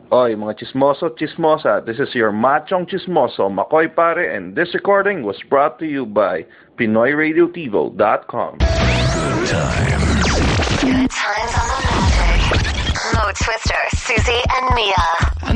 Oy, mga chismoso, chismosa, this is your machong chismoso, Makoy Pare, and this recording was brought to you by PinoyRadioTivo.com. Good times. Good times on the Magic. Mo Twister, Susie, and Mia. I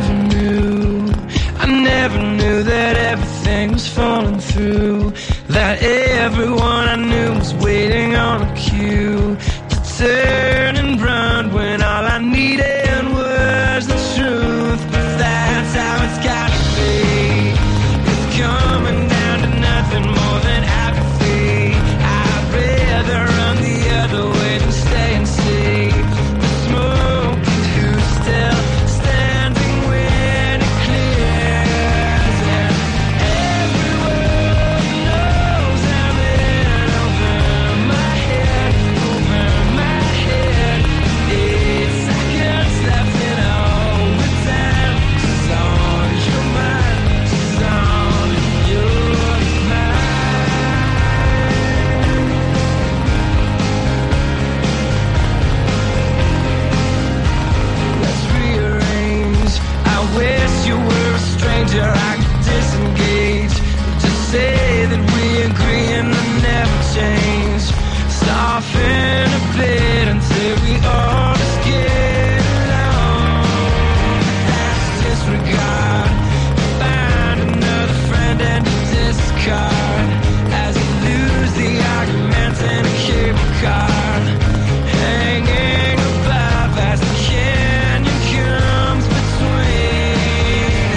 never knew that everything was falling through, that everyone I knew was waiting on a cue to turn and run when all I needed was the truth. But that's how it's gotta be. It's coming down to nothing more than apathy. I'd rather run the other way than stay and see the smoke and who's still standing when it clears. And everyone knows I'm in over my head, over my head. 8 seconds left in overtime. She's on your mind, she's on your mind. Let's rearrange. I wish you were a stranger I could disengage. Just say that we agree and then never change. Soften a bit until we all just get along. That's disregard. Find another friend and discard as you lose the argument in a cable car. Hanging above as the canyon comes between.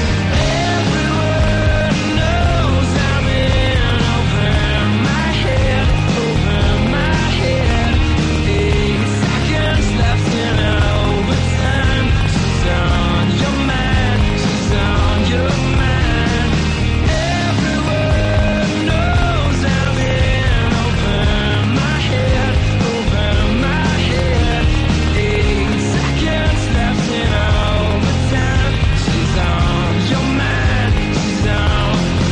Everyone knows I'm in over my head, over my head. 8 seconds left in overtime. She's on your mind, she's on your mind. Everyone knows I'm in over my head, over my head. 8 seconds left in overtime. She's on your mind, she's on.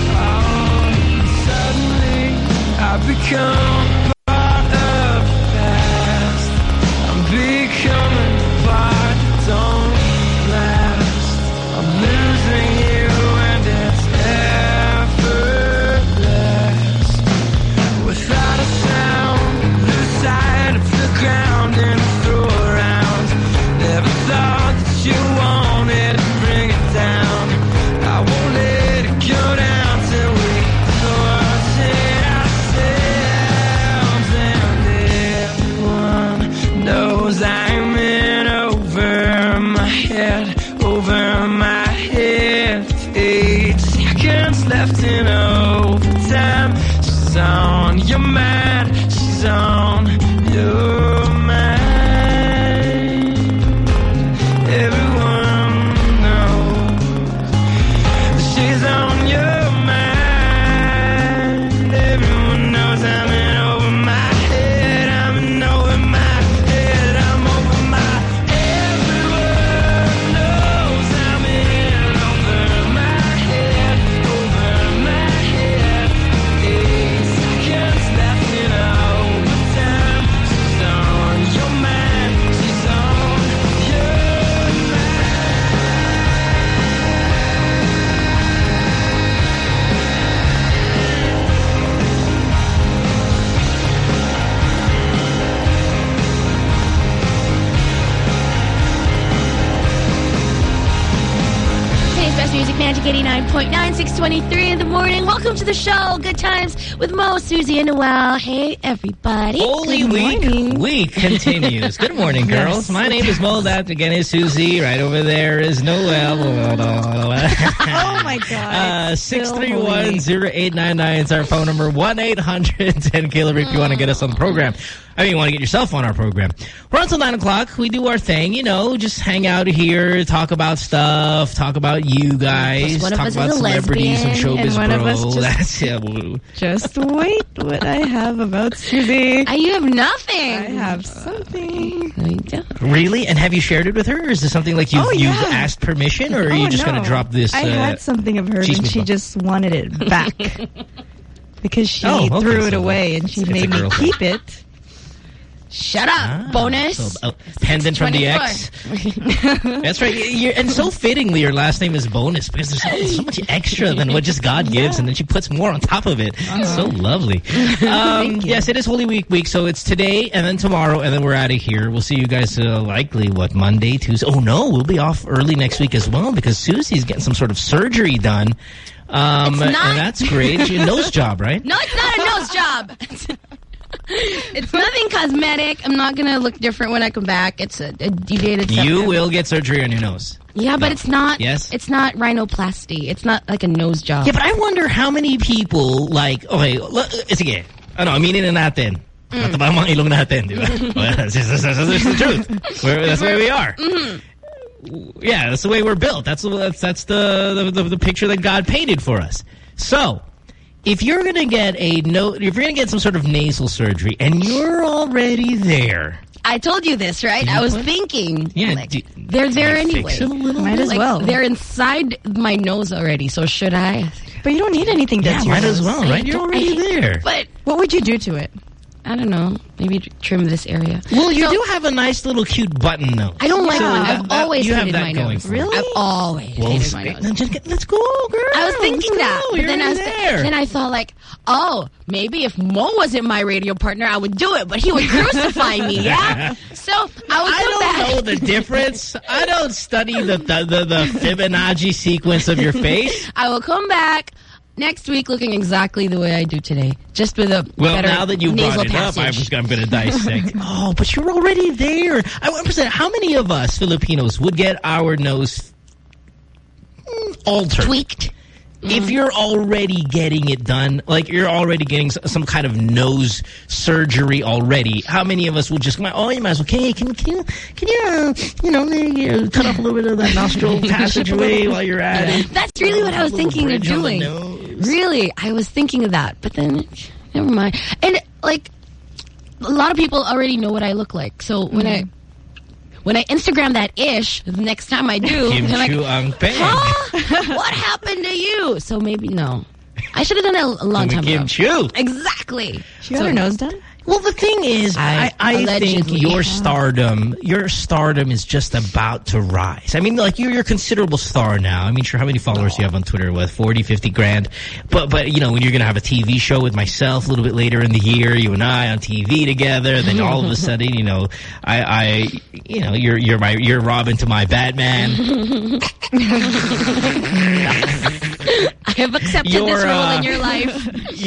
Suddenly I become part of the past. I'm becoming part that don't last. I'm losing you and it's effortless. Without a sound, lose sight of the ground and throw around. Never thought that you wanted to bring it down. I won't let it go down till we sort it ourselves. And everyone knows I'm in over my head, over my head. 8 seconds left in overtime. She's on your mind, she's on your mind. Everyone knows she's on your mind. Everyone knows I'm in over my head. I'm in over my head. I'm over my. Everyone knows I'm in over my head, over my head. 8 seconds left in overtime. She's on your mind, she's on your Today's best music, Magic 89.9, 6:23 in the morning. Welcome to the show. Good times with Mo, Susie, and Noel. Hey, everybody. Holy week continues. Good morning, girls. My name is Mo. That again is Susie. Right over there is Noel. Oh my God. 631-0899 is our phone number. 1-800-10-KILLER if you want to get us on the program. I mean, you want to get yourself on our program. We're on until 9 o'clock. We do our thing, you know, just hang out here, talk about stuff, talk about you guys, One of talk us about is a celebrities and lesbian, showbiz, and one of bro. us just- That's it. Just wait what I have about Susie. You have nothing. I have something. No, you don't. Really? And have you shared it with her? Or is this something like you've asked permission, or are you just going to drop this? I had something of hers, and she just wanted it back because she threw it away, and she made me keep it. Shut up. Bonus. So, pendant from the ex. That's right. And so fittingly, your last name is Bonus because there's so much extra than what just God gives, and then she puts more on top of it. So lovely. Yes, it is Holy Week, so it's today and then tomorrow, and then we're out of here. We'll see you guys likely, Monday, Tuesday. Oh, no, we'll be off early next week as well because Susie's getting some sort of surgery done. And that's great. Your nose job, right? No, it's not a nose job. It's nothing cosmetic. I'm not going to look different when I come back. It's a deviated septum. You will get surgery on your nose. Yeah, but it's not. Yes? It's not rhinoplasty. It's not like a nose job. Yeah, but I wonder how many people okay, sige. Aminin na natin. Mataba ang mga ilong natin, di ba? That's the truth. That's where we are. Yeah, that's the way we're built. That's the picture that God painted for us. So, if you're gonna get some sort of nasal surgery and you're already there, I told you this, right? I was thinking, they're there anyway. Might as well. They're inside my nose already. So should I? But you don't need anything done to your might nose. as well, right? You're already there. But what would you do to it? I don't know. Maybe trim this area. Well, you do have a nice little cute button nose. I don't like it. I've always hated my nose. Really? I've always hated my nose. Let's go, girl. I was thinking that. But then I thought like, maybe if Mo wasn't my radio partner, I would do it. But he would crucify me, yeah? So I don't know the difference. I don't study the Fibonacci sequence of your face. I will come back next week looking exactly the way I do today. Just with a better now that you brought it passage. up, I'm going to dissect. But you're already there. I want to present, how many of us Filipinos would get our nose altered? Tweaked? If you're already getting it done, like you're already getting some kind of nose surgery already, how many of us will just come out, you might as well, can you maybe cut off a little bit of that nostril passageway while you're at it? That's really what I was thinking of doing. Really, I was thinking of that, but then, never mind. And, like, a lot of people already know what I look like, so when I Instagram that ish, the next time I do, they're like, what happened to you? So maybe no. I should have done it a long time ago. Exactly. She got her nose done? Well, the thing is, I think your stardom is just about to rise. I mean, like, you're a considerable star now. I mean, sure, how many followers do you have on Twitter? What, 40, 50 grand? But when you're going to have a TV show with myself a little bit later in the year, you and I on TV together, then all of a sudden, you're Robin to my Batman. I have accepted this role in your life.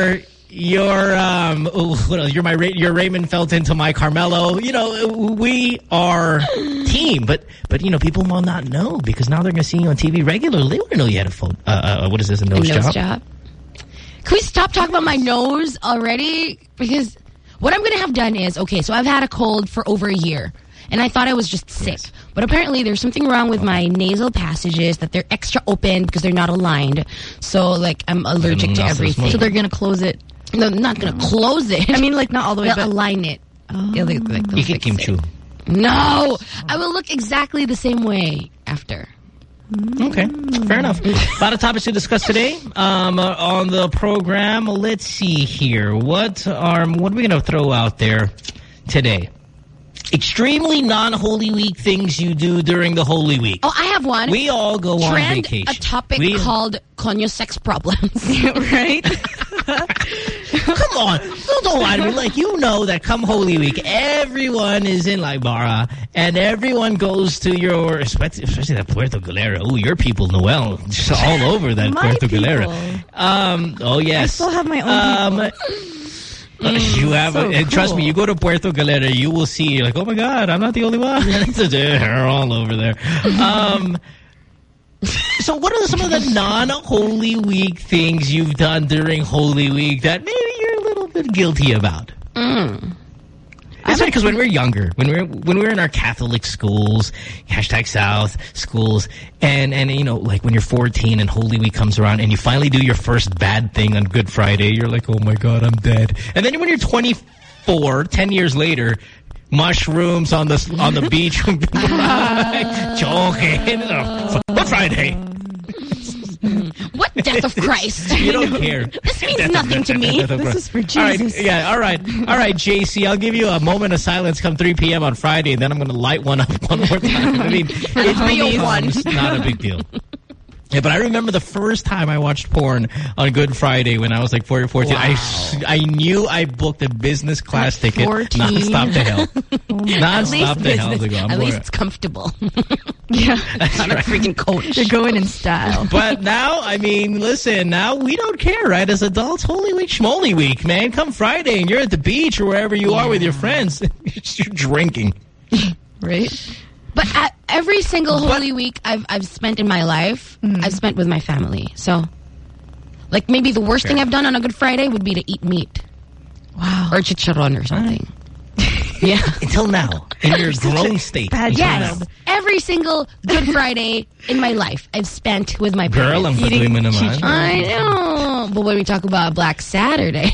You're Raymond Felton to my Carmelo. We are team, but people will not know because now they're going to see you on TV regularly. They wouldn't know you had a phone. What is this? A nose job? Can we stop talking about my nose already? Because what I'm going to have done is, so I've had a cold for over a year. And I thought I was just sick. Yes. But apparently there's something wrong with my nasal passages, that they're extra open because they're not aligned. So, like, I'm allergic to everything. So they're going to close it. No, not going to close it. I mean, like, not all the way, but align it. Oh. Kimchi. No! I will look exactly the same way after. Okay, fair enough. A lot of topics to discuss today on the program. Let's see here. What are we going to throw out there today? Extremely non-Holy Week things you do during the Holy Week. Oh, I have one. We all go on vacation. A topic called Konyo sex problems. Right? Come on. Don't lie to me. Like, that come Holy Week, everyone is in Laibara, and everyone goes to your, especially that Puerto Galera. Oh, your people, Noel. Just all over that Puerto Galera. Oh, yes. I still have my own people. You have, and trust me, you go to Puerto Galera, you will see, you're like, oh my God, I'm not the only one. They're all over there. So what are some of the non-Holy Week things you've done during Holy Week that maybe you're a little bit guilty about? That's right, because when we were younger, when we were in our Catholic schools, #South schools, and like when you're 14 and Holy Week comes around and you finally do your first bad thing on Good Friday, you're like, oh my God, I'm dead. And then when you're 24, 10 years later, mushrooms on the beach, joking. Good Friday. What Death of Christ. You don't care. This means nothing to me. This is for All right, Jesus. yeah, all right, JC. I'll give you a moment of silence come 3 p.m. on Friday, and then I'm going to light one up one more time. I mean, it's 301. not a big deal. Yeah, but I remember the first time I watched porn on Good Friday when I was like 14. Wow. I knew I booked a business class ticket 14. non-stop to hell. Non-stop to hell to go. At least it's comfortable. Yeah. Not a freaking coach. You're going in style. But now, I mean, listen, now we don't care, right? As adults, Holy Week, Schmoly Week, man. Come Friday and you're at the beach or wherever you are with your friends. You're drinking. Right? But every single Holy Week I've spent in my life, I've spent with my family. So, like, maybe the worst thing I've done on a Good Friday would be to eat meat. Wow. Or chicharron or something. Yeah. Until now, in your grown state. Bad Yes. job. Every single Good Friday in my life I've spent with my Girl, ang parents. patuloy mo naman. I know. But when we talk about Black Saturday...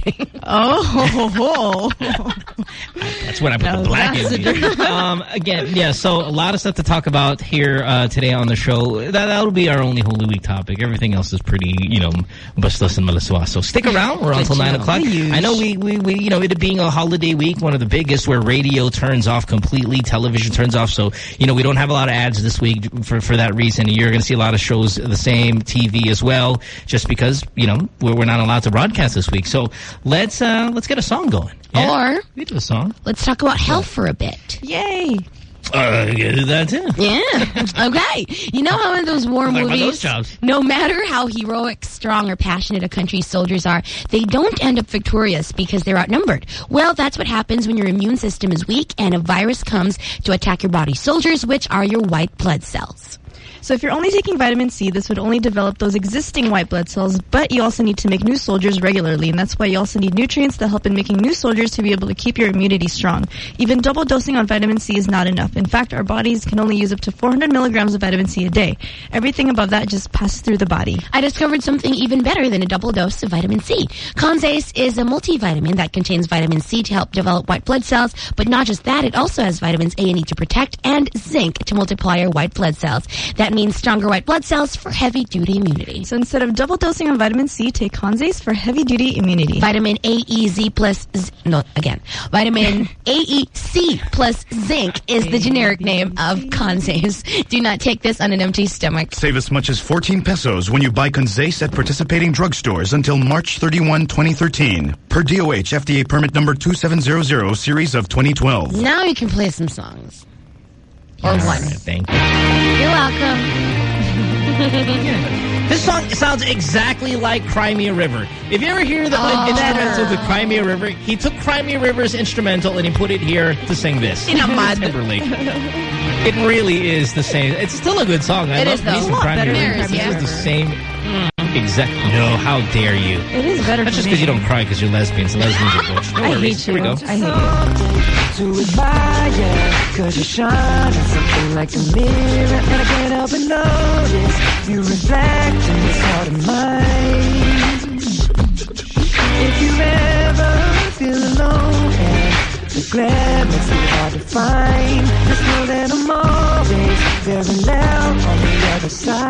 Oh. That's when I put the black in. Again, yeah, so a lot of stuff to talk about here today on the show. That'll be our only Holy Week topic. Everything else is pretty, bastos and malaswa. So stick around. We're on until 9 o'clock. I know we it being a holiday week, one of the biggest where radio turns off completely, television turns off. So, we don't have a lot of ads this week for that reason. You're going to see a lot of shows the same, TV as well, just because, we're not allowed to broadcast this week. So let's get a song going. Yeah? Or we do a song. let's talk about health for a bit. Yay. Do that too. Yeah. Okay. You know how in those war Talk about those movies, jobs. no matter how heroic, strong, or passionate a country's soldiers are, they don't end up victorious because they're outnumbered. Well, that's what happens when your immune system is weak and a virus comes to attack your body's soldiers, which are your white blood cells. So if you're only taking vitamin C, this would only develop those existing white blood cells, but you also need to make new soldiers regularly, and that's why you also need nutrients that help in making new soldiers to be able to keep your immunity strong. Even double dosing on vitamin C is not enough. In fact, our bodies can only use up to 400 milligrams of vitamin C a day. Everything above that just passes through the body. I discovered something even better than a double dose of vitamin C. Conzace is a multivitamin that contains vitamin C to help develop white blood cells, but not just that, it also has vitamins A and E to protect and zinc to multiply your white blood cells. That means stronger white blood cells for heavy-duty immunity. So instead of double dosing on vitamin C, take Conzace for heavy-duty immunity. Vitamin AEC plus Vitamin AEC plus zinc is the generic name of Conzace. Do not take this on an empty stomach. Save as much as 14 pesos when you buy Conzace at participating drugstores until March 31, 2013. Per DOH FDA permit number 2700 series of 2012. Now you can play some songs. Or All one. right, thank you. You're welcome. This song sounds exactly like Crimea River. If you ever hear the instrumental of the Crimea River, he took Crimea River's instrumental and he put it here to sing this. In a mud. Timberlake. It really is the same. It's still a good song. I It love is, though. me some A lot Crimea better than River. Crimea This is the same exact. No, how dare you? It is better That's for just me. because you don't cry because you're lesbians. Lesbians are bullshit. No I worries. hate you. Here we go. I hate To admire, cause you shine something like a mirror, and I can't help but notice you reflect in this heart of mine. If you ever feel alone and the glare makes it hard to find, just know that I'm always very loud on the other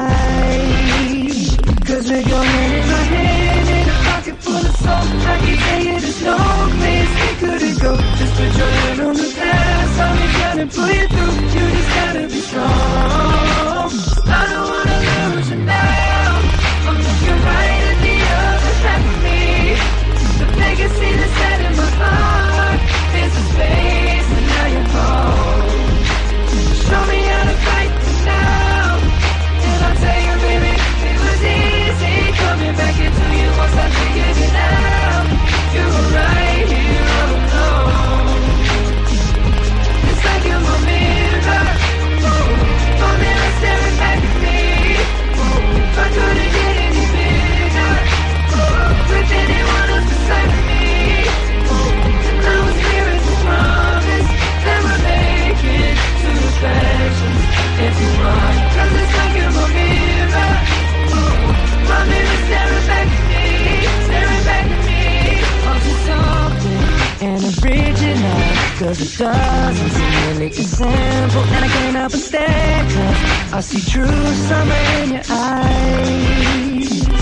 side. Cause with your hand in my hand and a pocket full of soul, I can tell you there's no place we couldn't go. Just put your hand on the past, I'll be trying to pull you through. You just gotta be strong. I don't wanna lose you now. I'm looking right at the other side of me. The legacy that's set in my heart is a space, and now you're home. Show me how to fight now, and I'll tell you, baby, it was easy coming back into you once I figured it out. You were right here all alone. It's like you're my mirror, my mirror staring back at me. I couldn't get any bigger with anyone else beside of me. And I was clear as a promise that we're making two reflections if you want. Cause it's like you're my mirror, my mirror staring back at me, staring back at me. Onto something and original, cause it doesn't seem really simple. And I can't help but stare, cause I see true summer in your eyes.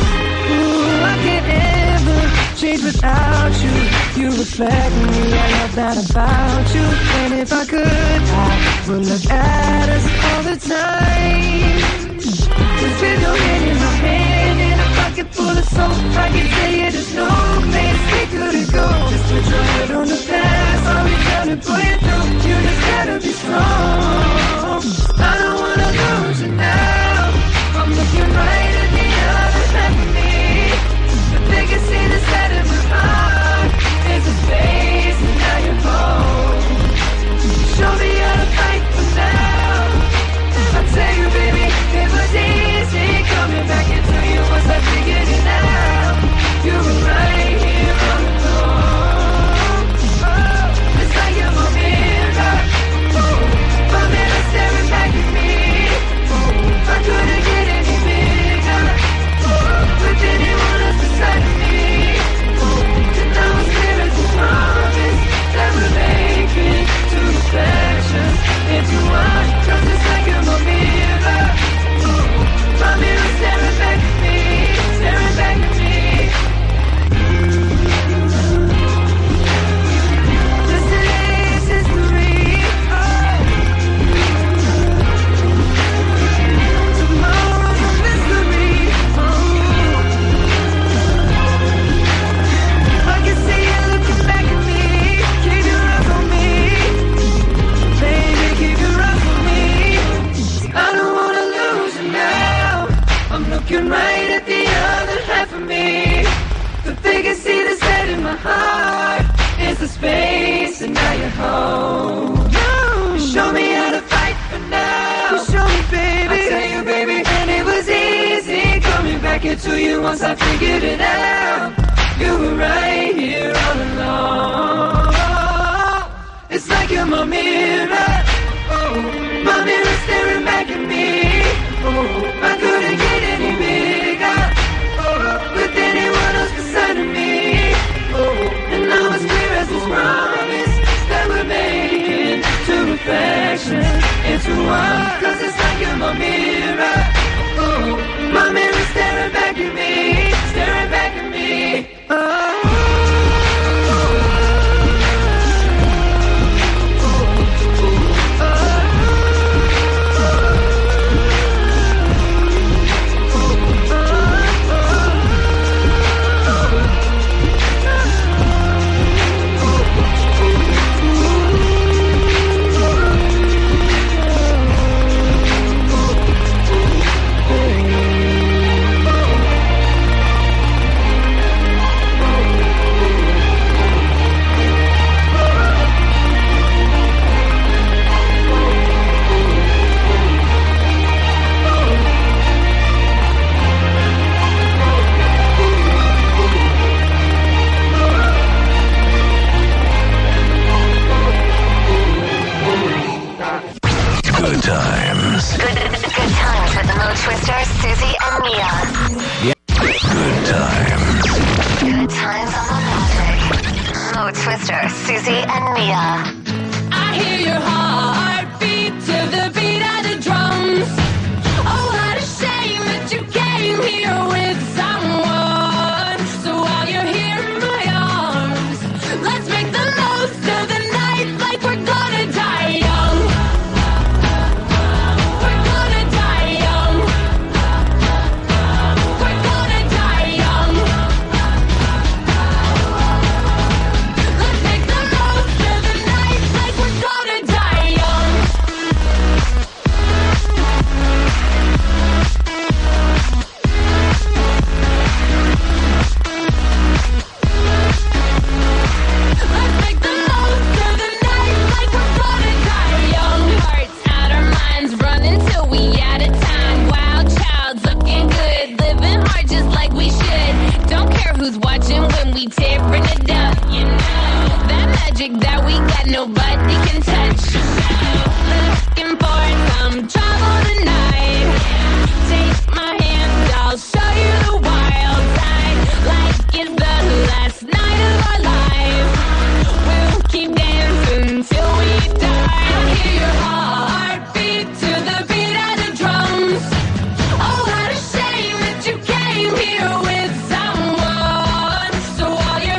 change without you. You reflect me, I love that about you. And if I could, I would look at us all the time. Just with your hand in my hand, in a pocket full of soap, I can say it, there's no place we couldn't go. Just put your head on the past, I'll be trying to pull you through. You just gotta be strong. I don't wanna lose you now. I'm looking right at the other half of me. But they can see the set in my heart. There's a space and now you're home. Show me how to fight for now. I'll tell you, baby, it was easy coming back into you once I figured it out. You were right here all along. Oh, it's like you're my mirror. Oh, my mirror staring back at me. Oh, I couldn't get any bigger. Oh, with anyone else beside of me. Oh, and now it's clear as a promise that we're making two reflections into one. 'Cause it's like you're my mirror. Oh, my mirror staring back at me, staring back at me. Yesterday's history. Oh. Tomorrow's a mystery. Oh. I can see you looking back at me. Keep your eyes on me. Baby, keep your eyes on me. I don't wanna lose you now. I'm looking right at the other half of me. But they can see the set in my heart. It's the space and now you're home. You show me how to fight for now. You show me, baby. I tell you, baby, and it was easy coming back into you once I figured it out. You were right here all along. It's like you're my mirror. Oh, my mirror staring back at me. Oh, I couldn't get any bigger. Oh, with anyone else beside of me. Oh, and now it's clear as this promise that we're making two reflections into one. 'Cause it's like you're my mirror. Oh, my mirror staring back at me, staring back at me. Oh. Good times. Good times with Mo Twister, Susie, and Mia. Good times. Good times on the Magic. Mo Twister, Susie, and Mia. I hear your heartbeat to the beat of the drums. Oh, what a shame that you came here with someone. So while you're here in my arms, let's make the most of the night like we're gonna die young. We're gonna die young. We're gonna die young. Let's make the most of the night like we're gonna die young. Let's make the most of the night like we're gonna die young. Hearts out our minds, running till we out of time. Wild child, looking good, living hard just like we should. Don't care who's watching when we tearing it up. You know that magic that we got, nobody can touch. Looking for some trouble tonight. Take my hand, I'll show you the wild side. Like it's the last night of our lives. We'll keep dancing till we die. I hear your heartbeat to the beat of the drums. Oh, what a shame that you came here with someone. So while you're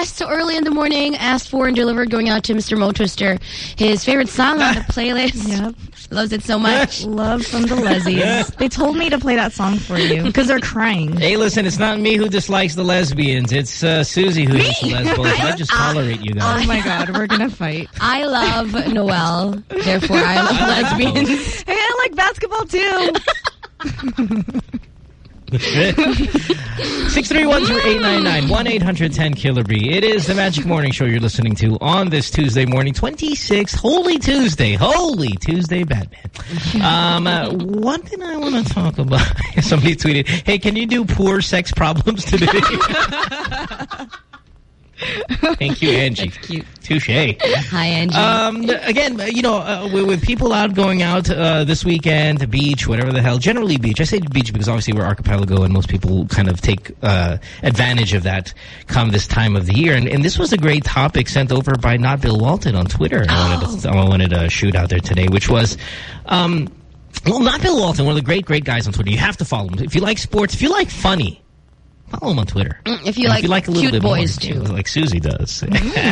request so early in the morning, asked for and delivered, going out to Mr. Mo Twister. His favorite song on the playlist. Yep. Loves it so much. Love from the lesbians. They told me to play that song for you because they're crying. Hey, listen, it's not me who dislikes the lesbians. It's Susie who hates the lesbians. I just tolerate you guys. Oh my God, we're gonna fight. I love Noel, therefore I love lesbians. Hey, I like basketball too. 631-0899 1-800-10-KILLER-B. It is the Magic Morning Show you're listening to on this Tuesday morning, 26th, Holy Tuesday, Batman. What did I want to talk about? Somebody tweeted, hey, can you do poor sex problems today? Thank you, Angie. That's cute. Touche. Hi, Angie. Again, you know, with people out going out this weekend to beach, whatever the hell, generally beach. I say beach because obviously we're archipelago and most people kind of take advantage of that come this time of the year. And this was a great topic sent over by Not Bill Walton on Twitter. I wanted to shoot out there today, which was... well, Not Bill Walton, one of the great guys on Twitter. You have to follow him. If you like sports, if you like funny, follow him on Twitter. If you like a little cute bit boys more, too, like Susie does.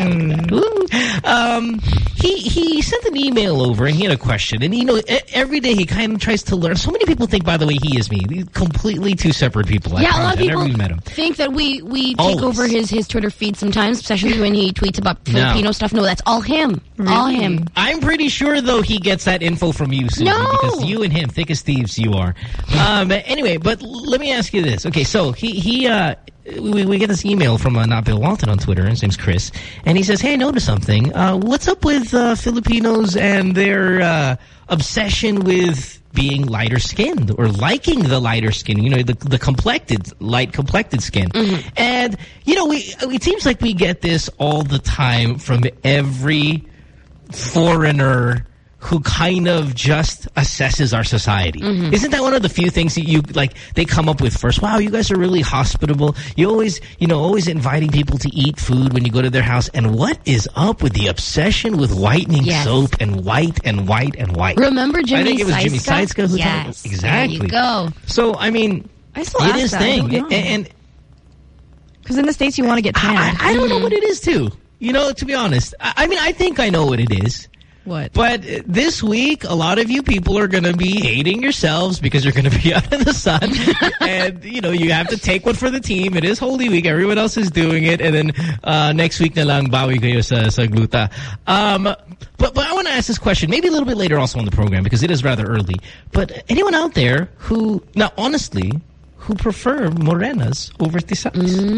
He sent an email over and he had a question. And you know, every day he kind of tries to learn. So many people think, by the way, he is me. These completely two separate people. Yeah, a lot of people met him. think that we take over his Twitter feed sometimes, especially when he tweets about Filipino stuff. No, that's all him. Really? All him. I'm pretty sure though he gets that info from you, Susie, because you and him, thick as thieves, you are. Anyway, but let me ask you this. Okay, so we get this email from Not Bill Walton on Twitter. His name's Chris. And he says, hey, I noticed something. What's up with Filipinos and their obsession with being lighter skinned or liking the lighter skin, you know, the light complected skin. Mm-hmm. And, you know, it seems like we get this all the time from every foreigner who kind of just assesses our society. Mm-hmm. Isn't that one of the few things that they come up with first? Wow, you guys are really hospitable. You always inviting people to eat food when you go to their house. And what is up with the obsession with whitening soap and white and white and white? Remember Jimmy Saiska? I think it was Jimmy Saiska who told us. Exactly. There you go. So, I mean, I still ask that. Thing. And because in the States you want to get tan. I don't know what it is too. You know, to be honest. I mean, I think I know what it is. What? But this week, a lot of you people are going to be hating yourselves because you're going to be out in the sun. And, you know, you have to take one for the team. It is Holy Week. Everyone else is doing it. And then next week na lang bawi kayo sa gluta. But I want to ask this question, maybe a little bit later also on the program because it is rather early. But anyone out there who, now honestly, who prefer morenas over tisas?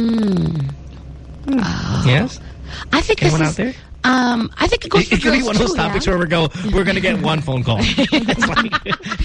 Yes? I think anyone out there? I think it goes for it could be one of those topics where we're going to get one phone call. It's like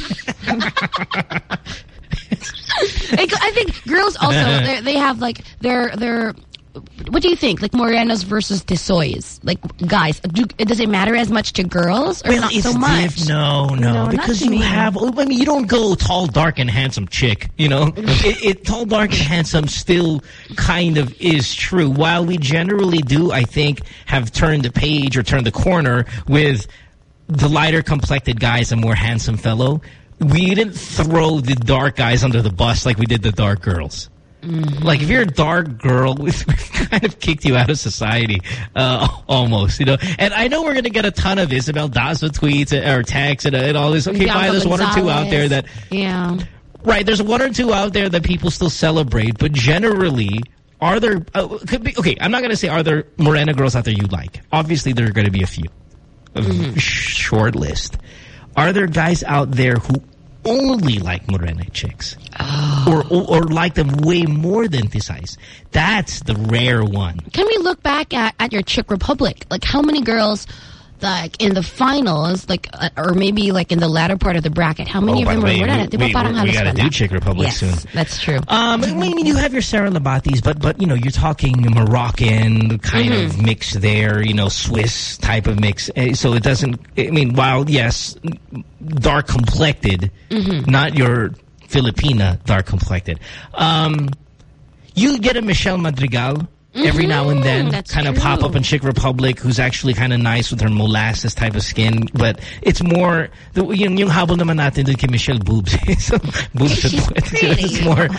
I think girls also they have like their what do you think? Like morenas versus tisoys, like guys. Does it matter as much to girls or not so much? No, because you have. I mean, you don't go tall, dark, and handsome chick. You know, tall, dark, and handsome still kind of is true. While we generally do, I think, have turned the page or turned the corner with the lighter complected guys, a more handsome fellow. We didn't throw the dark guys under the bus like we did the dark girls. Mm-hmm. Like, if you're a dark girl, we've kind of kicked you out of society, almost, you know. And I know we're going to get a ton of Isabel Daza tweets or texts and all this. Okay, fine, there's one or two out there that... Yeah. Right, there's one or two out there that people still celebrate, but generally... Are there... okay, I'm not going to say are there morena girls out there you like. Obviously, there are going to be a few. Short list. Are there guys out there who only like morena chicks? Or like them way more than Tisays? That's the rare one. Can we look back at your Chick Republic? Like, how many girls, like, in the finals, like, or maybe, like, in the latter part of the bracket, how many of them were morena? We got to do Chick Republic soon. That's true. I mean, you have your Sarah Labatis, but you know, you're talking Moroccan kind of mix there, you know, Swiss type of mix. So it doesn't, I mean, while, yes, dark complected, not your Filipina dark complected. You get a Michelle Madrigal every now and then, kind of pop up in Chick Republic, who's actually kind of nice with her molasses type of skin, but it's more yung habol naman natin dun kay Michelle boobs. So boobs it's more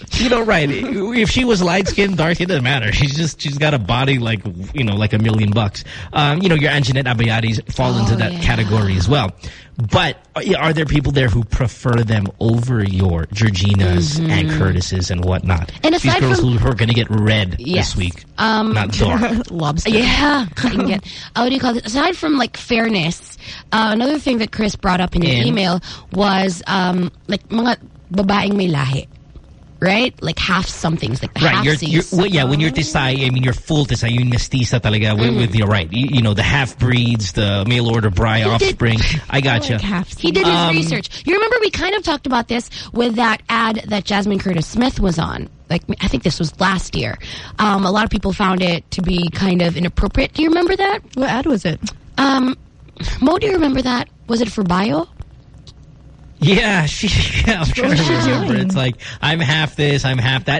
You know, right. If she was light-skinned, dark, it doesn't matter. She's got a body like, you know, like $1 million. You know, your Anjanette Abayaris fall into that category as well. But are there people there who prefer them over your Georginas and Curtises and whatnot? And these aside girls from, who are going to get red this week, not dark. Lobster. Yeah. What do you call it? Aside from like fairness, another thing that Chris brought up in his email was like mga babaeng may lahi. Right? Like half somethings, like the half-seas. When you're tisay, I mean, you're full tisay, yung mestiza talaga with your right. You know, the half-breeds, the mail-order bride offspring. I gotcha. Like he did his research. You remember we kind of talked about this with that ad that Jasmine Curtis Smith was on. Like, I think this was last year. A lot of people found it to be kind of inappropriate. Do you remember that? What ad was it? Mo, do you remember that? Was it for Bio? Yeah, I'm trying to remember. It's like, I'm half this, I'm half that.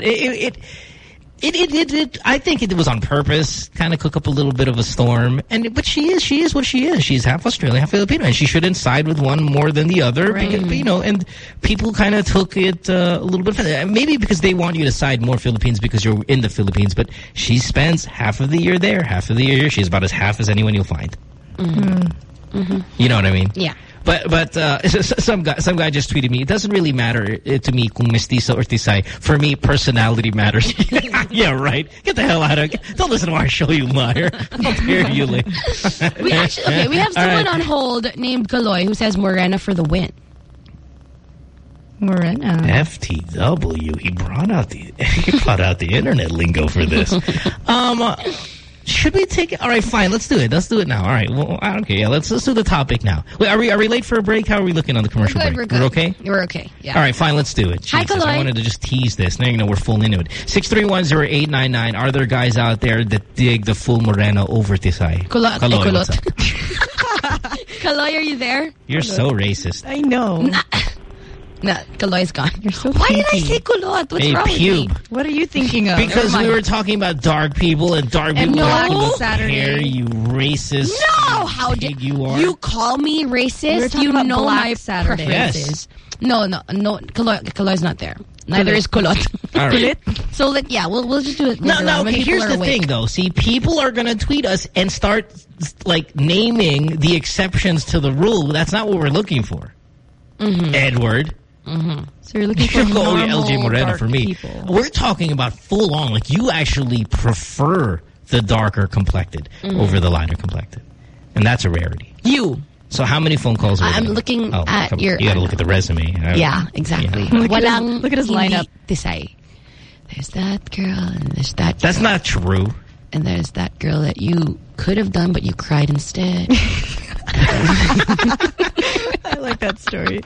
I think it was on purpose, kind of cook up a little bit of a storm. But she is what she is. She's half Australian, half Filipino, and she shouldn't side with one more than the other. Right. Because, you know, and people kind of took it a little bit further. Maybe because they want you to side more Philippines because you're in the Philippines. But she spends half of the year there, half of the year here. She's about as half as anyone you'll find. You know what I mean? Yeah. But some guy just tweeted me, it doesn't really matter to me kung mestiza or tisay. For me, personality matters. Yeah, right. Get the hell out of it. Don't listen to our show, you liar. I'll hear you later. We have someone on hold named Kaloy who says Morena for the win. Morena. FTW. He brought out the internet lingo for this. Should we take it? All right, fine. Let's do it. Let's do it now. All right. Well, okay. Yeah, let's do the topic now. Wait, are we late for a break? How are we looking on the commercial break? We're good. We're okay? We're okay. Yeah. All right, fine. Let's do it. Hi, Jesus, Kaloy. I wanted to just tease this. Now you know we're full into it. 6310899. Are there guys out there that dig the full Morena over Tisay? Kaloy, what's up? Kaloy, are you there? You're so racist. I know. No, Kaloy's gone. You're so Why did I kinky. say kulot? What's wrong with me? What are you thinking of? Because we were talking about dark people and dark people Black have to Saturday. hair, you racist. No, how did you are? you call me We were racist? talking You about know Black my Saturday. preferences. No. Kaloy's not there. Neither is kulot. All right. So we'll just do it. No, later on when okay, people here's are the awake. thing, though. See, people are going to tweet us and start, like, naming the exceptions to the rule. That's not what we're looking for. Edward. So you're looking for You're going normal, LJ Moreno dark for me. people. We're talking about full on. Like, you actually prefer the darker complected over the lighter complected. And that's a rarity. You. So how many phone calls are we I'm getting? looking at come on. your... You got to look at the resume. Yeah, exactly. Look at his- Walang look at his hindi lineup. Tisay. There's that girl, and there's that That's girl, not true. and there's that girl that you could have done, but you cried instead. I like that story.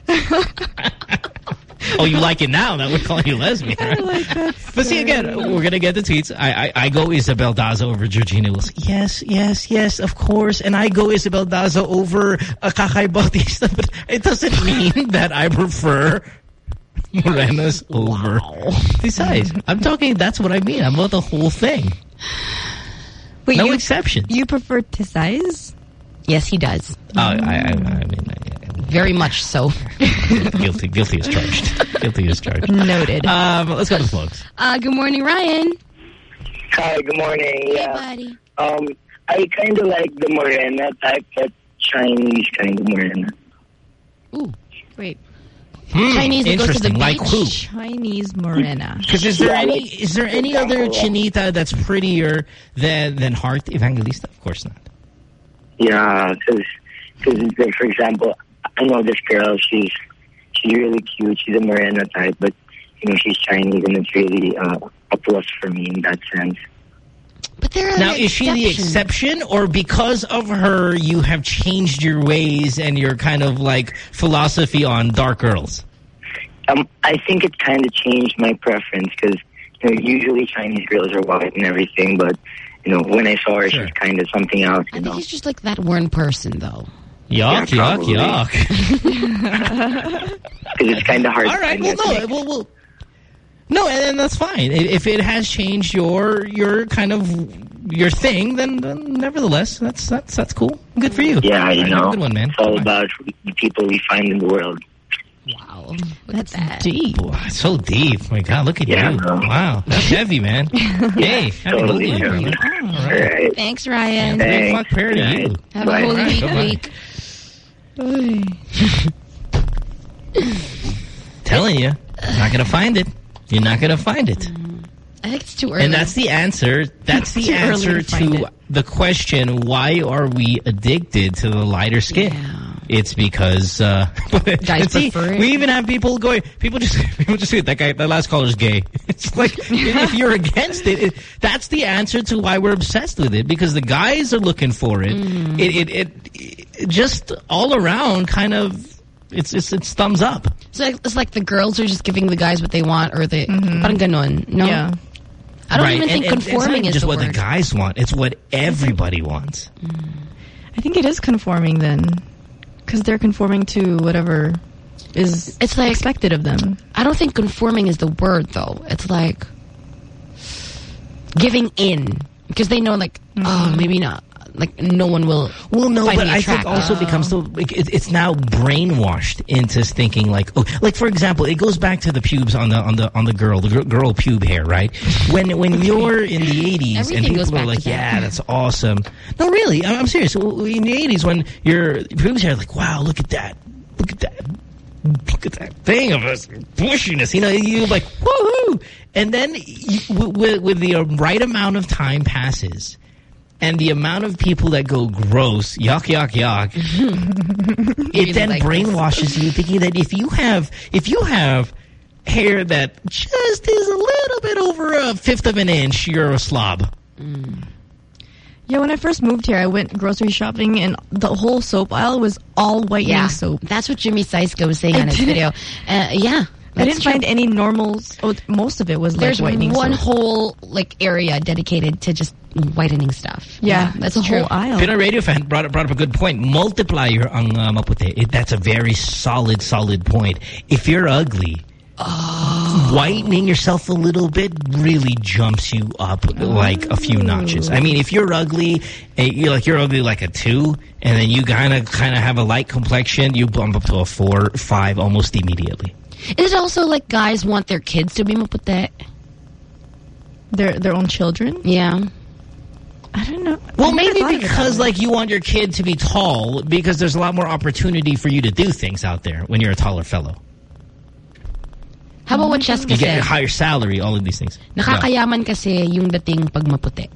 Oh, you like it now? That we're calling you lesbian. I like that story. But see, again, we're going to get the tweets. I go Isabel Daza over Georgina Wilson. Yes, of course. And I go Isabel Daza over Kakay Bautista. But it doesn't mean that I prefer Morena's over. Besides, I'm talking, that's what I mean. I'm about the whole thing. Wait, No you, exception. You prefer Tisay's? Yes, he does. I mean, Very much so. guilty as charged. Guilty as charged. Noted. Let's go to the folks. Good morning, Ryan. Hi, good morning. Hey, buddy. I kind of like the Morena type, that Chinese kind of Morena. Ooh. Wait. Chinese that goes to the Interesting. Like beach. who? Chinese Morena. Because is there any other chinita that's prettier than Heart Evangelista? Of course not. Yeah, because for example, I know this girl. She's really cute. She's a Morena type, but you know she's Chinese, and it's really a plus for me in that sense. But there are Now, is she the exception, or because of her, you have changed your ways and your kind of like philosophy on dark girls? I think it kind of changed my preference because you know, usually Chinese girls are white and everything, but you know when I saw her, she's kind of something else. I think he's just like that one person, though. Yuck. Because it's kind of hard. All right, well, no, and that's fine. If it has changed your kind of your thing, then nevertheless, that's cool. Good for you. Yeah, you Have know, a good one, man. it's all about the people we find in the world. Wow. Look at that. Deep. Wow, it's so deep. My God, look at Yeah, you. bro. Wow, that's heavy, man. Hey, happy totally, Holy yeah. Week, man. All All right. right. Thanks, Ryan. Thanks. Big fuck prayer to you. Have Bye. a holy Alright, week. Telling you, not gonna find it. You're not gonna find it. I think it's too early. And that's the answer. That's the Too early answer to find to it. the question: why are we addicted to the lighter skin? Yeah. It's because Guys see, prefer it. we even have people going. People just say that last caller's gay. It's like if you're against it, that's the answer to why we're obsessed with it, because the guys are looking for it. Mm-hmm. It just all around kind of it's thumbs up. So it's like the girls are just giving the guys what they want, or the parang ganon. No, Yeah. I don't Right. even think And it's not conforming even is just the what word. the guys want. It's what everybody wants. I think it is conforming then. Because they're conforming to whatever is It's like- expected of them. I don't think conforming is the word, though. It's like giving in, because they know, like, oh, maybe not. Like, no one will. Well, no, find but me I think attractive. also becomes it's now brainwashed into thinking like, oh, like for example, it goes back to the pubes on the girl pube hair, right? When you're in the 80s and Everything goes people are back like, to that. yeah, that's awesome. No, really, I'm serious. In the 80s, when your pubes hair, like, wow, look at that, look at that thing of us bushiness. You know, you're like, woohoo! And then with the right amount of time passes, and the amount of people that go gross, yuck, yuck, yuck, it then like brainwashes you thinking that if you have hair that just is a little bit over 1/5 of an inch, you're a slob. Yeah, when I first moved here, I went grocery shopping and the whole soap aisle was all whitening soap. That's what Jimmy Saiska was saying I on his didn't- video. Yeah. I didn't find any normals. Oh, most of it was There's like whitening one soap. whole like area dedicated to just whitening stuff. Yeah, that's a true. whole aisle. Pinoy Radio Fan brought up a good point. Multiplier ang maputi. That's a very solid point. If you're ugly, whitening yourself a little bit really jumps you up like a few notches. I mean, if you're ugly, you're ugly like a 2, and then you kind of have a light complexion, you bump up to a 4, 5 almost immediately. Is it also like guys want their kids to be maputi? Their own children? Yeah. I don't know. Well, I never maybe thought of it because that way. like you want your kid to be tall, because there's a lot more opportunity for you to do things out there when you're a taller fellow. How about what Cheska You get said? a higher salary, all of these things. Nakakayaman kasi yung dating pag maputi.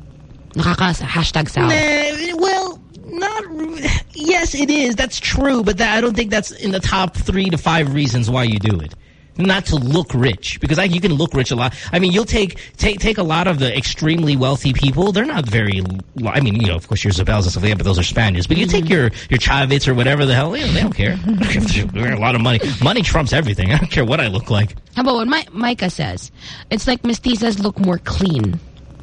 Hashtag sour. Well, not. Yes, it is. That's true, but I don't think that's in the top 3 to 5 reasons why you do it. Not to look rich, because you can look rich a lot. I mean, you'll take a lot of the extremely wealthy people. They're not very. I mean, you know, of course, your Zabels and stuff like that, but those are Spaniards. But you take your Chavits or whatever the hell, they don't care. They're a lot of money. Money trumps everything. I don't care what I look like. How about what Micah says? It's like mestizas look more clean.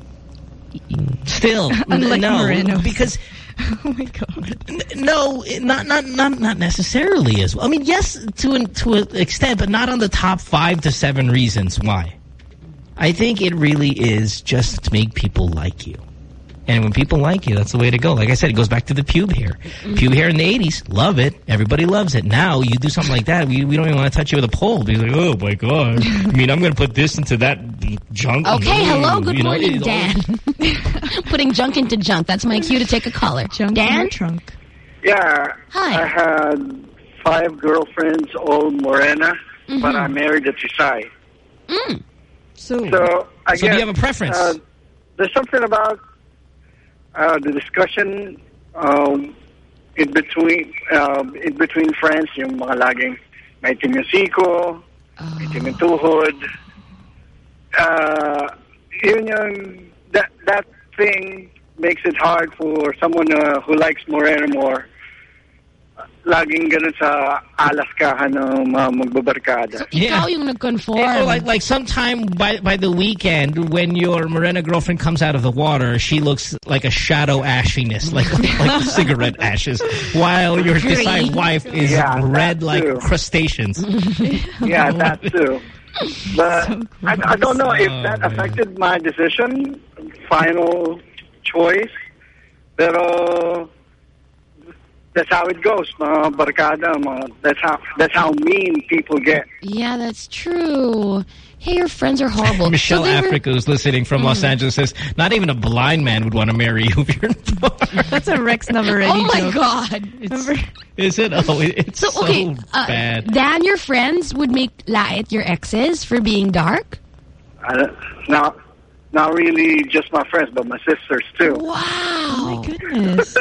Still, Unlike no, Morenos. because. Oh my god. No, not necessarily as well. I mean, yes, to an extent, but not on the top 5 to 7 reasons why. I think it really is just to make people like you. And when people like you, that's the way to go. Like I said, it goes back to the pube hair. Pube hair in the 80s, love it. Everybody loves it. Now, you do something like that, we don't even want to touch you with a pole. Because like, oh my God. I mean, I'm going to put this into that junk. Okay, hello, good You know, morning, it's all- Dan. Putting junk into junk. That's my cue to take a caller. Junk in Dan? your trunk. Yeah. Hi. I had 5 girlfriends, all morena, but I married a Tisay. So So I So guess do you have a preference? There's something about the discussion in between friends, yung mga laging may itim yung siko, may itim yung tuhod. Yun yung that thing makes it hard for someone who likes morena more. Laging ganun sa alaskahan ng mga magbabarkada. Ikaw yung nag-conform. Or like sometime by the weekend, when your morena girlfriend comes out of the water, she looks like a shadow ashiness, like cigarette ashes, while your Tisay wife is red that like too. crustaceans. Yeah, that too. But I don't know if that affected my decision, final choice. Pero that's how it goes, mga barkada, that's how mean people get. Yeah, that's true. Hey, your friends are horrible. Michelle Africa, who's listening from Los Angeles, says, not even a blind man would want to marry you if you're in That's a Rex number already. Oh, my joke. God. Is it? Oh, it's so bad. Dan, your friends would make lait your exes for being dark? Not really just my friends, but my sisters, too. Wow. Oh, my goodness.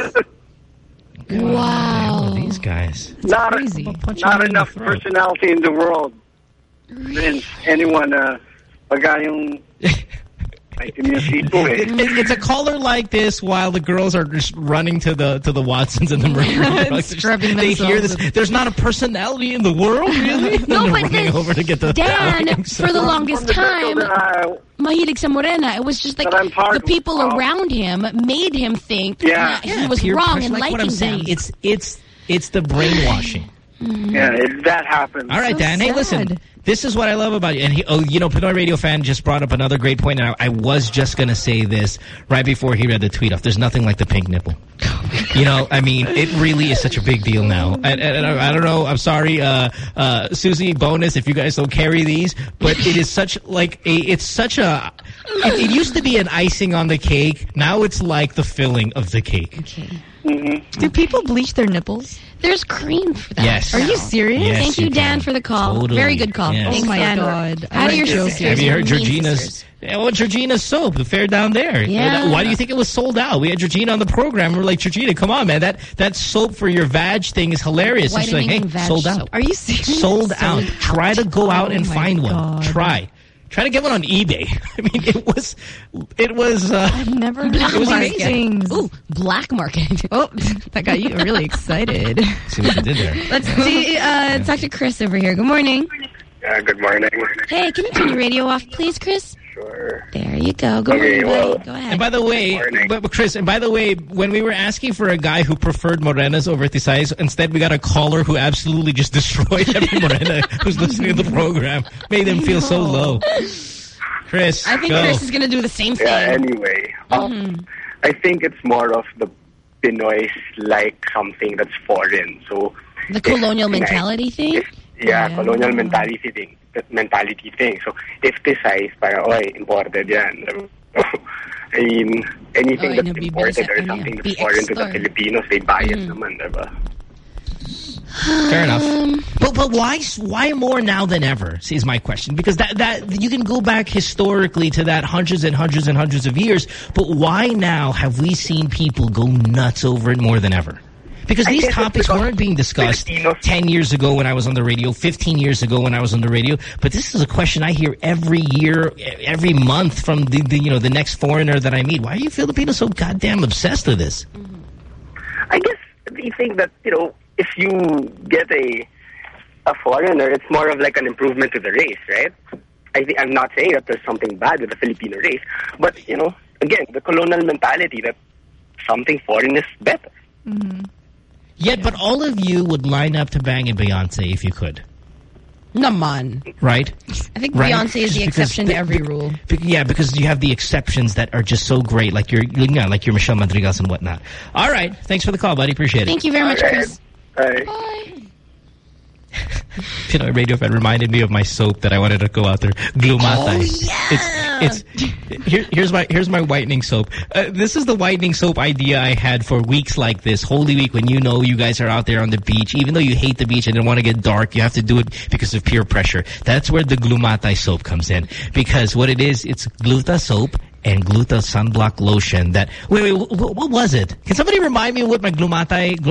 Wow. These guys. Not enough personality in the world. Vince, anyone, pagayong it's a caller like this while the girls are just running to the Watsons and the Mercury drugs. Scrubbing they hear this. There's not a personality in the world, really? No, they're but running over to get the Dan, for the longest time, mahilig sa morena. It was just like the people around him made him think that he was wrong in liking them. It's the brainwashing. Yeah, that happens. All right, Dan. Hey, listen. This is what I love about you. And Pinoy Radio Fan just brought up another great point, and I was just going to say this right before he read the tweet off. There's nothing like the pink nipple. I mean, it really is such a big deal now. And I don't know, I'm sorry, Susie, Bonus, if you guys don't carry these, but it is such it used to be an icing on the cake. Now it's like the filling of the cake. Okay. Do people bleach their nipples? There's cream for that. Yes. Are you serious? Yes, Thank you, Dan, for the call. Totally. Very good call. Yes. Thanks, Oh, my Dan. God. Out of your sisters. Have you heard Mean Georgina's? sisters. Georgina's soap, the fair down there. Yeah. Why do you think it was sold out? We had Georgina on the program. We're like, Georgina, come on, man. That soap for your vag thing is hilarious. She's like, hey, sold out. Are you serious? Sold out. Try to go out and my find one. God. Try to get one on eBay. I mean, it was. I've never heard Black of market. these things. Ooh, black market. Oh, that got you really excited. See what you did there. Let's see. Talk to Chris over here. Good morning. Good morning. Hey, can you turn your radio off, please, Chris? Sure. There you go. Good morning, buddy. Go ahead. And by the way, Chris, when we were asking for a guy who preferred morenas over tisayas, instead we got a caller who absolutely just destroyed every morena who's listening to the program. Made them feel so low. Chris, I think Chris is going to do the same thing. Yeah, anyway. I think it's more of the Pinoys like something that's foreign. So the colonial mentality thing? Colonial mentality thing. So if tisay, parang, imported yan. I mean, anything that's imported or something that's foreign to the Filipinos, they buy it naman, diba? Fair enough. But why more now than ever, is my question. Because that you can go back historically to that hundreds and hundreds and hundreds of years, but why now have we seen people go nuts over it more than ever? Because these topics weren't being discussed 10 years ago when I was on the radio, 15 years ago when I was on the radio. But this is a question I hear every year, every month from the next foreigner that I meet. Why are you Filipinos so goddamn obsessed with this? I guess they think that, if you get a foreigner, it's more of like an improvement to the race, right? I'm not saying that there's something bad with the Filipino race. But, again, the colonial mentality that something foreign is better. Mm-hmm. Yet, but all of you would line up to bang a Beyonce if you could. Naman. Right? I think Beyonce is the exception to every rule. Yeah, because you have the exceptions that are just so great, like your Michelle Madrigal and whatnot. All right. Thanks for the call, buddy. Appreciate it. Thank you very much, Chris. Bye. Bye. Radio Fan reminded me of my soap that I wanted to go out there. Glumatay. Oh, yeah. Here's my whitening soap. This is the whitening soap idea I had for weeks like this. Holy Week, when you guys are out there on the beach, even though you hate the beach and don't want to get dark, you have to do it because of peer pressure. That's where the Glumatay soap comes in. Because what it is, it's Gluta soap and Gluta sunblock lotion that... Wait, what was it? Can somebody remind me what my Glumatatayon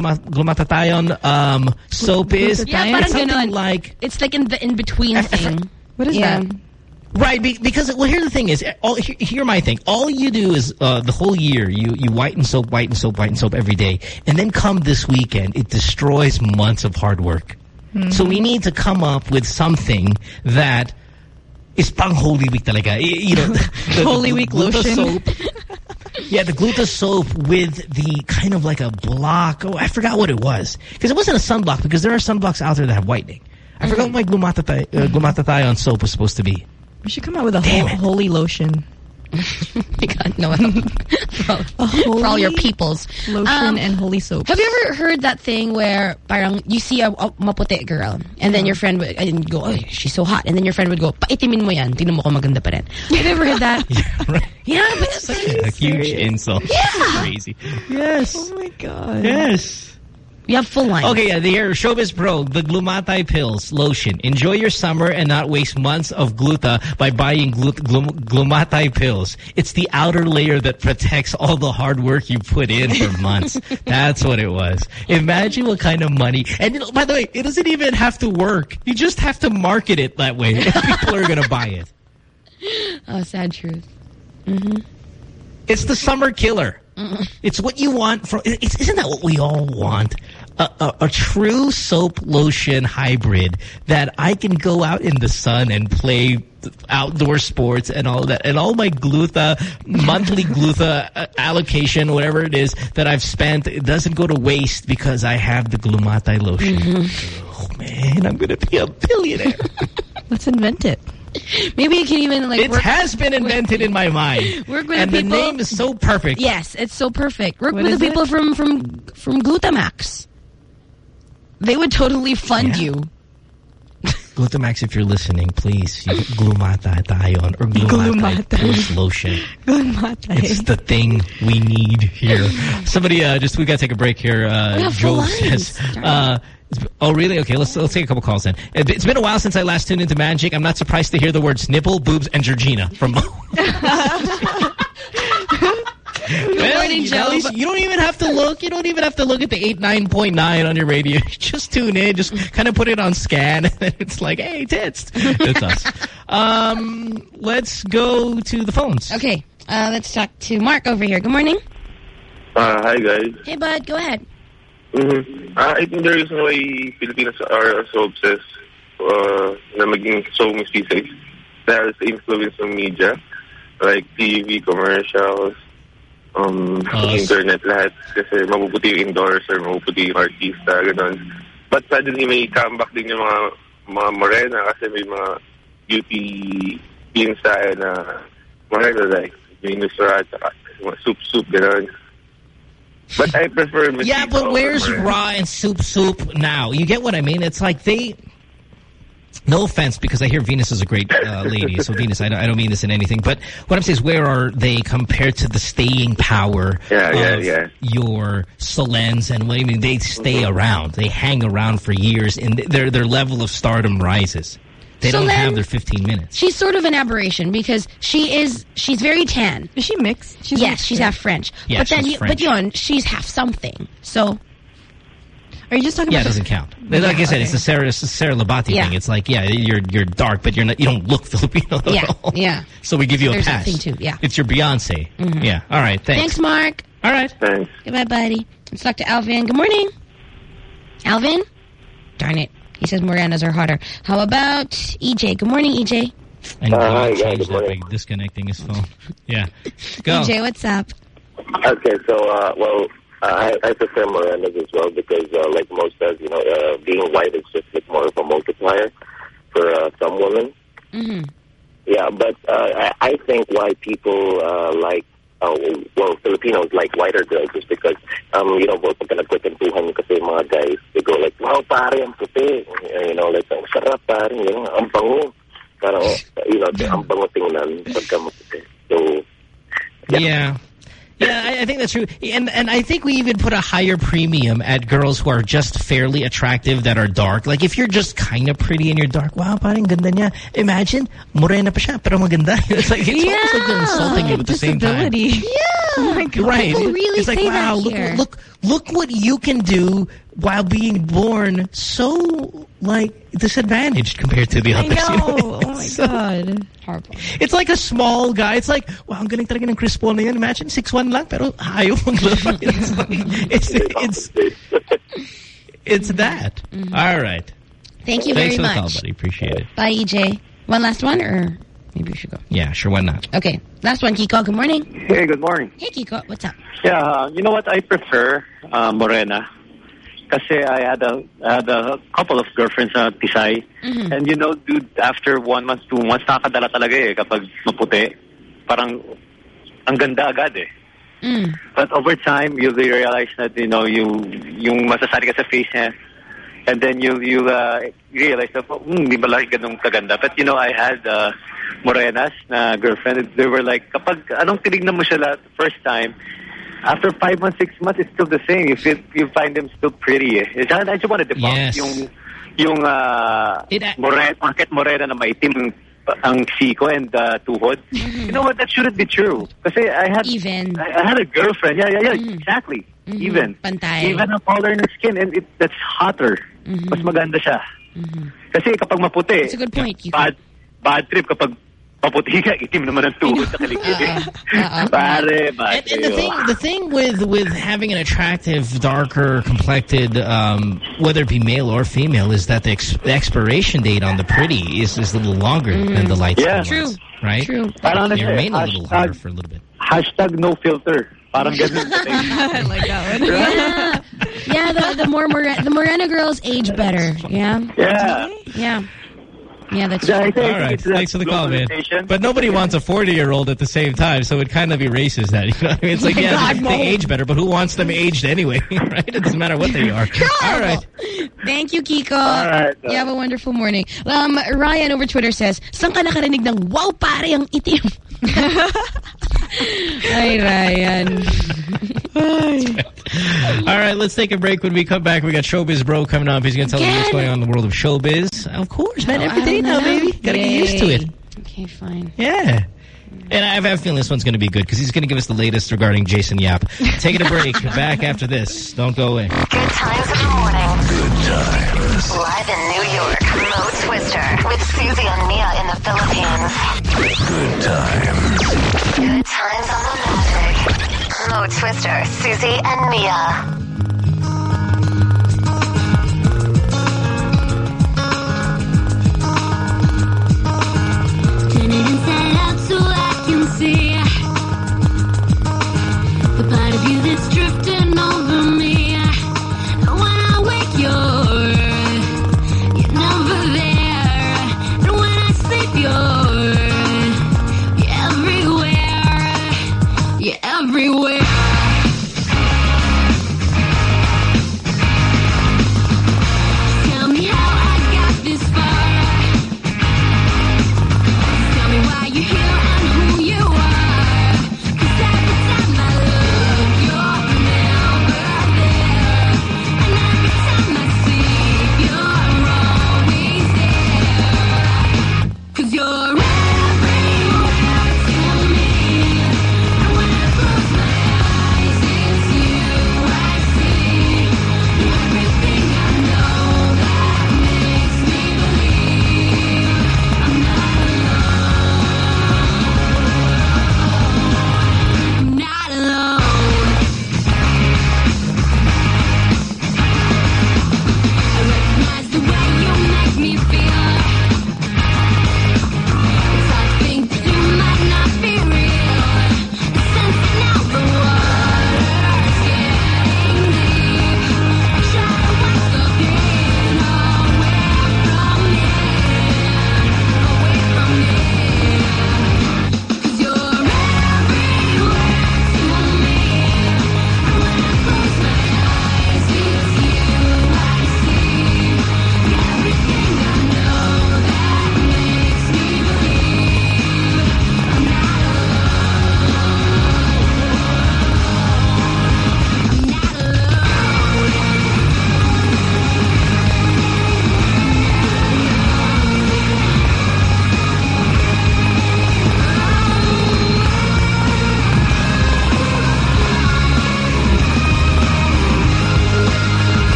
soap is? Yeah, it's something like... It's like in the in-between thing. What is that? Right, because, here's the thing is, here's my thing. All you do is, the whole year, you whiten soap every day. And then come this weekend, it destroys months of hard work. Mm-hmm. So we need to come up with something that is pang Holy Week talaga. The Holy Week lotion. Soap. Yeah, the Gluta soap with the kind of like a block. Oh, I forgot what it was. Because it wasn't a sunblock, because there are sunblocks out there that have whitening. I forgot what my Glumatatayon soap was supposed to be. We should come out with a holy lotion. God, no. For all your peoples. Lotion and holy soap. Have you ever heard that thing where parang you see a maputi girl and then your friend would and go, oh, she's so hot. And then your friend would go, paitimin mo yan. Tingnan mo ko maganda pa rin. Have you ever heard that? Yeah, right. Yeah, but it's such a huge insult. Yeah. Crazy. Yes. Oh my God. Yes. You have full line. Okay, yeah, the Showbiz Pro, the Glumatay Pills Lotion. Enjoy your summer and not waste months of gluta by buying Glumatay Pills. It's the outer layer that protects all the hard work you put in for months. That's what it was. Imagine what kind of money. And by the way, it doesn't even have to work. You just have to market it that way. And people are going to buy it. Oh, sad truth. It's the summer killer. It's what you want from. Isn't that what we all want? A true soap lotion hybrid that I can go out in the sun and play outdoor sports and all that, and all my monthly gluta allocation, whatever it is that I've spent, it doesn't go to waste because I have the Glumatay lotion. Oh man, I'm gonna be a billionaire. Let's invent it. Maybe you can even It has been invented in my mind. Work with and the people. The name is so perfect. Yes, it's so perfect. Work with the people from Glutamax. They would totally fund you. Glutamax, if you're listening, please. Glumata tayo or Glumatay lotion. Glumatay. It's the thing we need here. Somebody we got to take a break here. Joe says, oh, really? Okay, let's take a couple calls then. It's been a while since I last tuned into Magic. I'm not surprised to hear the words nipple, boobs, and Georgina from Well, morning, Joe. At least you don't even have to look. You don't even have to look at the 89.9 on your radio. Just tune in. Just kind of put it on scan. And it's like, hey, tits. That's us. Let's go to the phones. Okay. Let's talk to Mark over here. Good morning. Hi, guys. Hey, bud. Go ahead. I think the reason why Filipinos are so obsessed na maging so misfices, that is the influence of media, like TV, commercials, internet, lahat. Kasi mabubuti yung endorser, mabubuti yung artista, gano'n. But suddenly may comeback din yung mga morena kasi may mga beauty queens tayo na morena, like Venus Rat, soup, gano'n. But I prefer Miss Yeah, but where's Raw and Soup now? You get what I mean? It's like they... No offense, because I hear Venus is a great lady. So Venus, I don't mean this in anything. But what I'm saying is, where are they compared to the staying power of your Solens and what I mean? They stay around. They hang around for years, and their level of stardom rises. They don't have their 15 minutes. She's sort of an aberration because she's very tan. Is she mixed? She's half French. Yeah, but then she's French. But she's half something. So are you just talking about? Yeah, it doesn't count. Like I said, it's the Sarah Labati thing. It's like, you're dark, but you don't look Filipino at all. Yeah. So we give you There's a pass. That thing too. Yeah. It's your Beyonce. Yeah. All right. Thanks. Thanks, Mark. All right. Thanks. Goodbye, buddy. Let's talk to Alvin. Good morning. Alvin? Darn it. He says Morenas are hotter. How about EJ? Good morning, EJ. And hi, changed good morning. that by disconnecting his phone. Yeah. Go. EJ, what's up? Okay, so, I prefer morenas as well because, like most does, being white is just like more of a multiplier for some women. Yeah, but I think why people Filipinos like whiter girls is because, pag nagkwentuhan kasi mga guys, they go like, wow, pare, ang puti. Like, ang sarap, pare, ang bango. Parang, ang bango tingnan pagka maputi. So, yeah. Yeah, I think that's true. And I think we even put a higher premium at girls who are just fairly attractive that are dark. Like, if you're just kind of pretty and you're dark, wow, parang ganda niya. Imagine, morena pa siya, pero maganda. It's like, it's almost like they're insulting you at the same time. Yeah. Oh my God. Right. People really it's like, say wow, that look what you can do while being born so, like, disadvantaged compared to the others. I know. Oh, my God. Horrible. It's like a small guy. It's like, wow, ang galing talaga ng Chris Paul na yan. Imagine 6'1" lang, pero ayaw maglaro. It's that. All right. Thank you very much. Thanks for the call, buddy. Appreciate it. Bye, EJ. One last one, or maybe we should go? Yeah, sure, why not? Okay. Last one, Kiko. Good morning. Hey, good morning. Hey, Kiko. What's up? Yeah, you know what? I prefer morena. Kasi I had a couple of girlfriends na Tisay. And dude, after 1 month, 2 months, nakakadala talaga kapag maputi. parang ang ganda agad eh. But over time, you realize that, you know, yung masasari ka sa face niya, and then you realize that, hindi ba lagi ganun kaganda? But, you know, I had morenas na girlfriend. They were like, kapag anong tinignan mo siya first time, after 5 months, 6 months, it's still the same. You find them still pretty. I just want to debunk yung market morena na maitim ang siko and tuhod. You know what? That shouldn't be true. Kasi I had a girlfriend. Yeah, exactly. Even. Pantay. Even a color in her skin, and that's hotter. Mas maganda siya. Kasi kapag maputi, that's a good point. Bad trip kapag maputi ka, itim naman ang tuhod sa kilikili. Pare. And the thing with having an attractive, darker complected, whether it be male or female, is that the expiration date on the pretty is a little longer than the light skin ones, right? True. They remain a little hotter for a little bit. Hashtag no filter. Parang ganun. I like that one. Yeah, the Morena girls age better. Yeah. Yeah, that's true. All right, thanks for the call, man. But nobody wants a 40-year-old at the same time, so it kind of erases that. You know what I mean? It's like, they age better, but who wants them aged anyway, right? It doesn't matter what they are. All right. Thank you, Kiko. All right. You have a wonderful morning. Ryan over Twitter says, saan ka nakarinig ng wow, pare, ang itim? Hi, Ryan. All right, let's take a break. When we come back, we got Showbiz Bro coming up. He's going to tell us what's going on in the world of showbiz. Of course, man. Every day now, baby. Got to get used to it. Okay, fine. Yeah. And I have a feeling this one's going to be good because he's going to give us the latest regarding Jason Yap. Taking a break. Back after this. Don't go away. Good times in the morning. Good times. Live in New York, Mo Twister with Susie and Mia in the Philippines. Good times. Good times on the Magic. Mo Twister, Susie and Mia. See the part of you that's drifting over me. And when I wake, you're never there. And when I sleep, you're everywhere. You're everywhere.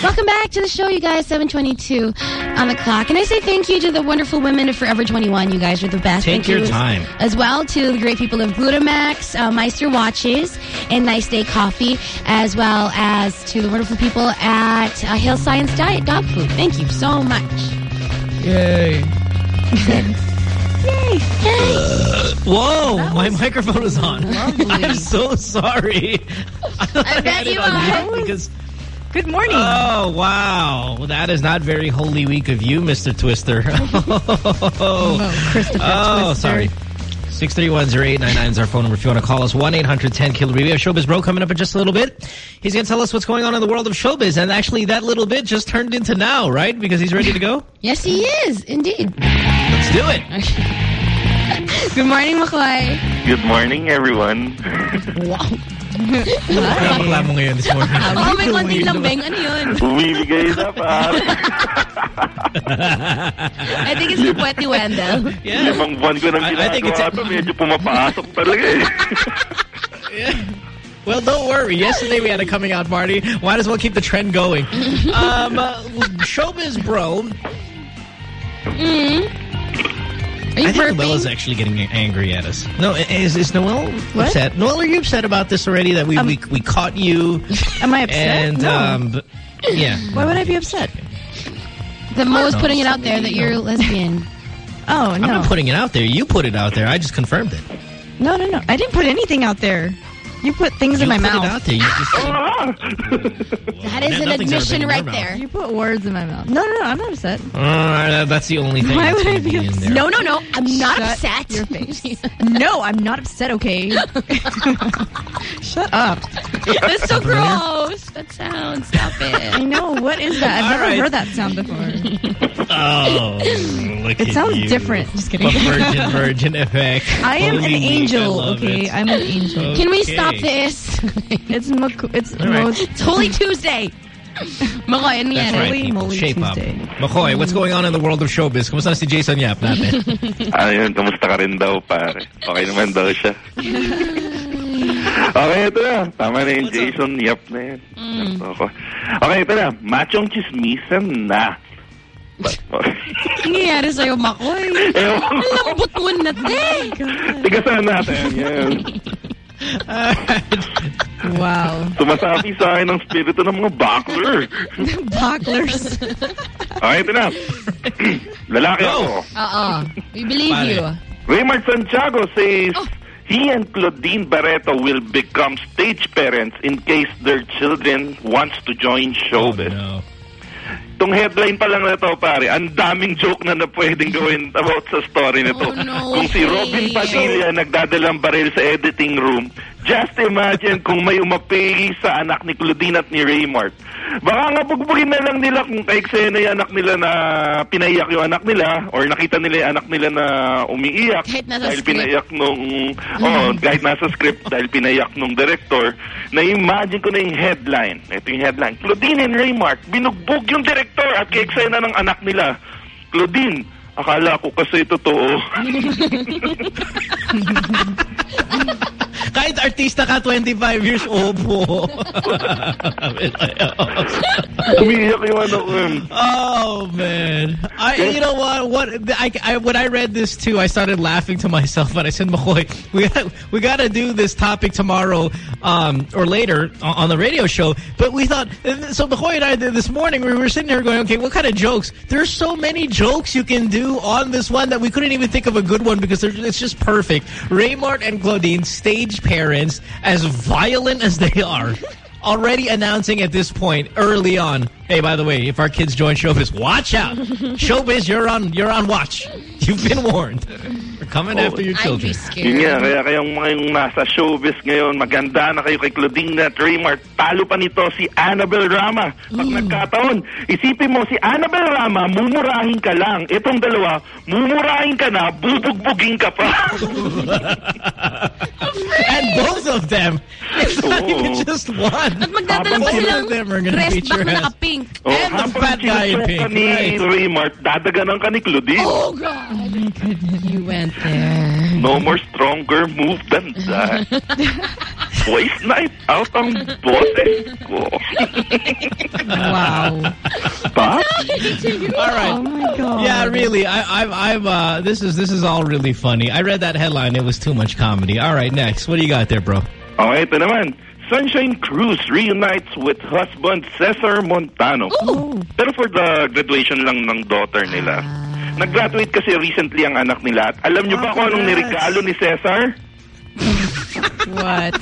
Welcome back to the show, you guys. 7:22 on the clock. And I say thank you to the wonderful women of Forever 21. You guys are the best. Take thank your time. As well to the great people of Glutamax, Meister Watches, and Nice Day Coffee, as well as to the wonderful people at Hill Science Diet Dog Food. Thank you so much. Yay. Yay. Whoa, my microphone was on. I'm so sorry. I bet you are. Because good morning. Oh, wow. That is not very Holy Week of you, Mr. Twister. Christopher Twister. Sorry. 631-0899 is our phone number if you want to call us. 1-800-10-KILLER. We have Showbiz Bro coming up in just a little bit. He's going to tell us what's going on in the world of showbiz. And actually, that little bit just turned into now, right? Because he's ready to go? Yes, he is. Indeed. Let's do it. Good morning, McCoy. Good morning, everyone. Wow. Bakla mo ngayon this morning. Oh, may konting lambing. Ano yun? Bumibigay na, pare. I think it's the Puwet ni Wendell. Yeah. Limang buwan ko nang ginagawa ito. Medyo pumapasok talaga eh. Yeah. Well, don't worry. Yesterday we had a coming out party. Might as well keep the trend going. Showbiz Bro. I think Noel's actually getting angry at us. No, is Noel upset? Noel, are you upset about this already? That we caught you? Am I upset? And no. Yeah. Why would I be upset? The Mo is putting it out there that you're lesbian. Oh, no. I'm not putting it out there. You put it out there. I just confirmed it. No. I didn't put anything out there. You put things in my mouth. It out there. You just that is an admission right there. You put words in my mouth. No, I'm not upset. That's the only thing. Why would I be upset? No. I'm not upset. Your face. No, I'm not upset, okay? Shut up. That's so gross. That sound. Stop it. I know. What is that? I've never heard that sound before. Oh, look it sounds different. Just kidding. Virgin effect. I am an angel, okay? I'm an angel. Can we stop this? It's Holy Tuesday. McCoy, ano yan? Right, shape up. McCoy, what's going on in the world of showbiz? Kumusta na si Jason Yap natin? Ayun, kamusta ka rin daw, pare? Okay naman daw siya. Okay, ito na. Tama na yung Jason Yap na yan. Okay, ito na. Machong chismisan na. Nangyayari sa'yo, McCoy. Lambot mo na, te. Tigasan natin. Yan. Wow. Sumasabi sa akin ng spirito ng mga buckler. Bucklers. Okay, ito na. Lalaki ako. We believe you. Raymart Santiago says he and Claudine Barreto will become stage parents in case their children wants to join showbiz. Oh, no. Itong headline pa lang na ito, pare, ang daming joke na pwedeng gawin about sa story nito. Oh, no. Kung si Robin Padilla nagdadalang baril sa editing room, just imagine kung may umapili sa anak ni Claudine at ni Raymart. Baka nga bugbugin na lang nila kung ka-eksena yung anak nila na pinaiyak yung anak nila or nakita nila yung anak nila na umiiyak dahil pinaiyak nung kahit nasa script dahil pinaiyak nung director. Na-imagine ko na yung headline. Ito yung headline. Claudine and Raymart, binugbog yung director at ka-eksena ng anak nila. Claudine, akala ko kasi totoo. Kahit artista ka, 25 years old po. Umiiyak yung ano ko. Oh, man. You know what? When I read this, too, I started laughing to myself, and I said, McCoy, we got to do this topic tomorrow or later on the radio show. But we thought, so McCoy and I did this morning, we were sitting here going, okay, what kind of jokes? There's so many jokes you can do on this one that we couldn't even think of a good one because it's just perfect. Raymart and Claudine, stage parents, as violent as they are, already announcing at this point early on, hey, by the way, if our kids join showbiz, watch out. Showbiz, you're on watch. You've been warned. We're coming after your children. I'd be scared. Yun nga, kaya kayong mga yung nasa showbiz ngayon, maganda na kayo kay Claudine at Raymart. Talo pa nito si Annabel Rama. Pag nagkataon, isipin mo si Annabel Rama, mumurahin ka lang. Itong dalawa, mumurahin ka na, bubugbugin ka pa. And both of them. It's not even just one. At magdadala pa silang dressed back na naka-pink. And the fat guy in pink. Ni Raymart, dadaganan ka ni Claudine. Oh, God. Oh, my goodness. You went there. No more stronger move than that. Boys night out ang boses ko. Wow. Pa? All right. Oh my God. Yeah, really. This is all really funny. I read that headline. It was too much comedy. All right, next. What do you got there, bro? Okay, ito naman. Sunshine Cruz reunites with husband Cesar Montano. Ooh. Pero for the graduation lang ng daughter nila. Nag-graduate kasi recently ang anak nila. At alam niyo ba kung anong niregalo ni Cesar? What?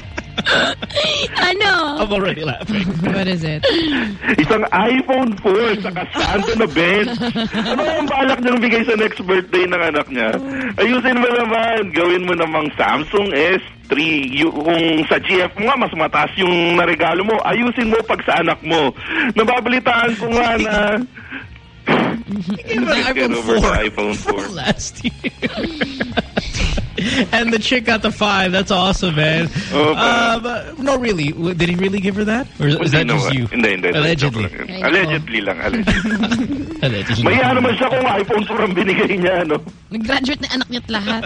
Ano? I'm already laughing. What is it? Isang iPhone 4 saka Santa na Ben. Ano ang balak niyang bigay sa next birthday ng anak niya? Ayusin mo naman. Gawin mo namang Samsung S3. Kung sa GF mo nga, mas mataas yung naregalo mo. Ayusin mo pag sa anak mo. Nababalitaan ko nga na iPhone 4 last year. And the chick got the 5. That's awesome, man. No, really. Did he really give her that? Or is that just you? Hindi. Allegedly. Allegedly lang. Allegedly. Maya naman siya kung iPhone 4 ang binigay niya, no? Nag-graduate na anak niya't lahat.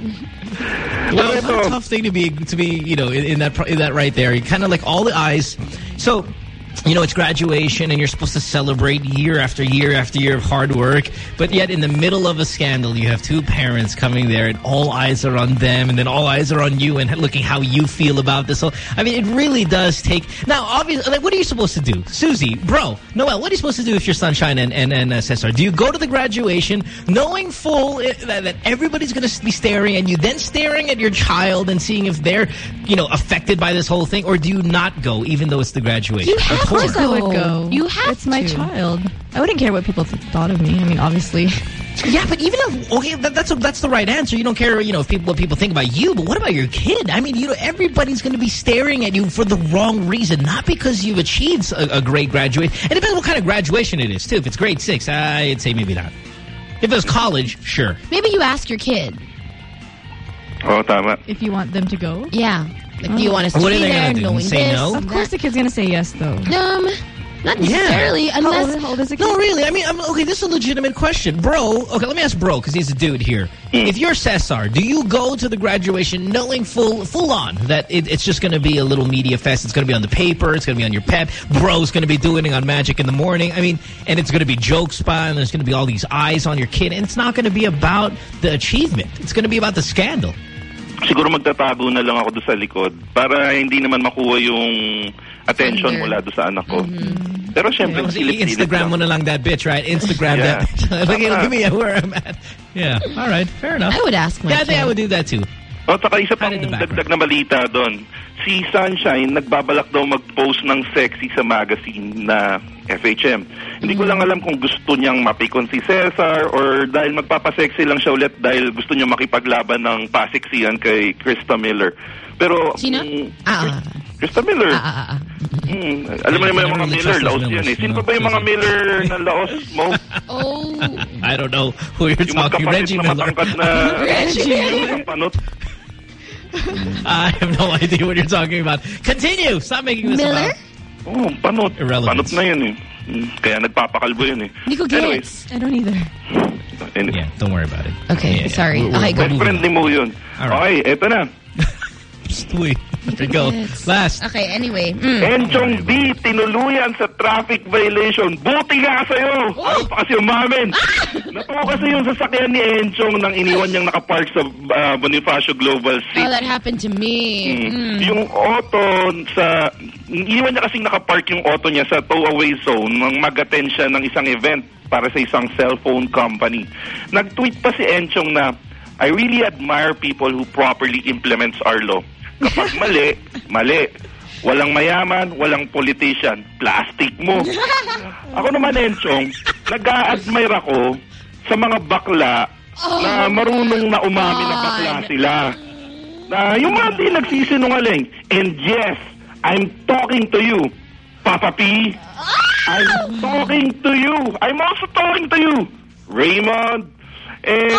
Well, it's a tough thing to be, you know, in that right there. You kind of like all the eyes. So, you know, it's graduation and you're supposed to celebrate year after year after year of hard work. But yet in the middle of a scandal, you have two parents coming there and all eyes are on them and then all eyes are on you and looking how you feel about this. So, I mean, it really does take... Now, obviously, like, what are you supposed to do? Susie, bro, Noel, what are you supposed to do if you're Sunshine and Cesar? Do you go to the graduation knowing full that everybody's going to be staring and you then staring at your child and seeing if they're, you know, affected by this whole thing? Or do you not go even though it's the graduation? You have Of course I would go. You have It's my child. I wouldn't care what people thought of me. I mean, obviously. Yeah, but even if, okay, that's the right answer. You don't care, you know, what people think about you, but what about your kid? I mean, you know, everybody's going to be staring at you for the wrong reason, not because you've achieved a great graduate. And it depends what kind of graduation it is, too. If it's grade 6, I'd say maybe not. If it was college, sure. Maybe you ask your kid. Oh, tama. If you want them to go? Yeah. Like, do you want us to What be are they there, gonna do? knowing Say this? no? Of course the kid's going to say yes, though. Not necessarily, unless... How old is the kid? No, really. I mean, okay, this is a legitimate question. Bro, okay, let me ask Bro, because he's a dude here. If you're Cesar, do you go to the graduation knowing full on that it's just going to be a little media fest? It's going to be on the paper. It's going to be on your pep. Bro's going to be doing it on Magic in the Morning. I mean, and it's going to be joke spot, and there's going to be all these eyes on your kid. And it's not going to be about the achievement. It's going to be about the scandal. Siguro magtatago na lang ako doon sa likod para hindi naman makuha yung attention mula doon sa anak ko. Pero syempre, Instagram mo na lang that bitch, right? Instagram that bitch. Look at me where I'm at. Yeah, all right, fair enough. I would ask my I think kid. I would do that too. O, saka isa pang dagdag na balita doon. Si Sunshine, nagbabalak daw mag-post ng sexy sa magazine na FHM. Hindi ko lang alam kung gusto niyang mapikon si Cesar or dahil magpapasexy lang siya ulit dahil gusto niya makipaglaban ng pasiksiyan kay Krista Miller. Pero... Sino? Krista Miller. Alam mo naman yung mga Miller, laos yan eh. Sino pa ba yung mga Miller na laos mo? Oh. I don't know who you're talking. Reggie Miller. Reggie. I have no idea what you're talking about. Continue. Stop making this Miller? about... Oh, panot. Irrelevance. Panot na yan eh. Kaya nagpapakalbo yan eh. Hindi ko Anyways. gets. I don't either. Anyway. Yeah, don't worry about it. Okay, sorry. Okay, go. Best friend ni mo yun. Alright. Okay, eto na. Uy, there you go. Last. Okay, anyway. Enchong D, tinuluyan sa traffic violation. Buti nga sa'yo! Ano pa kasi umamin? Natuwa kasi yung sasakyan ni Enchong nang iniwan niyang nakapark sa Bonifacio Global City. Oh, that happened to me. Yung auto sa... Iniwan niya kasing nakapark yung auto niya sa tow-away zone nang mag-attend siya ng isang event para sa isang cellphone company. Nag-tweet pa si Enchong na, I really admire people who properly implements our law. Kapag mali, mali. Walang mayaman, walang politician. Plastic mo. Ako naman, Enchong, nag-a-admire ako sa mga bakla na marunong na umami na bakla sila. Na yung mga di nagsisinungaling. And yes, I'm talking to you, Papa P. I'm talking to you. I'm also talking to you, Raymond. And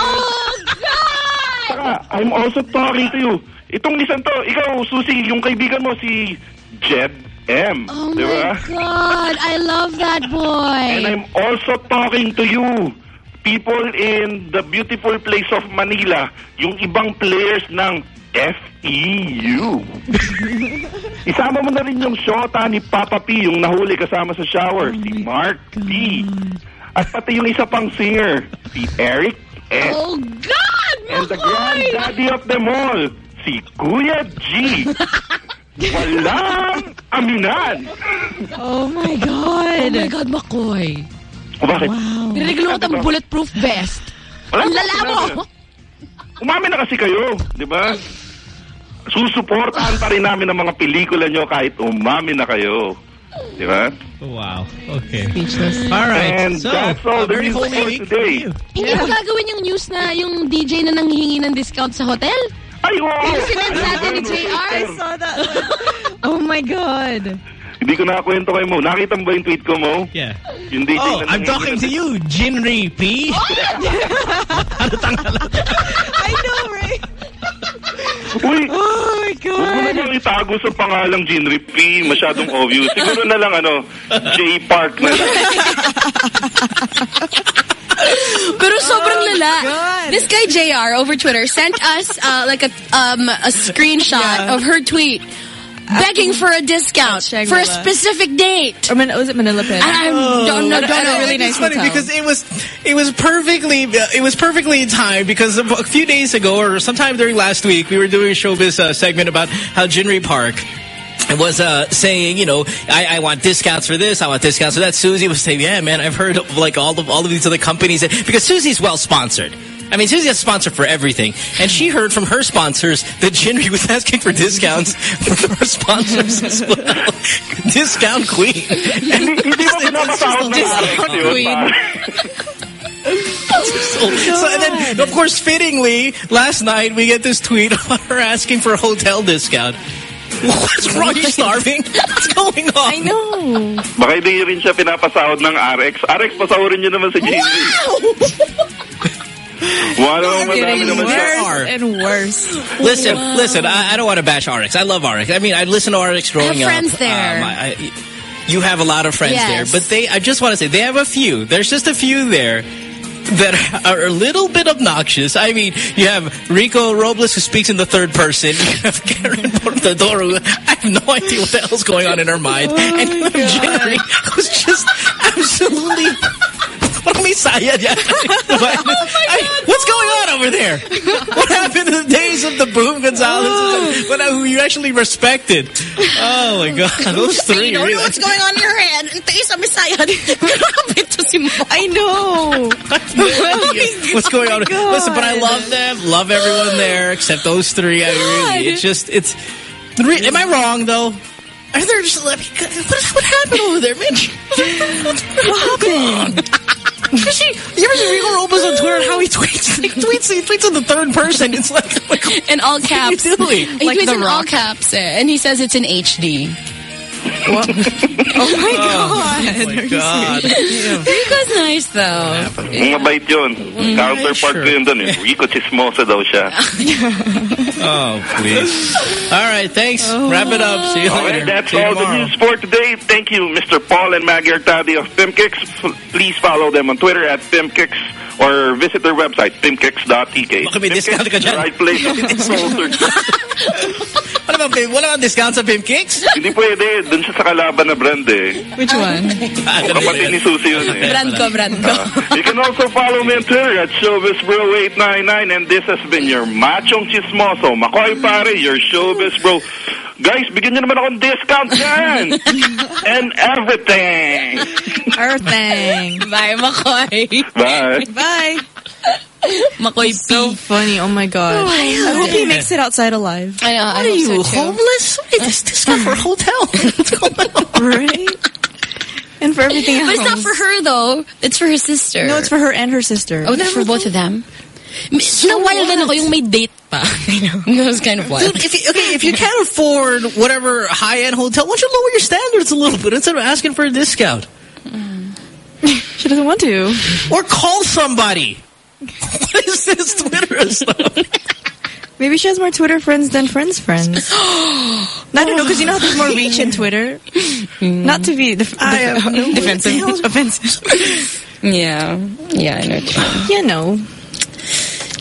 saka, I'm also talking to you. Itong isang to, ikaw, Susie, yung kaibigan mo, si Jed M. Oh diba? my God, I love that boy. And I'm also talking to you, people in the beautiful place of Manila, yung ibang players ng FEU. Isama mo na rin yung shota ni Papa P, yung nahuli kasama sa shower, si Mark P. At pati yung isa pang singer, si Eric S. Oh, God! And the granddaddy of them all, si Kuya G. Walang aminan. Oh my God. Oh my God, Makoy. Bakit? Wow. Niregalo ko ng bulletproof vest. Ang lala mo. Umamin na kasi kayo, di ba? Susuportahan pa rin namin ang mga pelikula nyo kahit umamin na kayo. Di ba? Wow. Okay. Speechless. All right. And so, that's all the news for today. Hindi mo gagawin yung news na yung DJ na nanghihingi ng discount sa hotel? Ay, wow! Yung sinend sa atin ni JR? I saw that one. Oh my God. Hindi ko nakakwento kay Mo. Nakita mo ba yung tweet ko, Mo? Yeah. Yung DJ Oh, na I'm talking to you, Jinri P. I know, right? Uy! Oh my Huwag mo God. naman itago sa pangalang Jinri P. Masyadong obvious. Siguro na lang, J. Park na lang. Pero sobrang lala. This guy JR over Twitter sent us like a screenshot of her tweet begging for a discount for a specific date. Or was it Manila Pen? I don't know. At a really nice It's funny hotel. because it was perfectly timed because a few days ago or sometime during last week we were doing a showbiz segment about how Jinri Park was saying, you know, I want discounts for this, I want discounts for that. Susie was saying, yeah, man, I've heard of like all of these other companies because Susie's well sponsored. I mean, Susie has a sponsor for everything. And she heard from her sponsors that Jinri was asking for discounts for her sponsors as well. Discount queen. Hindi mo pinapasahod ng Discount queen. So, and then, of course, fittingly, last night we get this tweet about her asking for a hotel discount. What's wrong? Are you starving? What's going on? I know. Baka hindi rin siya pinapasahod ng RX. RX, pasahurin niyo naman si Jinri. Wow, Getting naman siya. worse and worse. Listen, I don't want to bash RX. I love RX. I mean, I listened to RX growing up. I have friends there. You have a lot of friends there. But I just want to say, they have a few. There's just a few there that are a little bit obnoxious. I mean, you have Rico Robles who speaks in the third person. You have Karen Portador who I have no idea what the hell's going on in her mind. And you have Jinri who's just absolutely... What's going on over there? What happened to the days of the Boom Gonzalez who you actually respected? Oh my God, those three. I don't know what's going on in your head. I know. What's going on? Listen, but I love them. Love everyone there except those three. I really, it's. Am I wrong though? Are there just like what happened over there, Mitch? What happened? You ever see Rico Robles on Twitter and how he tweets? He tweets in the third person. It's like in all caps. What are you doing? He tweets in all caps, and he says it's in HD. What? Oh my God. Oh my God. Rico's nice though. Mabait yun. Counterpart ko yun dun. Rico Chismosa daw siya. Oh, please. All right, thanks. Wrap it up. See you later. That's all the news for today. Thank you, Mr. Paul and Maggie Artadi of Pimkicks. Please follow them on Twitter at Pimkicks or visit their website, pimkicks.tk. Baka may discount ka dyan. Right place. Wala bang discount sa Pimkicks? Hindi pwede. Dun siya sa kalaban na brand eh. Which one? Kapatid ni Susie yun eh. Brand ko. You can also follow me on Twitter at ShowbizBro899, and this has been your Machong Chismoso, Makoy Pare, your Showbiz Bro. Guys, bigyan niyo naman akong discount yan! And everything! Everything. Bye, Makoy. Bye. Bye. Makoy So funny. Oh my God. I hope he makes it outside alive. I know. What are you, homeless? Wait, this discount for a hotel. What's going on? Right? And for everything else. But it's not for her though. It's for her sister. No, it's for her and her sister. Oh, it's for both of them? Wild din ako yung may date pa. I know. That was kind of wild. Dude, if you can't afford whatever high-end hotel, why don't you lower your standards a little bit instead of asking for a discount? She doesn't want to. Or call somebody. What is this Twitter stuff? Maybe she has more Twitter friends than friends. I don't know, because you know how there's more reach in Twitter? Not to be defensive. Offensive. Yeah. Yeah, I know. You know.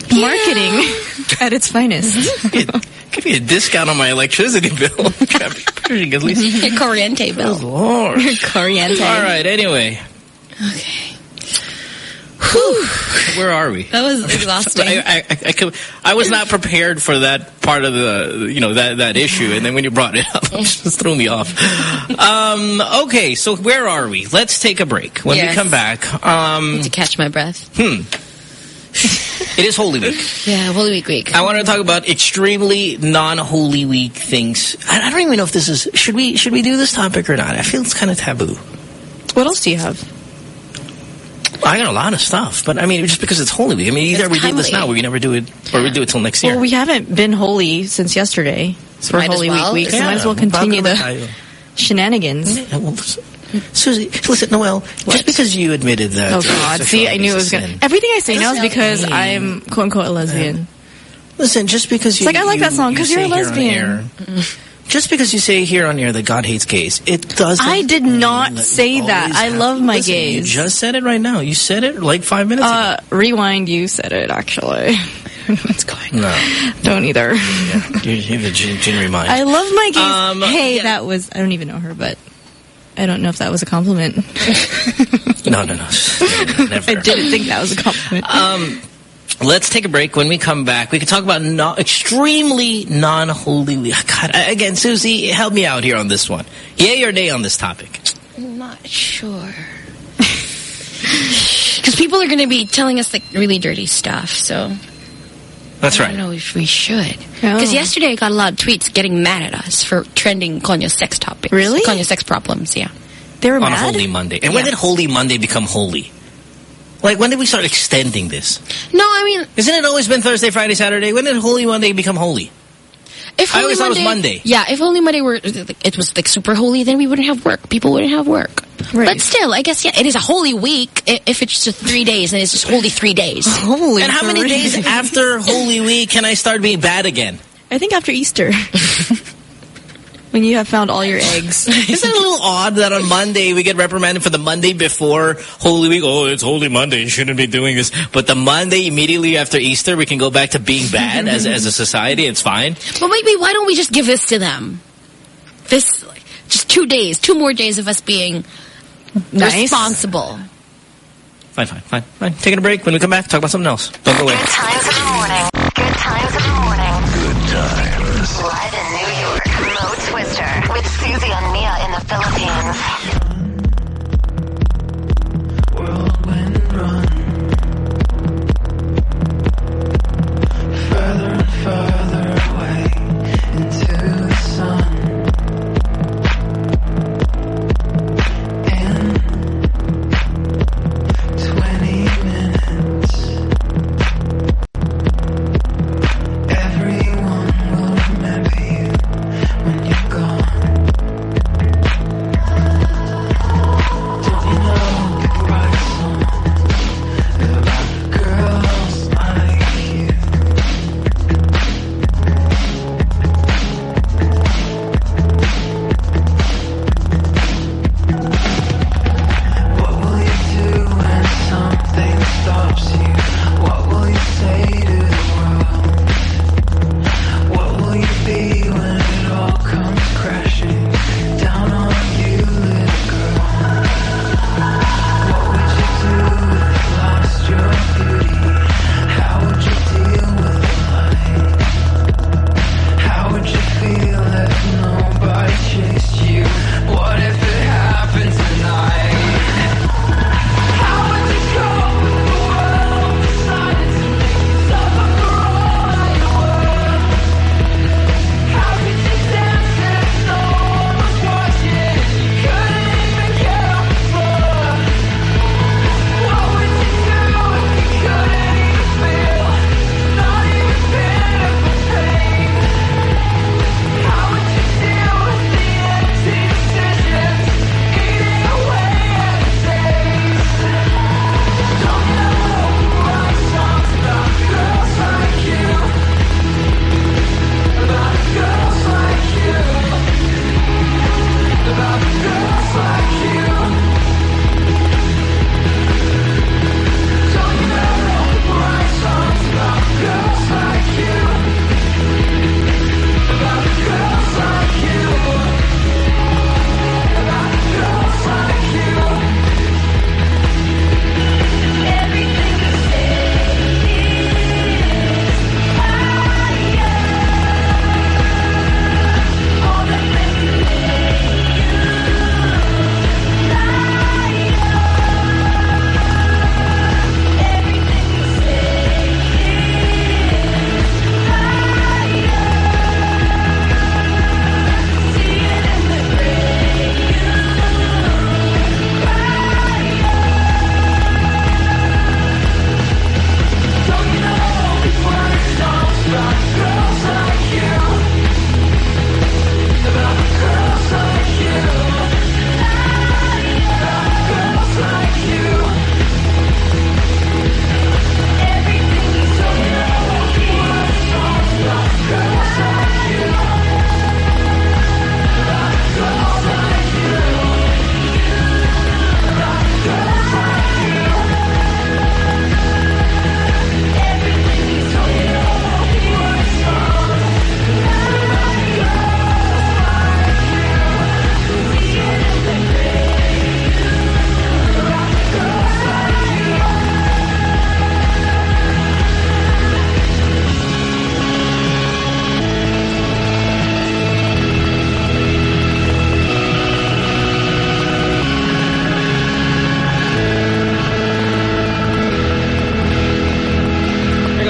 Marketing at its finest. Give me a discount on my electricity bill. At least your Corriente bill. Oh, Lord. Your Corriente. All right, anyway. Okay. Whew. Where are we? That was exhausting. I was not prepared for that part of the, that issue. And then when you brought it up, it just threw me off. Okay, so where are we? Let's take a break. When we come back. Need to catch my breath. It is Holy Week. Yeah, Holy Week. I want to talk about extremely non-Holy Week things. I don't even know if this is... Should we do this topic or not? I feel it's kind of taboo. What else do you have? I got a lot of stuff, but I mean, just because it's Holy Week. I mean, either we do this now or we never do it, or we do it till next year. Well, we haven't been holy since yesterday for Holy Week, so might as well continue the shenanigans. Yeah, well, Susie, listen, Noelle, just because you admitted that... Oh, God. See, I knew it was going to... Everything I say now is because I'm, quote-unquote, a lesbian. Listen, just because you... It's like, I like that song because you're a lesbian. Just because you say here on air that God hates gays, it doesn't... I did not say that. I love my gays. You just said it right now. You said it like 5 minutes ago. Rewind, you said it, actually. What's going on? No. Don't either. Yeah, you have a Jin mind. I love my gays. That was... I don't even know her, but... I don't know if that was a compliment. No. Never. I didn't think that was a compliment. Let's take a break. When we come back, we can talk about extremely non-Holy Week. God, again, Susie, help me out here on this one. Yay or nay on this topic? I'm not sure. Because people are going to be telling us like really dirty stuff, so... That's right. I don't know if we should. Because yesterday I got a lot of tweets getting mad at us for trending Konyo sex topics. Really? Konyo sex problems, yeah. They were on mad? Holy Monday. And when did Holy Monday become holy? Like, when did we start extending this? No, I mean... Isn't it always been Thursday, Friday, Saturday? When did Holy Monday become holy? I always thought it was Monday. Yeah, if Holy Monday it was like super holy, then we wouldn't have work. People wouldn't have work. Right. But still, I guess, yeah, it is a holy week. If it's just 3 days, then it's just holy 3 days. Holy And how many days after Holy Week can I start being bad again? I think after Easter. When you have found all your eggs. Isn't it a little odd that on Monday we get reprimanded for the Monday before Holy Week? Oh, it's Holy Monday. You shouldn't be doing this. But the Monday immediately after Easter, we can go back to being bad as a society. It's fine. But maybe why don't we just give this to them? This, just 2 days, 2 more days of us being responsible. Fine. Taking a break. When we come back, talk about something else. Don't go away. Good times in the morning. Good times in the morning. Good times. Live in New York, Mo Twister with Susie and Mia in the Philippines. Whirlwind run further and further away into the sun. In 20 minutes, everyone will remember you.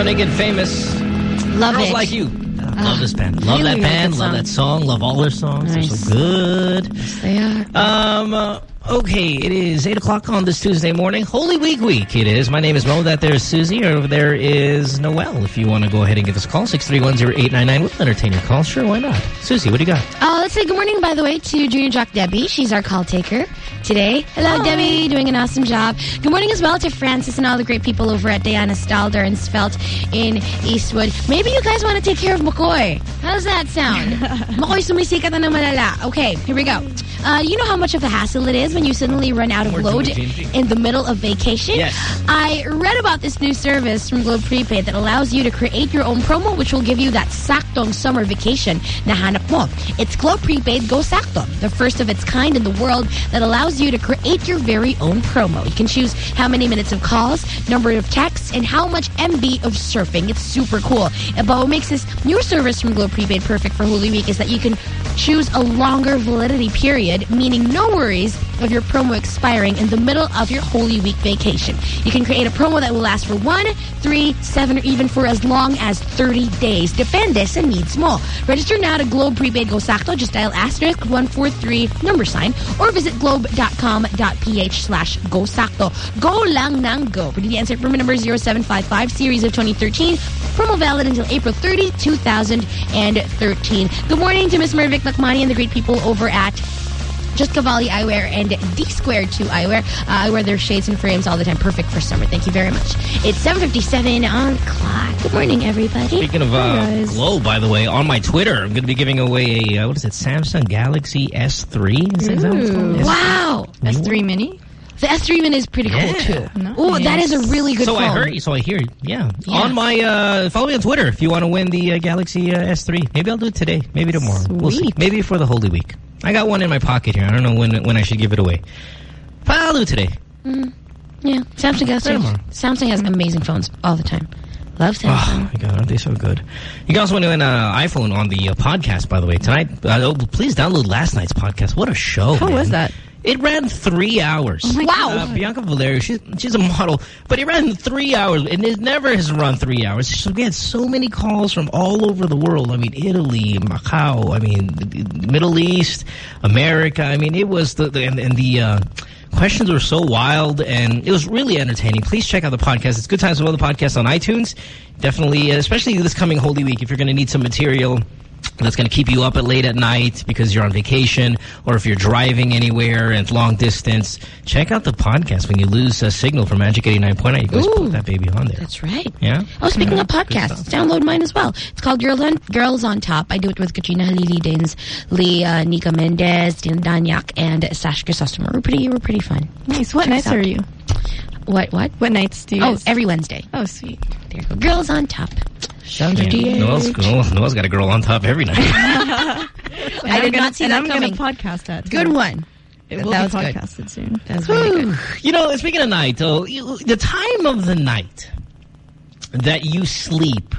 Make It Famous. Love Girls it. Like You. Love this band. Love really that band. good Love song. that song. Love all their songs. Nice. They're so good. Yes, they are. Okay, it is 8 o'clock on this Tuesday morning. Holy Week it is. My name is Mo. That there is Susie. Over there is Noelle. If you want to go ahead and give us a call, 6310899. We'll entertain your call. Sure, why not? Susie, what do you got? Let's say good morning, by the way, to Junior Jock Debbie. She's our call taker today. Hello, Debbie. Doing an awesome job. Good morning as well to Francis and all the great people over at Diana Stalder and Svelte in Eastwood. Maybe you guys want to take care of McCoy. How does that sound? McCoy sumisikat na malala. Okay, here we go. You know how much of a hassle it is when you suddenly run out of load in the middle of vacation? Yes. I read about this new service from Globe Prepaid that allows you to create your own promo, which will give you that saktong summer vacation na hanap mo. It's Globe Prepaid Go Sakto, the first of its kind in the world that allows you to create your very own promo. You can choose how many minutes of calls, number of texts, and how much MB of surfing. It's super cool. But what makes this new service from Globe Prepaid perfect for Holy Week is that you can choose a longer validity period, meaning no worries of your promo expiring in the middle of your Holy Week vacation. You can create a promo that will last for 1, 3, 7, or even for as long as 30 days. Depende sa needs mo. Register now to Globe Prepaid Go Sakto. Just dial *143 #, or visit globe.com.ph/Go Sakto. Go lang nang go. Pretty answer permit number 0755 series of 2013. Promo valid until April 30, 2013. Good morning to Miss Mervic Lakmani and the great people over at Just Cavalli Eyewear and D2 Eyewear. I wear their shades and frames all the time. Perfect for summer. Thank you very much. It's 7:57 on the clock. Good morning, everybody. Speaking of Glow, by the way, on my Twitter, I'm going to be giving away a, Samsung Galaxy S3? Is that what it's called? Wow. S3 Mini? The S3 Mini is pretty cool, too. Oh, that is a really good phone. So I hear, on my, follow me on Twitter if you want to win the Galaxy S3. Maybe I'll do it today. Maybe tomorrow. Sweet. We'll see. Maybe for the Holy Week. I got one in my pocket here. I don't know when I should give it away. But I'll do it today. Yeah, Samsung has amazing phones all the time. Love Samsung. Oh, my God, aren't they so good? You can also win an iPhone on the podcast, by the way. Tonight, please download last night's podcast. What a show, How was that? It ran 3 hours. Oh my God. Bianca Valerio, she's a model, but it ran 3 hours, and it never has run 3 hours. So we had so many calls from all over the world. I mean, Italy, Macau, I mean, the Middle East, America. I mean, it was the questions were so wild, and it was really entertaining. Please check out the podcast. It's Good Times with Other Podcasts on iTunes. Definitely, especially this coming Holy Week, if you're going to need some material that's going to keep you up late at night because you're on vacation, or if you're driving anywhere and long distance, check out the podcast. When you lose a signal from Magic 89.9, you guys put that baby on there. That's right. Yeah? Oh, speaking of podcasts, download mine as well. It's called Girls on Top. I do it with Katrina Halili Dins, Lee, Nika Mendez, Tina Danyak, and Sash Chrysostom. We're pretty fun. Nice. What nights are you? What? What nights do you guys? every Wednesday. Oh, sweet. There you go. Girls on Top. Noelle's got a girl on top every night. I did not see that coming. I'm going to podcast that. Too. Good one. It will be podcasted soon. That was really good. You know, speaking of night, though, the time of the night that you sleep,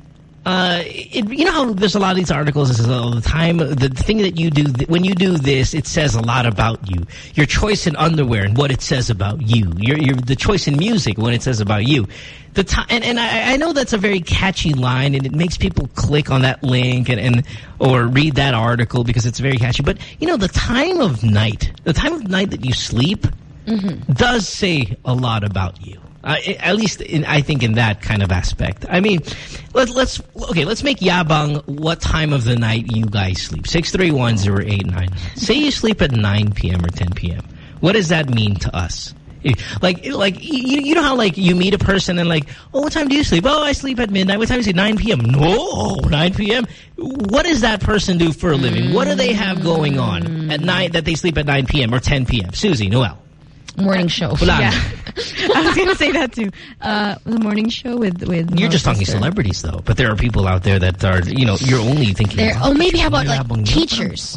you know how there's a lot of these articles that says, the thing that you do, when you do this, it says a lot about you. Your choice in underwear and what it says about you. The choice in music, what it says about you. The time, and I know that's a very catchy line, and it makes people click on that link or read that article because it's very catchy. But, you know, the time of night that you sleep does say a lot about you. At least I think in that kind of aspect. I mean, let's make yabang what time of the night you guys sleep. 6310899. Say you sleep at 9 p.m. or 10 p.m. What does that mean to us? Like you know how like you meet a person and like, oh, what time do you sleep? Oh, I sleep at midnight. What time do you sleep? 9 p.m. No, 9 p.m. What does that person do for a living? What do they have going on at night that they sleep at 9 p.m. or 10 p.m.? Susie, Noelle. Morning show. Yeah. I was going to say that too. The morning show with You're just talking celebrities though, but there are people out there that are, you know, you're only thinking about, maybe how about like teachers?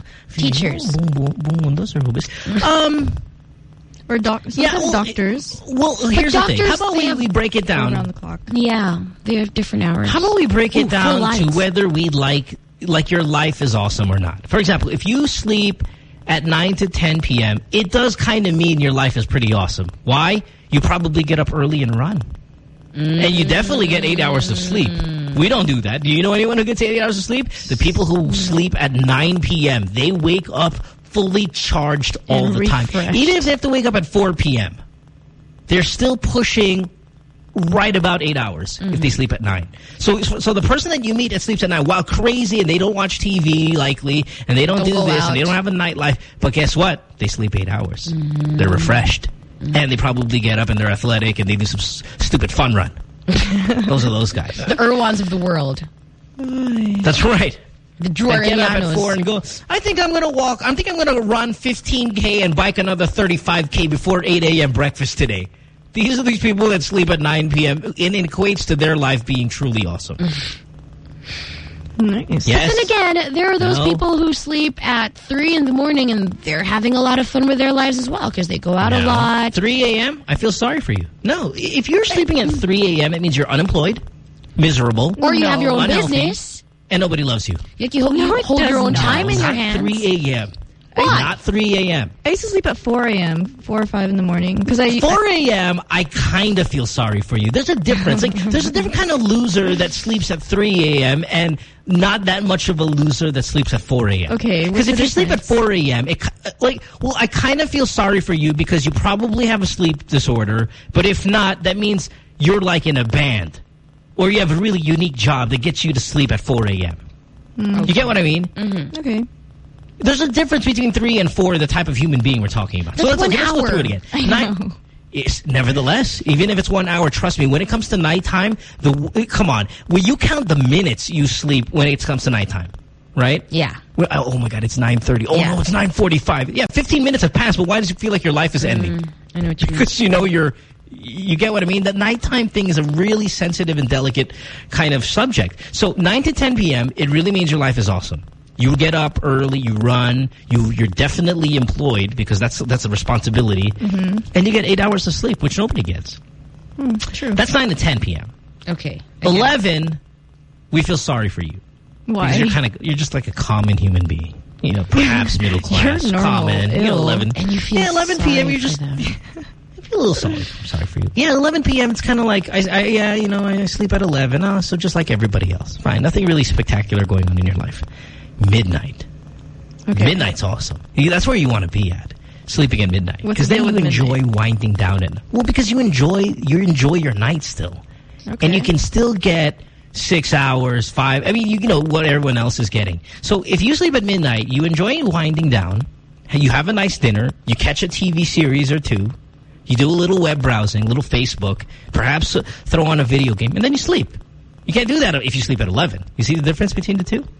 Or doctors. Well, here's the thing. How about we break it down? Around the clock. Yeah, they have different hours. How about we break it down to whether we like your life is awesome or not? For example, if you sleep at 9 to 10 p.m., it does kind of mean your life is pretty awesome. Why? You probably get up early and run. And you definitely get 8 hours of sleep. We don't do that. Do you know anyone who gets 8 hours of sleep? The people who sleep at 9 p.m. They wake up fully charged all the time. Even if they have to wake up at 4 p.m., they're still pushing right about 8 hours if they sleep at 9. So the person that you meet that sleeps at 9, while crazy and they don't watch TV likely, and they don't do this, and they don't have a nightlife, but guess what? They sleep 8 hours. They're refreshed. And they probably get up and they're athletic and they do some stupid fun run. Those are those guys. The Irwans of the world. That's right. The They get up at Jorianos. 4 and go, I think I'm going to walk. I think I'm going to run 15K and bike another 35K before 8 a.m. breakfast today. These are these people that sleep at 9 p.m. and it equates to their life being truly awesome. Nice. Yes. But then again, there are those people who sleep at 3 in the morning and they're having a lot of fun with their lives as well because they go out a lot. 3 a.m.? I feel sorry for you. No, if you're sleeping at 3 a.m., it means you're unemployed, miserable, Or you have your own unhealthy, business. and nobody loves you. Like you hold your own time in your Not hands. 3 a.m. Not 3 a.m. I used to sleep at 4 a.m., 4 or 5 in the morning. 4 a.m., I kind of feel sorry for you. There's a difference. Like, there's a different kind of loser that sleeps at 3 a.m. and not that much of a loser that sleeps at 4 a.m. Okay. Because if you sleep at 4 a.m., I kind of feel sorry for you because you probably have a sleep disorder. But if not, that means you're like in a band. Or you have a really unique job that gets you to sleep at 4 a.m. You get what I mean? Okay. There's a difference between 3 and 4, the type of human being we're talking about. That's let's 1 go through it again. I know. Nevertheless, even if it's 1 hour, trust me, when it comes to nighttime, come on, will you count the minutes you sleep when it comes to nighttime? Right? Yeah. Well, oh my God, it's 9:30. Oh no, it's 9:45. Yeah, 15 minutes have passed, but why does it feel like your life is ending? I know what you mean. Because you get what I mean? That nighttime thing is a really sensitive and delicate kind of subject. So 9 to 10 p.m., it really means your life is awesome. You get up early, you run, you're definitely employed because that's a responsibility. And you get 8 hours of sleep, which nobody gets. True. That's 9 to 10 p.m. Okay. 11, we feel sorry for you. Why? Because you're just like a common human being. You know, perhaps middle class, You're normal. common. You know, 11. And you feel 11 sorry p.m. You're for just... them. I feel a little sorry for you. Yeah, 11 p.m. It's kind of like, I sleep at 11. So just like everybody else. Fine. Nothing really spectacular going on in your life. Midnight. Okay. Midnight's awesome. That's where you want to be at. Sleeping at midnight. Because then you enjoy winding down at... Well, because you enjoy your night still. Okay. And you can still get 6 hours, 5... I mean, you know what everyone else is getting. So if you sleep at midnight, you enjoy winding down. You have a nice dinner. You catch a TV series or two. You do a little web browsing, a little Facebook. Perhaps throw on a video game. And then you sleep. You can't do that if you sleep at 11. You see the difference between the two?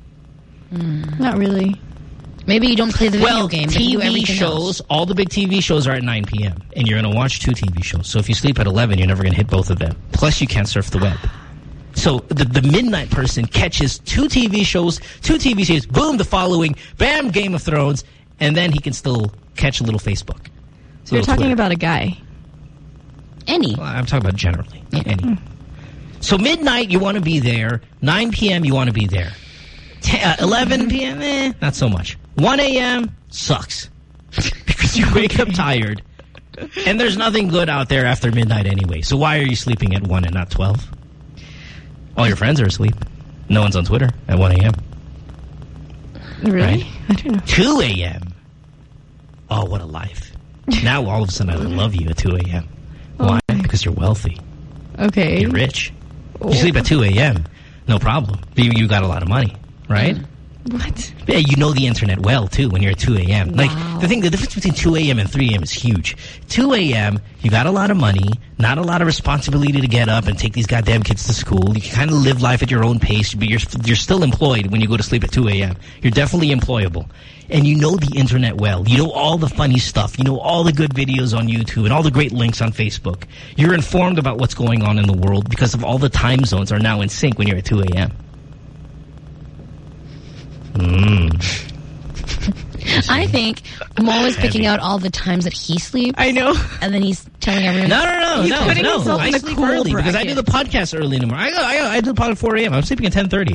Not really. Maybe you don't play the video game. But you do TV everything shows, else. all the big TV shows are at 9 p.m. And you're going to watch 2 TV shows. So if you sleep at 11, you're never going to hit both of them. Plus, you can't surf the web. So the midnight person catches 2 TV shows, 2 TV series, boom, the following, bam, Game of Thrones, and then he can still catch a little Facebook. So you're talking about a guy. Any. Well, I'm talking about generally. Yeah. Any. So midnight, you want to be there. 9 p.m., you want to be there. 11 p.m., not so much. 1 a.m. sucks. Because you wake up tired. And there's nothing good out there after midnight anyway. So why are you sleeping at 1 and not 12? All your friends are asleep. No one's on Twitter at 1 a.m. Really? Right? I don't know. 2 a.m. Oh, what a life. Now all of a sudden I love you at 2 a.m. Why? Because you're wealthy. Okay. You're rich. You sleep at 2 a.m. No problem. You got a lot of money, right? What? Yeah, you know the internet well, too, when you're at 2 a.m. Wow. Like, the difference between 2 a.m. and 3 a.m. is huge. 2 a.m., you got a lot of money, not a lot of responsibility to get up and take these goddamn kids to school. You can kind of live life at your own pace, but you're still employed when you go to sleep at 2 a.m. You're definitely employable. And you know the internet well. You know all the funny stuff. You know all the good videos on YouTube and all the great links on Facebook. You're informed about what's going on in the world because of all the time zones are now in sync when you're at 2 a.m. I think Mo is picking out all the times that he sleeps. I know. And then he's telling everyone. No. I sleep early because I do the podcast early in the morning. I do the podcast at 4 a.m. I'm sleeping at 10:30.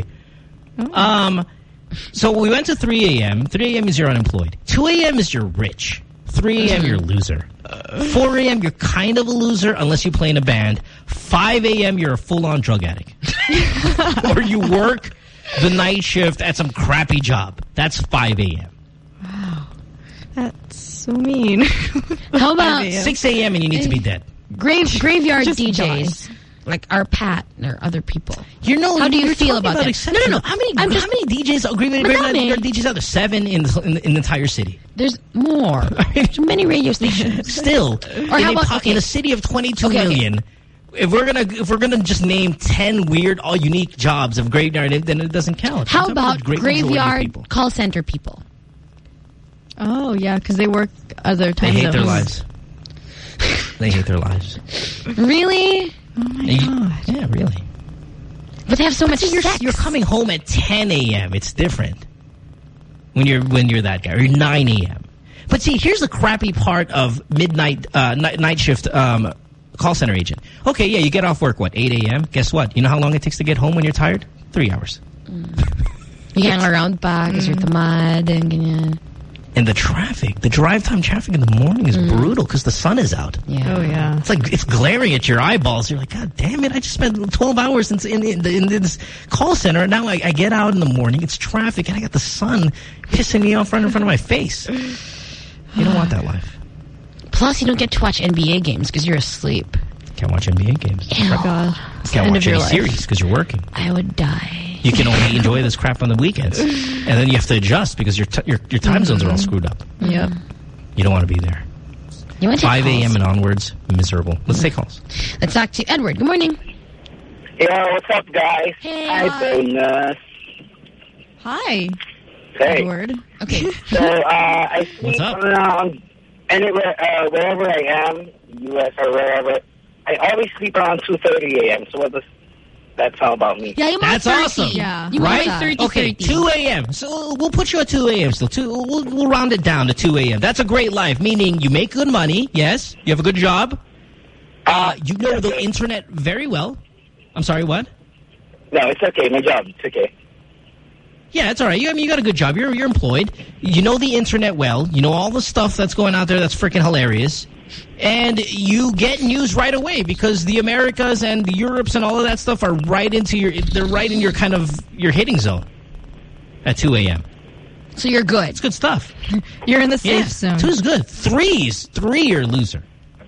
So we went to 3 a.m. 3 a.m. is you're unemployed. 2 a.m. is you're rich. 3 a.m., you're a loser. 4 a.m., you're kind of a loser unless you play in a band. 5 a.m., you're a full-on drug addict. Or you work the night shift at some crappy job. That's 5 a.m. Wow. That's so mean. How about 6 a.m. and you need to be dead? Graveyard Just DJs. Like our Pat or other people. How do you feel about that? No. How many DJs, graveyard DJs are there? 7 in the entire city. There's more. There's many radio stations. Still. Or how about in a city of 22 million, if we're gonna just name 10 weird, all unique jobs of graveyard, then it doesn't count. How about graveyard call center people? Oh yeah, because they work other time They hate zones. their lives. They hate their lives. Really? Oh my God. Yeah, really. But they have so much sex. You're coming home at 10 a.m. It's different when you're that guy, or 9 a.m. But see, here's the crappy part of midnight night shift call center agent. Okay, yeah, you get off work, 8 a.m.? Guess what? You know how long it takes to get home when you're tired? 3 hours. You hang around pa kasi you're tamad and ganyan. And the traffic, the drive time traffic in the morning is brutal because the sun is out. Yeah. Oh yeah. It's like it's glaring at your eyeballs. You're like, God damn it! I just spent 12 hours in this call center, and now I get out in the morning. It's traffic, and I got the sun pissing me off right in front of my face. You don't want that life. Plus, you don't get to watch NBA games because you're asleep. Can't watch NBA games. Ew. God. Can't watch any series because you're working. I would die. You can only enjoy this crap on the weekends, and then you have to adjust because your time zones are all screwed up. Yep. You don't want to be there. You want to 5 a.m. and onwards, miserable. Let's take calls. Let's talk to Edward. Good morning. Yeah, what's up, guys? Hey. Hi, bonus. Hi. Hey. Edward. Okay. So, I sleep What's up? around anywhere, wherever I am, U.S. or wherever. I always sleep around 2:30 a.m. So that's all about me. Yeah, you That's 30. awesome. Yeah. You Right? 30, Okay, 30. 2 a.m. So we'll put you at 2 a.m. still. We'll round it down to 2 a.m. That's a great life, meaning you make good money, yes, you have a good job, you know the internet very well. I'm sorry, what? No, it's okay. My job. It's okay. Yeah, it's all right. You got a good job. You're employed. You know the internet well. You know all the stuff that's going out there that's freaking hilarious. And you get news right away because the Americas and the Europes and all of that stuff are right into they're right in your kind of your hitting zone at 2 a.m. So you're good. It's good stuff. You're in the safe Yeah, zone. 2 is good. 3 you're a loser.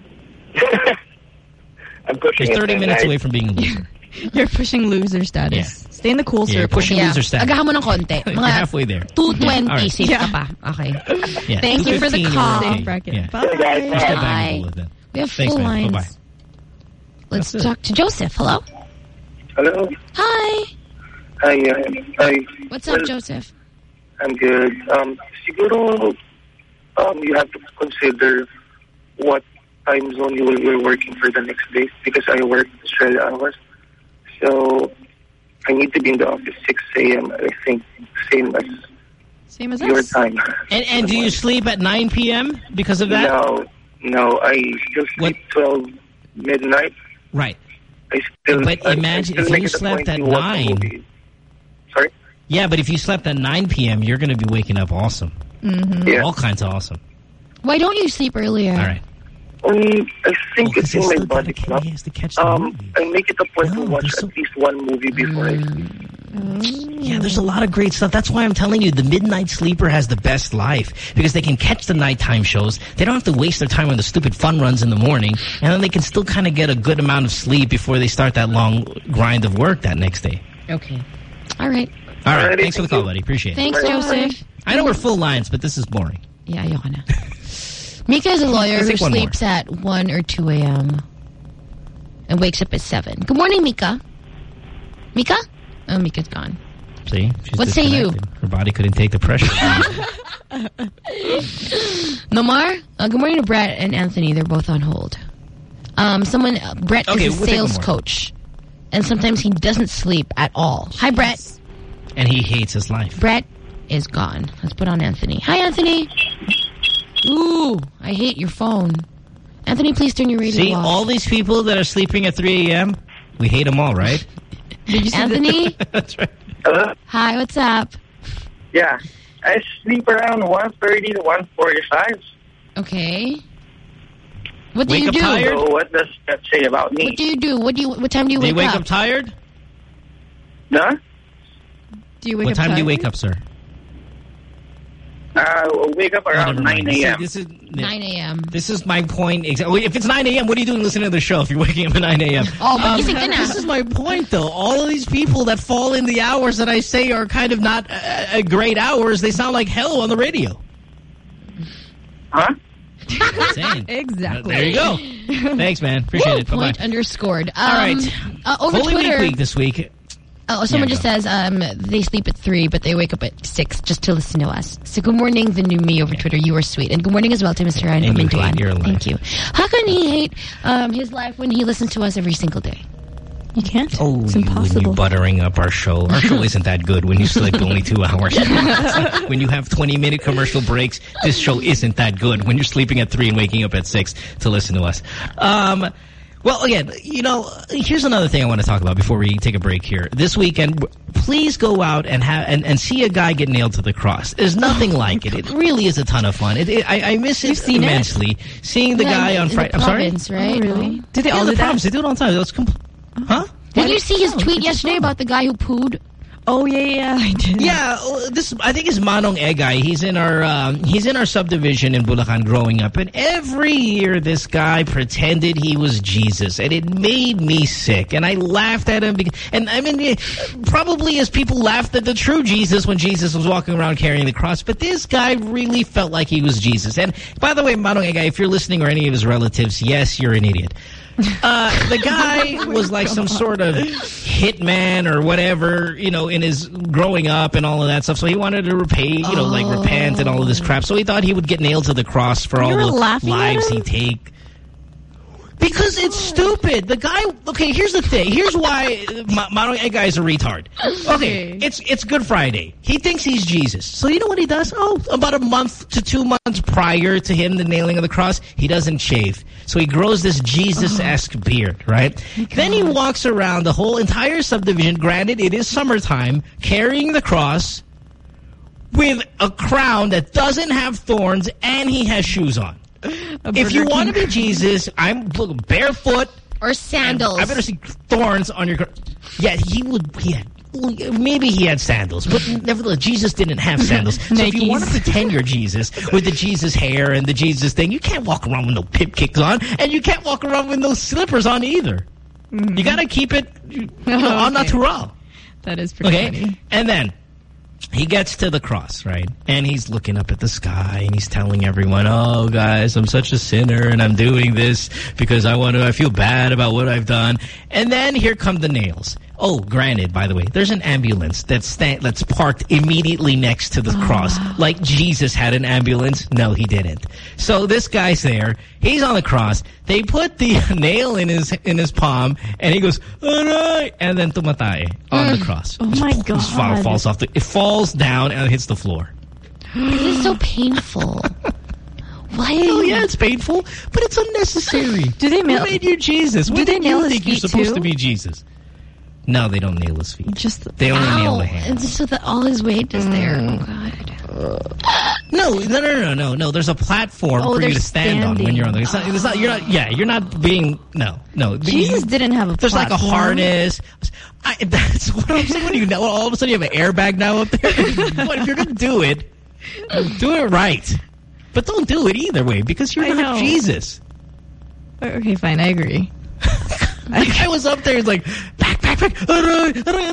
I'm pushing You're it, 30 man. minutes away from being a loser. You're pushing loser status. Yeah. Stay in the cool Yeah, you're circle. pushing loser status. Agahan mo ng konti. You're halfway there. 220, All right. safe Yeah. ka pa. Okay. Yeah, Thank you for the 215, call. you're okay. Bracket. Yeah. Bye. Step back and Bye. hold it then. We have Thanks, full man. lines. Bye-bye. Let's That's it. talk to Joseph. Hello. Hello. Hi. Hi. What's up, Joseph? I'm good. Siguro, you have to consider what time zone you will be working for the next day because I work Australia hours. So I need to be in the office 6 a.m. I think same as your us. time. And do you sleep at 9 p.m. because of that? No. I still sleep 12 midnight. Right. But imagine if you slept at 9. Sorry? Yeah, but if you slept at 9 p.m., you're going to be waking up awesome. Yeah. All kinds of awesome. Why don't you sleep earlier? All right. I think it's in my body clock. He has to catch the movie. I make it a point to watch at least one movie before I sleep. Yeah, there's a lot of great stuff. That's why I'm telling you, the midnight sleeper has the best life because they can catch the nighttime shows. They don't have to waste their time on the stupid fun runs in the morning, and then they can still kind of get a good amount of sleep before they start that long grind of work that next day. Okay. All right. All right. Alrighty, Thanks for the call, buddy. Appreciate it. Thanks, Joseph. I know we're full lines, but this is boring. Yeah, ayoko na. Mika is a lawyer Let's who take one more. sleeps at 1 or 2 a.m. and wakes up at 7. Good morning, Mika. Mika? Oh, Mika's gone. See? She's What say you? disconnected. Her body couldn't take the pressure. Nomar? Good morning to Brett and Anthony. They're both on hold. Brett Okay, is a we'll take sales one more. coach. And sometimes he doesn't sleep at all. Hi, Brett. And he hates his life. Brett is gone. Let's put on Anthony. Hi, Anthony. Ooh, I hate your phone. Anthony, please turn your radio See, off. all these people that are sleeping at 3 a.m., we hate them all, right? Did you see Anthony? That's right. Hello? Hi, what's up? Yeah. I sleep around 1:30 to 1:45. Okay. What do Wake you up do? tired? So what does that say about me? What do you do? What time do you Do you wake wake up? up tired? Huh? Do you wake What up time do you tired? wake up, sir? Wake up around never mind. 9 a.m. This is 9 a.m. This is my point. If it's 9 a.m., what are you doing listening to the show if you're waking up at 9 a.m.? Oh, but gising ka na. This is my point, though. All of these people that fall in the hours that I say are kind of not great hours, they sound like hell on the radio. Huh? Saying. Exactly. There you go. Thanks, man. Appreciate it. Bye-bye. Point underscored. All right. Over Holy Twitter. Week this week. Oh, someone Yeah, just says they sleep at 3, but they wake up at 6 just to listen to us. So good morning, the new me over Twitter. You are sweet. And good morning as well to Mr. Ryan And you Mintuan. hate your life. Thank you. How can he hate his life when he listens to us every single day? You can't. Oh, It's when impossible. you buttering up our show. Our show isn't that good when you sleep only 2 hours. When you have 20-minute commercial breaks, this show isn't that good when you're sleeping at 3 and waking up at 6 to listen to us. Well, again, you know, here's another thing I want to talk about before we take a break here. This weekend, please go out and see a guy get nailed to the cross. There's nothing like it. It really is a ton of fun. I miss it immensely. Seeing the guy on Friday. I'm sorry? Right? Oh, really? Did they all the do that? province. They do it all the time. Huh? Did you see his tweet yesterday about the guy who pooed? Oh yeah, I did. Yeah, this I think is Manong Egay. He's in our subdivision in Bulacan growing up, and every year this guy pretended he was Jesus, and it made me sick. And I laughed at him, and I mean, probably as people laughed at the true Jesus when Jesus was walking around carrying the cross, but this guy really felt like he was Jesus. And by the way, Manong Egay, if you're listening or any of his relatives, yes, you're an idiot. The guy was like some sort of hitman or whatever, you know, in his growing up and all of that stuff. So he wanted to repay, you know, like repent and all of this crap. So he thought he would get nailed to the cross for all the lives he'd take. Because it's stupid. The guy, okay, here's the thing. Here's why Manong Egay is a retard. Okay, it's Good Friday. He thinks he's Jesus. So you know what he does? Oh, about a month to 2 months prior to him, the nailing of the cross, he doesn't shave. So he grows this Jesus-esque beard, right? Then he walks around the whole entire subdivision, granted it is summertime, carrying the cross with a crown that doesn't have thorns, and he has shoes on. If you want to be Jesus, I'm barefoot or sandals. I better see thorns on your. Yeah, maybe he had sandals, but nevertheless, Jesus didn't have sandals. So if you want to pretend you're Jesus with the Jesus hair and the Jesus thing, you can't walk around with no pip kicks on, and you can't walk around with no slippers on either. You got to keep it au natural. That is pretty funny. And then he gets to the cross, right? And he's looking up at the sky and he's telling everyone, oh, guys, I'm such a sinner and I'm doing this because I feel bad about what I've done. And then here come the nails. Oh, granted, by the way, there's an ambulance that's parked immediately next to the cross. Like Jesus had an ambulance. No, he didn't. So this guy's there. He's on the cross. They put the nail in his palm, and he goes, all right, and then tumatay on the cross. Oh, my God. Falls off. It falls down and hits the floor. This is so painful. Why? Oh, yeah, it's painful, but it's unnecessary. Do they nail? Who made you Jesus? When did you think you're supposed to be Jesus? No, they don't nail his feet. They only nail the hands. So that all his weight is there. Oh, God. No. There's a platform for you to stand on when you're on there. You're not being, no. Jesus didn't have a There's platform. like a harness. That's what I'm saying. When you know, all of a sudden you have an airbag now up there. But if you're going to do it right. But don't do it either way because you're not Jesus. Okay, fine. I agree. I was up there, it's like, back. Oh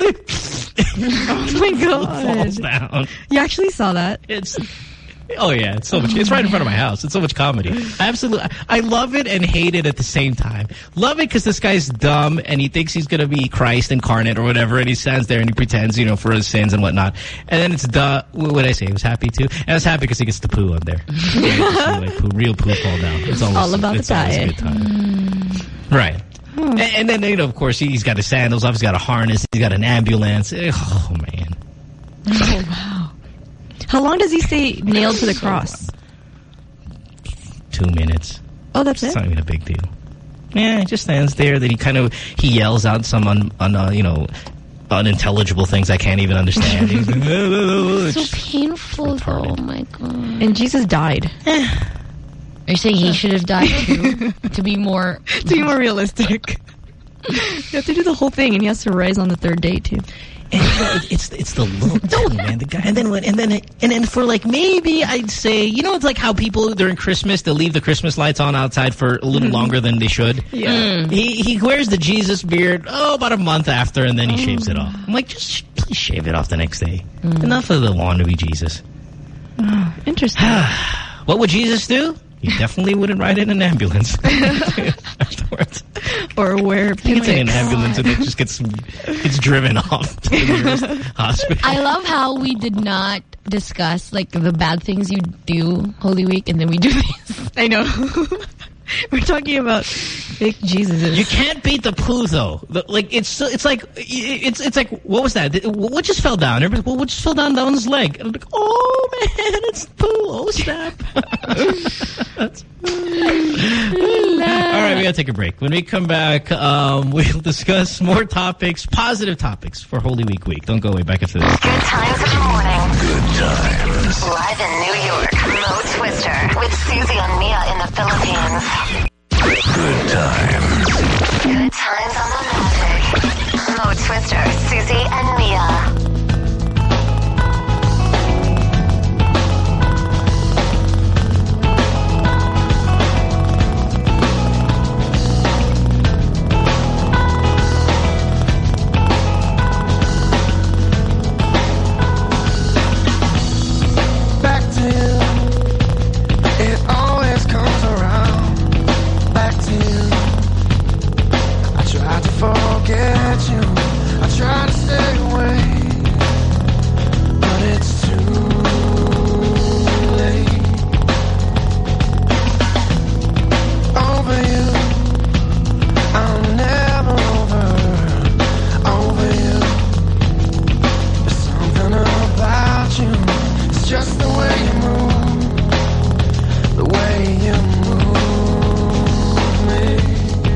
my God. Falls down. You actually saw that? Oh yeah, it's so much. It's right in front of my house. It's so much comedy. I love it and hate it at the same time. Love it because this guy's dumb and he thinks he's gonna be Christ incarnate or whatever, and he stands there and he pretends, you know, for his sins and whatnot. And then it's what did I say? He was happy too, and I was happy because he gets to poo on there. Real poo fall down. It's all about the diet. A good time. Right. And then, you know, of course, he's got his sandals off, he's got a harness, he's got an ambulance. Oh, man. Oh, wow. How long does he stay nailed to the cross? 2 minutes. Oh, that's it? It's not even a big deal. Yeah, he just stands there. Then he yells out some, you know, unintelligible things I can't even understand. He's like, so painful, though. Oh, my God. And Jesus died. Are you saying he should have died too? To be more realistic. You have to do the whole thing, and he has to rise on the third day too. And it's the look too, man. The guy, and then for like maybe I'd say, you know, it's like how people during Christmas they'll leave the Christmas lights on outside for a little longer than they should. Yeah. He wears the Jesus beard about a month after, and then he shaves it off. I'm like, just please shave it off the next day. Enough of the wannabe Jesus. Interesting. What would Jesus do? He definitely wouldn't ride in an ambulance afterwards. Or wear He gets in an ambulance and it just gets driven off to the nearest hospital. I love how we did not discuss like the bad things you do Holy Week, and then we do this. I know. We're talking about fake Jesuses. You can't beat the poo though. It's like what was that? What just fell down? Everybody's like, well, what just fell down his leg? And I'm like, oh man, it's poo. Oh snap. All right, we gotta take a break. When we come back, we'll discuss more topics, positive topics for Holy Week week. Don't go away. Back after this. Good times in the morning. Good times. Live in New York, Mo Twister with Susie and Mia in the Philippines. Good times. Good times on the Magic. Mo Twister, Susie and Mia. Forget you. I try to stay away, but it's too late. Over you, I'm never over you. There's something about you. It's just the way you move, the way you move me.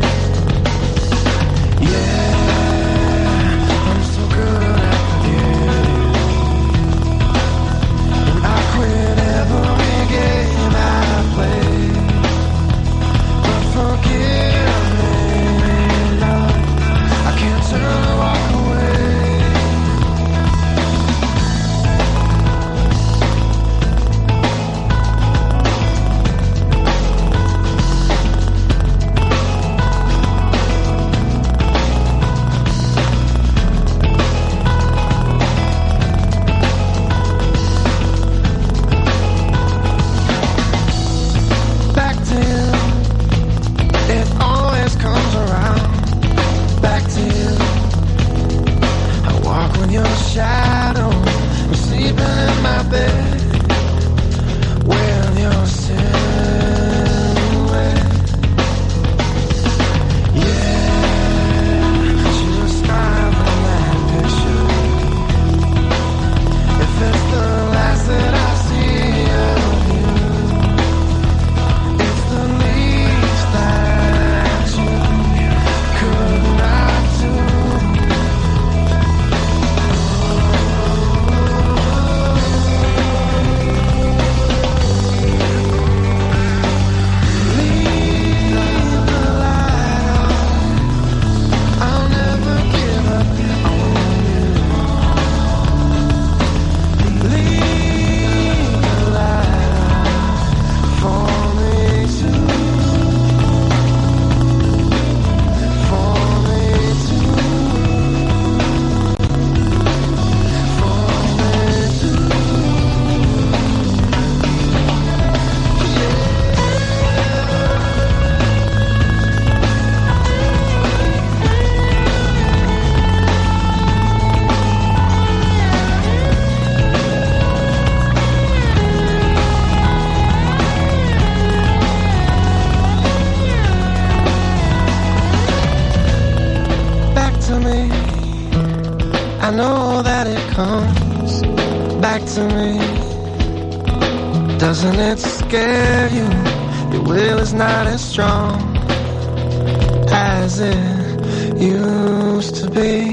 Doesn't it scare you? Your will is not as strong as it used to be.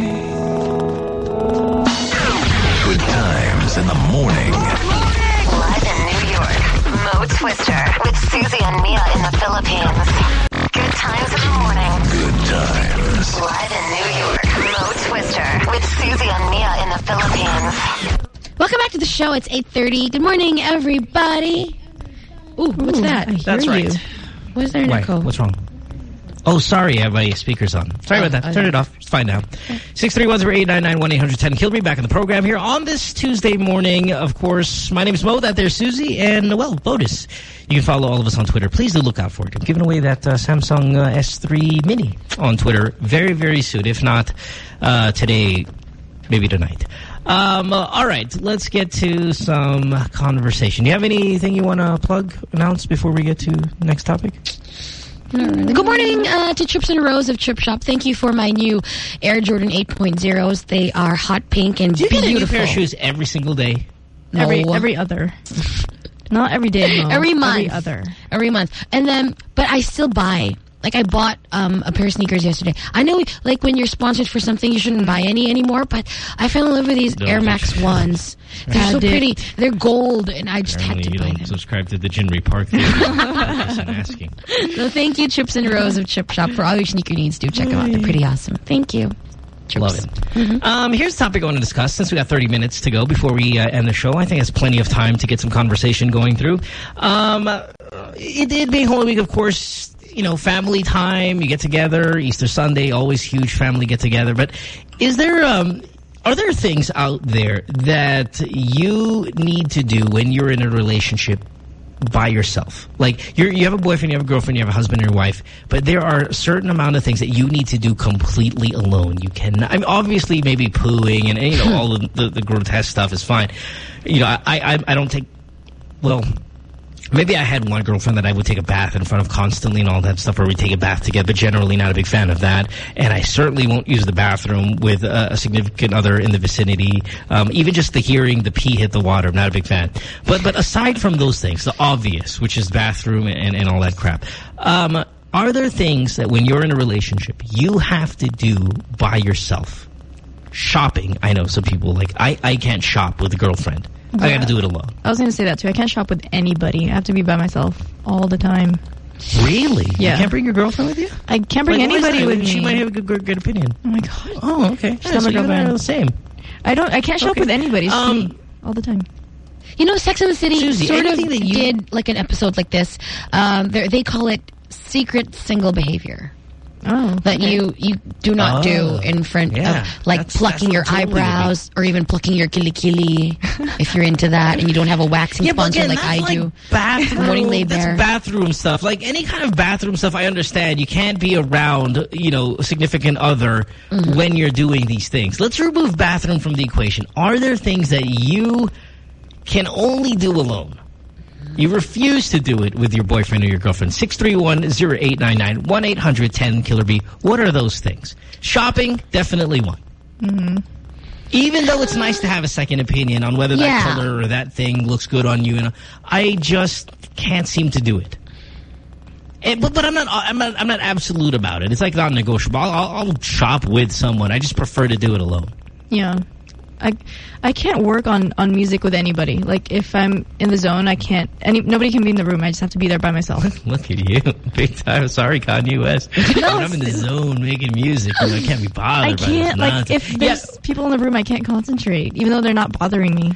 Good times in the morning. Live in New York, Mo Twister with Susie and Mia in the Philippines. Good times in the morning. Good times. Live in New York, Mo Twister with Susie and Mia in the Philippines. Welcome back to the show. It's 8:30. Good morning, everybody. Ooh, what's that? That's right. What's there an Why? echo? What's wrong? Oh, sorry, my speaker's on. Sorry about that. Turn it off. It's fine now. 631-0899-1810. Kilby back in the program here on this Tuesday morning. Of course, my name is Mo. That there's Susie. And, well, Botus. You can follow all of us on Twitter. Please do look out for it. I'm giving away that Samsung S3 Mini on Twitter very, very soon. If not today, maybe tonight. All right, let's get to some conversation. Do you have anything you want to announce before we get to the next topic? Good morning to Trips and Rose of Trip Shop. Thank you for my new Air Jordan 8.0s. They are hot pink and beautiful. Do you get a new pair of shoes every single day? No. Every other. Not every day, no. Every month. Every other. Every month. And then, but I still buy. Like, I bought a pair of sneakers yesterday. I know, like, when you're sponsored for something, you shouldn't buy any anymore, but I fell in love with these Air Max 1s. They're so pretty. They're gold, and I just had to buy them. You don't subscribe to the Jinri Park Theater. I'm asking. So thank you, Trips and Rose of Chip Shop. For all your sneaker needs, do check them out. They're pretty awesome. Thank you. Trips. Love it. Here's a topic I want to discuss. Since we got 30 minutes to go before we end the show, I think it's plenty of time to get some conversation going through. It being Holy Week, of course, you know, family time, you get together, Easter Sunday, always huge family get together. But is there, are there things out there that you need to do when you're in a relationship by yourself? Like, you have a boyfriend, you have a girlfriend, you have a husband or wife, but there are a certain amount of things that you need to do completely alone. You cannot, I mean, obviously maybe pooing and you know, all of the grotesque stuff is fine. You know, I don't take, well, maybe I had one girlfriend that I would take a bath in front of constantly and all that stuff, where we take a bath together, but generally not a big fan of that. And I certainly won't use the bathroom with a significant other in the vicinity. Even just the hearing the pee hit the water, I'm not a big fan. But aside from those things, the obvious, which is bathroom and all that crap, are there things that when you're in a relationship you have to do by yourself? Shopping, I know some people, like, I can't shop with a girlfriend. I got to do it alone. I was going to say that too. I can't shop with anybody. I have to be by myself all the time. Really? Yeah. You can't bring your girlfriend with you? I can't bring anybody with me. She might have a good opinion. Oh my god. Oh, okay. She's not my girlfriend. The same. I can't shop with anybody. It's me all the time. You know, Sex and the City Susie, sort of that did like an episode like this. They call it secret single behavior. Oh, that you do not do in front of, like, plucking your eyebrows or even plucking your kilikili if you're into that and you don't have a waxing sponsor like I do. Bathroom, that's bathroom stuff. Like any kind of bathroom stuff, I understand. You can't be around, you know, a significant other when you're doing these things. Let's remove bathroom from the equation. Are there things that you can only do alone? You refuse to do it with your boyfriend or your girlfriend. 631-0899, 1-800-10-KILLER-B. What are those things? Shopping, definitely one. Even though it's nice to have a second opinion on whether that color or that thing looks good on you, I just can't seem to do it. But I'm not absolute about it. It's like non-negotiable. I'll shop with someone. I just prefer to do it alone. Yeah. I can't work on music with anybody. Like, if I'm in the zone, I can't. Nobody can be in the room. I just have to be there by myself. Look at you, big time. Sorry, Kanye West. When I'm in the zone making music, I can't be bothered. I can't. Like, if there's people in the room, I can't concentrate, even though they're not bothering me.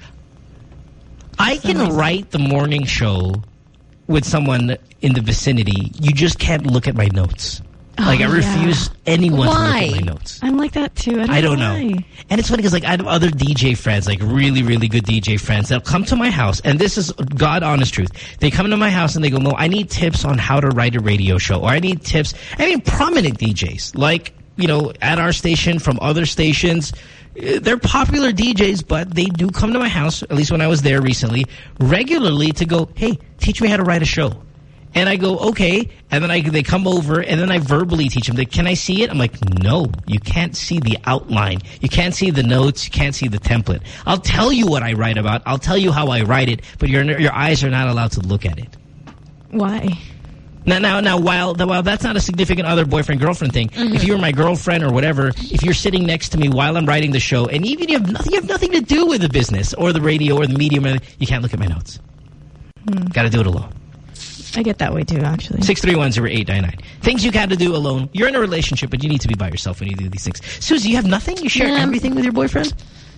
I can write the morning show with someone in the vicinity. You just can't look at my notes. Like, I refuse anyone to look at my notes. I'm like that, too. I don't know. And it's funny because, like, I have other DJ friends, like really, really good DJ friends that'll come to my house. And this is God honest truth. They come to my house and they go, Mo, I need tips on how to write a radio show. Or I need tips. I mean, prominent DJs, like, you know, at our station, from other stations. They're popular DJs, but they do come to my house, at least when I was there recently, regularly to go, hey, teach me how to write a show. And I go, okay. And then they come over, and then I verbally teach them. Can I see it? I'm like, no, you can't see the outline. You can't see the notes. You can't see the template. I'll tell you what I write about. I'll tell you how I write it, but your eyes are not allowed to look at it. Why? Now, while that's not a significant other boyfriend-girlfriend thing, if you were my girlfriend or whatever, if you're sitting next to me while I'm writing the show, and even you have nothing to do with the business or the radio or the medium, you can't look at my notes. Got to do it alone. I get that way too, actually. 631-0899. Things you got to do alone. You're in a relationship, but you need to be by yourself when you do these things. Susie, you have nothing? You share everything with your boyfriend?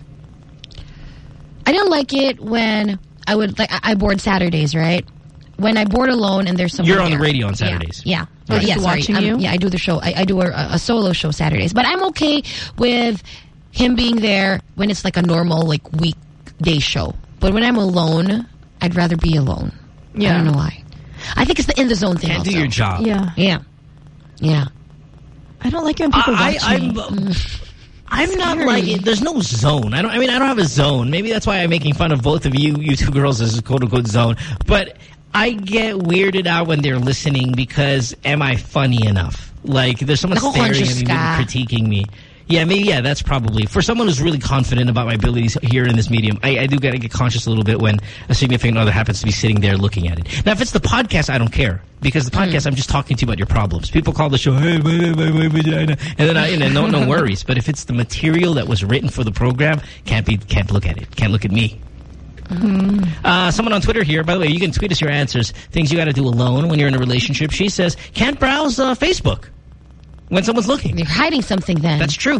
I don't like it when I board Saturdays, right? When I board alone and there's someone You're on there. the radio on Saturdays. Yeah. Right. Yeah, sorry. Watching you? Yeah, I do the show. I do a solo show Saturdays. But I'm okay with him being there when it's like a normal like weekday show. But when I'm alone, I'd rather be alone. Yeah. I don't know why. I think it's the in the zone thing. Can't also. do your job. Yeah. Yeah. I don't like it when people watch me. I'm not like it. There's no zone. I don't have a zone. Maybe that's why I'm making fun of both of you two girls as a quote-unquote zone. But I get weirded out when they're listening because am I funny enough? Like, there's someone staring at me and critiquing me. Yeah, maybe, yeah, that's probably. For someone who's really confident about my abilities here in this medium, I do got to get conscious a little bit when a significant other happens to be sitting there looking at it. Now, if it's the podcast, I don't care. Because the podcast, I'm just talking to you about your problems. People call the show, hey, my vagina. And then no worries. But if it's the material that was written for the program, can't look at it. Can't look at me. Someone on Twitter here, by the way, you can tweet us your answers. Things you got to do alone when you're in a relationship. She says, can't browse Facebook when someone's looking. You're hiding something then. That's true.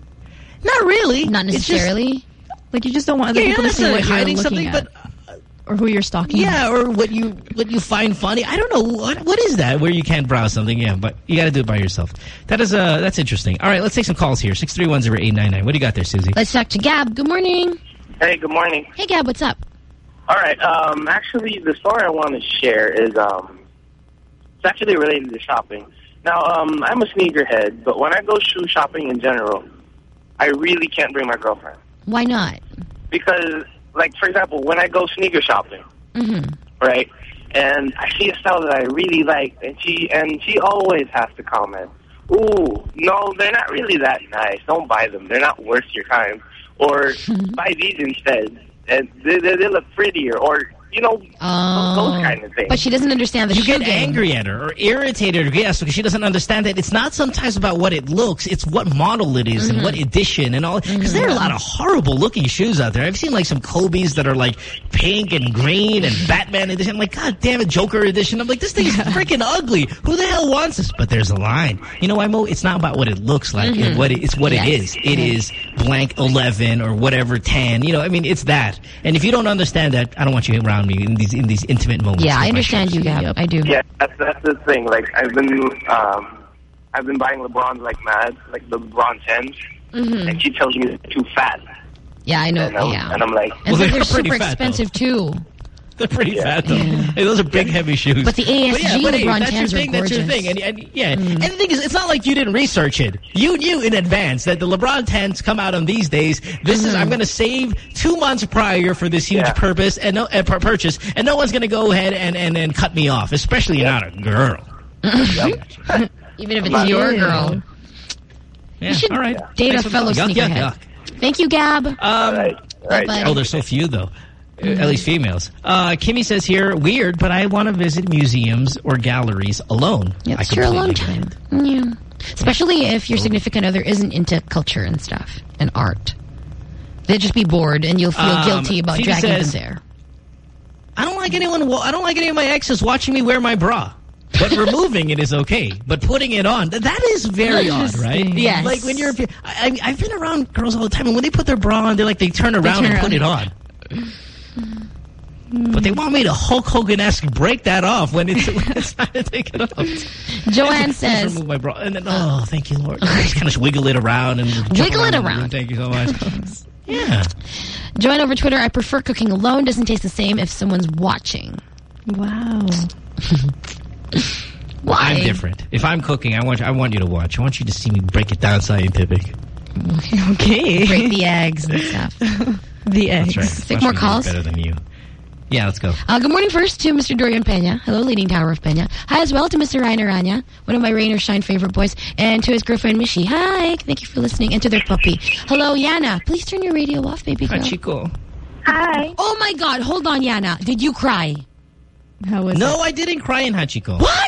Not really. Not necessarily. Like you just don't want other people to see what you're hiding looking something, at. Or who you're stalking. Yeah, or what you find funny. I don't know. What is that where you can't browse something? Yeah, but you got to do it by yourself. That's interesting. All right, let's take some calls here. 631-0899. What do you got there, Susie? Let's talk to Gab. Good morning. Hey, good morning. Hey, Gab, what's up? All right. Actually, the story I want to share is it's actually related to shopping. Now, I'm a sneakerhead, but when I go shoe shopping in general, I really can't bring my girlfriend. Why not? Because, like, for example, when I go sneaker shopping, right, and I see a style that I really like, and she always has to comment, ooh, no, they're not really that nice. Don't buy them. They're not worth your time. Or buy these instead, and they look prettier. Or, you know, those kind of things. But she doesn't understand the You shoe get game. angry at her or irritated, yes, because she doesn't understand that it's not sometimes about what it looks, it's what model it is and what edition and all. Because there are a lot of horrible-looking shoes out there. I've seen, like, some Kobe's that are, like, pink and green and Batman edition. I'm like, God damn it, Joker edition. I'm like, this thing is freaking ugly. Who the hell wants this? But there's a line. You know why, Mo? It's not about what it looks like. It's what it is. It is blank 11 or whatever 10. You know, I mean, it's that. And if you don't understand that, I don't want you around me in these intimate moments. Yeah, I understand you, Gab. I do. Yeah, that's the thing. Like, I've been buying LeBrons like mad, like the LeBron 10s, and she tells me they're too fat. Yeah, I know. And I'm like, and well, they're pretty super fat, expensive too. They're pretty fat, though. Hey, those are big, heavy shoes. But the ASG LeBron 10s are gorgeous. That's your thing. And the thing is, it's not like you didn't research it. You knew in advance that the LeBron 10s come out on these days. This is, I'm going to save 2 months prior for this huge purpose and purchase, and no one's going to go ahead and cut me off, especially you're not a girl. Even if it's your girl. Yeah, you should all right. date a fellow sneakerhead. Thank you, Gab. Right. Oh, there's so few, though. At least females. Kimmy says here, weird, but I want to visit museums or galleries alone. Yeah, it's your alone time. Yeah. Especially if your significant other isn't into culture and stuff and art. They'd just be bored and you'll feel guilty about dragging them there. I don't like any of my exes watching me wear my bra. But removing it is okay. But putting it on, that is very odd, right? Yes. Like when you're, I've been around girls all the time, and when they put their bra on, they turn around and put it on. But they want me to Hulk Hogan-esque break that off when it's time to take it off. Joanne says, remove my bra, and then thank you, Lord. Just kind of wiggle it around and wiggle it around. Thank you so much. Yeah. Joanne over Twitter, I prefer cooking alone. Doesn't taste the same if someone's watching. Wow. Why? I'm different. If I'm cooking, I want you to watch. I want you to see me break it down scientific. Okay. Break the eggs and stuff. The eggs. That's right. Take more calls. Better than you. Yeah, let's go. Good morning first to Mr. Dorian Peña. Hello, Leading Tower of Peña. Hi as well to Mr. Ryan Aranya, one of my Rain or Shine favorite boys, and to his girlfriend, Mishi. Hi, thank you for listening, and to their puppy. Hello, Yana. Please turn your radio off, baby girl. Hi, Chico. Hi. Oh, my God. Hold on, Yana. Did you cry? How was it? No, I didn't cry in Hachiko. What?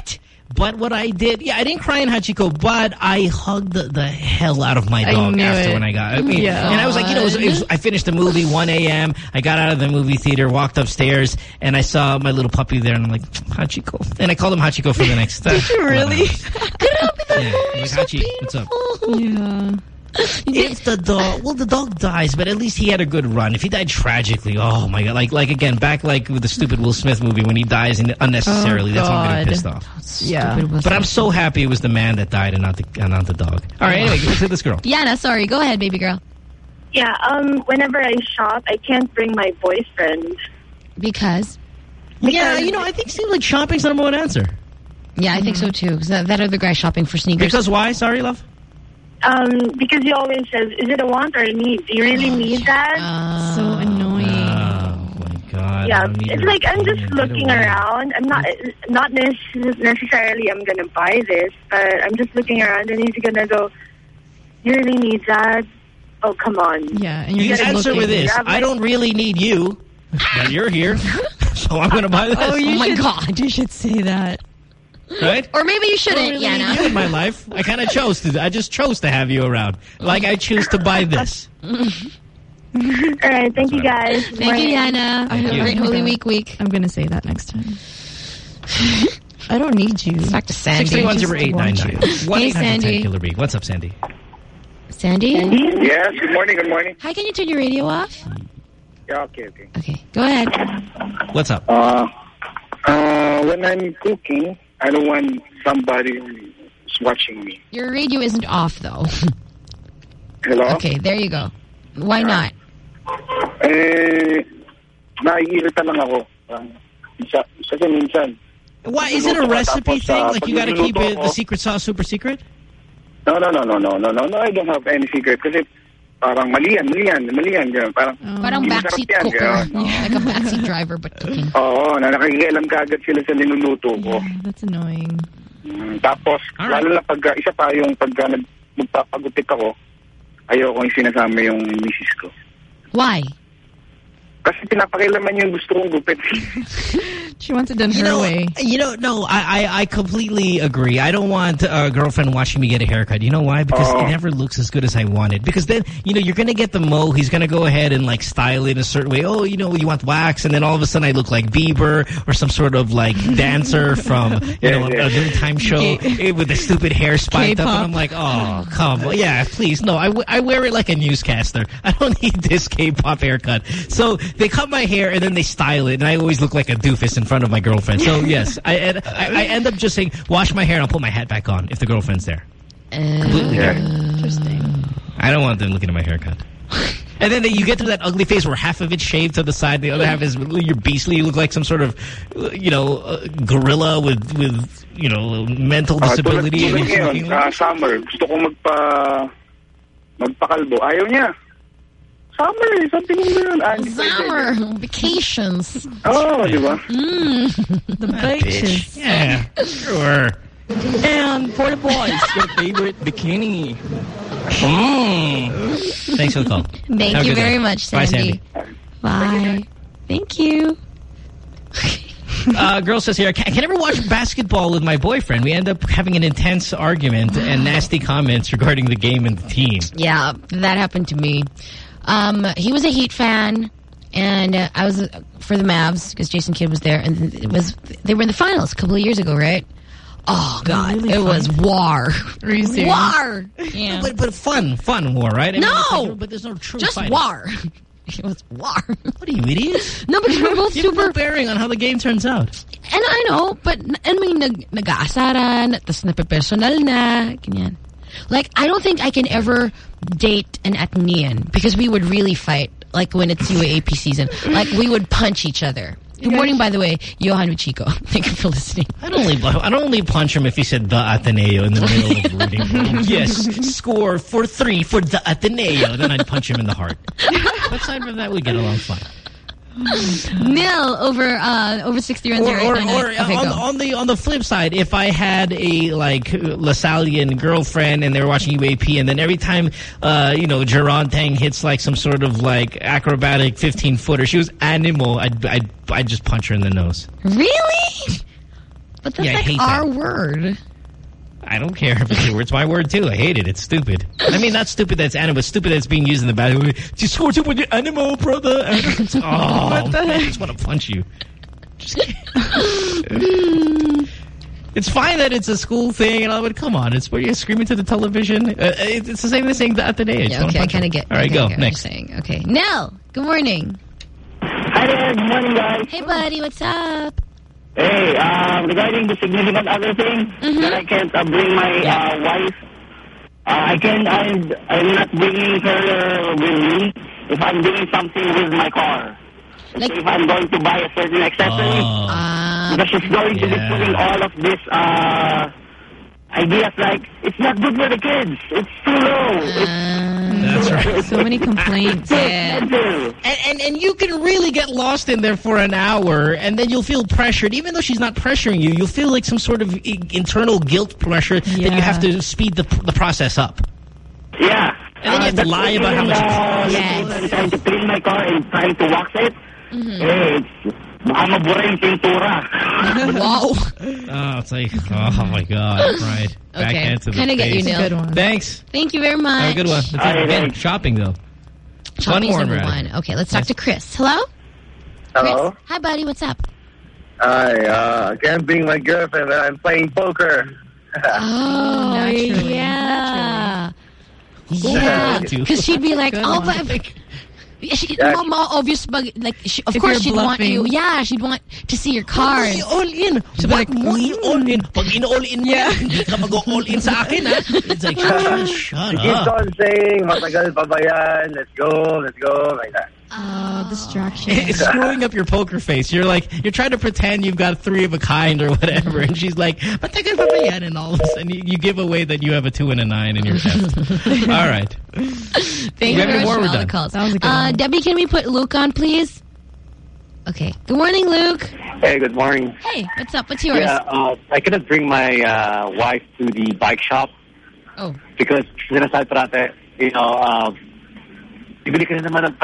But what I did, I didn't cry in Hachiko, but I hugged the hell out of my dog after when I got. I mean, and I was like, I finished the movie 1 a.m. I got out of the movie theater, walked upstairs, and I saw my little puppy there, and I'm like, Hachiko, and I called him Hachiko for the next. Did you really? Like, Hachi, what's up? Yeah. If the dog, the dog dies, but at least he had a good run. If he died tragically, oh my God, like again, back like with the stupid Will Smith movie when he dies unnecessarily, that's when I'm getting pissed off. Yeah. But I'm so happy it was the man that died and not the dog. All right, anyway, give it to this girl. Yana, sorry, go ahead, baby girl. Yeah, whenever I shop, I can't bring my boyfriend. Because? Yeah, I think seems like shopping's the number one answer. Yeah, I think so too. Because that other guy shopping for sneakers. Because why? Sorry, love? Because he always says, is it a want or a need? Do you really need that? So annoying. Oh, my God. Yeah, it's like I'm just looking around. I'm not necessarily I'm going to buy this, but I'm just looking around and he's going to go, you really need that? Oh, come on. Yeah, and you answer with this, I don't really need you, but you're here, so I'm going to buy this. Oh, my God. You should say that. Right? Or maybe you shouldn't, I don't really Yana. need you in my life. I kind of I just chose to have you around. Like I choose to buy this. All right, thank you guys. Thank you, Yana. Thank you. Great Holy Week. I'm going to say that next time. I don't need you. Back to Sandy. 631-0899. Hey, Sandy. Killer Beak. What's up, Sandy? Sandy? Yes, good morning. Hi, can you turn your radio off? Yeah, okay. Okay, go ahead. What's up? When I'm cooking, I don't want somebody who's watching me. Your radio isn't off, though. Hello? Okay, there you go. Why not? Naiirita lang ako. Kasi minsan. Why? Is it a recipe thing? Like you got to keep it, the secret sauce super secret? No. I don't have any secret. Kasi parang mali yan. Parang backseat cooker. Like a backseat driver, but cooking. Oo, nakikialam ka agad sila sa niluluto ko. Yeah, that's annoying. Tapos, lalo na pag, isa pa yung pagka magpapagutik ako, ayoko yung sinasama yung misis ko. Why? Kasi pinapakilaman yung gusto kong gupit. She wants it done her way. No, I completely agree. I don't want a girlfriend watching me get a haircut. You know why? Because it never looks as good as I want it. Because then, you're going to get the mo. He's going to go ahead and, like, style it a certain way. Oh, you want wax. And then all of a sudden I look like Bieber or some sort of, like, dancer from, a noontime show with the stupid hair spiked up. And I'm like, oh, come on. Yeah, please. No, I wear it like a newscaster. I don't need this K-pop haircut. So they cut my hair and then they style it. And I always look like a doofus in front of my girlfriend. So, yes, I end up just saying, wash my hair and I'll put my hat back on if the girlfriend's there. Completely Interesting. I don't want them looking at my haircut. And then you get to that ugly face where half of it's shaved to the side, the other half is you're beastly. You look like some sort of, gorilla with mental disability. Tulad ngayon, summer, gusto ko magpakalbo. Ayaw niya. Summer, something like Summer, vacations. Oh, di ba? The beaches. Yeah, sure. And for the boys, your favorite bikini. Thanks for the call. Thank you very much, Sandy. Bye. Bye. Thank you. Girl says here, I can never watch basketball with my boyfriend. We end up having an intense argument and nasty comments regarding the game and the team. Yeah, that happened to me. He was a Heat fan, and I was for the Mavs because Jason Kidd was there, and they were in the finals a couple of years ago, right? Oh God, really it was war. Are you serious? War. Yeah, but fun war, right? I no, mean, but there's no true just fighting. war. It was war. What are you, idiots? No, but we're both super no bearing on how the game turns out. And I know, but I mean, nag-aasaran, tas nape-personal na, ganyan. Like, I don't think I can ever date an Atenean because we would really fight, like when it's UAAP season. Like, we would punch each other. Good morning, by the way, Johan Chico. Thank you for listening. I'd only punch him if he said the Ateneo in the middle of rooting for him. Yes, score 4-3 for the Ateneo. Then I'd punch him in the heart. But aside from that, we get along fine. Nil over 60 runs. On the flip side, if I had a Lasallian girlfriend and they were watching UAP, and then every time Jerron Tang hits like some sort of like acrobatic 15-footer, she was animal. I'd just punch her in the nose. Really? But that's Yeah, I like hate our that. word. I don't care if it's your word. It's my word, too. I hate it. It's stupid. I mean, not stupid that's animal, but stupid that's being used in the bad way. You scored with your animal, brother. Oh, What the man, I heck? just want to punch you. Just It's fine that it's a school thing and all, but come on. It's where you're screaming to the television. It's the same thing at the age. Yeah, okay, I kind of get. All right, go. Next. Okay, Nell. Good morning. Hi there. Good morning, guys. Hey, buddy. What's up? Hey, regarding the significant other thing, that I can't bring my wife, I'm not bringing her with me if I'm doing something with my car. Like, if I'm going to buy a certain accessory, because she's going to be putting all of this ideas like, it's not good for the kids, it's too low. That's right. So many complaints. And you can really get lost in there for an hour, and then you'll feel pressured. Even though she's not pressuring you, you'll feel like some sort of internal guilt pressure that you have to speed the process up. Yeah. And then you have to lie about how much it costs. I'm trying to clean my car and trying to wax it. Hey, I'm a boring pintura. Wow. Oh, it's like, oh my God. Right. Backhand to the Kind of get you, face. Neil. Good one. Thanks. Thank you very much. Have a good one. Let's have again. Shopping, though. Shopping's One more, number Brad. one. Okay, let's talk to Chris. Hello? Hello? Chris? Hi, buddy. What's up? I can't bring my girlfriend. I'm playing poker. Oh, naturally. yeah. Yeah. Because she'd be like, Good oh, one. but... Mama, obvious, but like, of If course you're she'd want you. bluffing. Yeah, she'd want to see your card. All in. She'd be like, What all in? Pag in-all in mo, hindi ka mag-all in sa akin, ha? It's like, shut He keeps up. on saying, matagal pa ba yan? Let's go, like that. Oh, distraction. It's screwing up your poker face. You're like, you're trying to pretend you've got 3 of a kind or whatever, and she's like, matagal pa ba yan? And all of a sudden, you give away that you have a 2 and a 9 and you're effed. All right. Thank you very much for all the calls. Debbie, can we put Luke on, please? Okay. Good morning, Luke. Hey, good morning. Hey, what's up? What's yours? Yeah, I couldn't bring my wife to the bike shop. Oh. Because sinasabi parate, you know, bibili ka na naman ng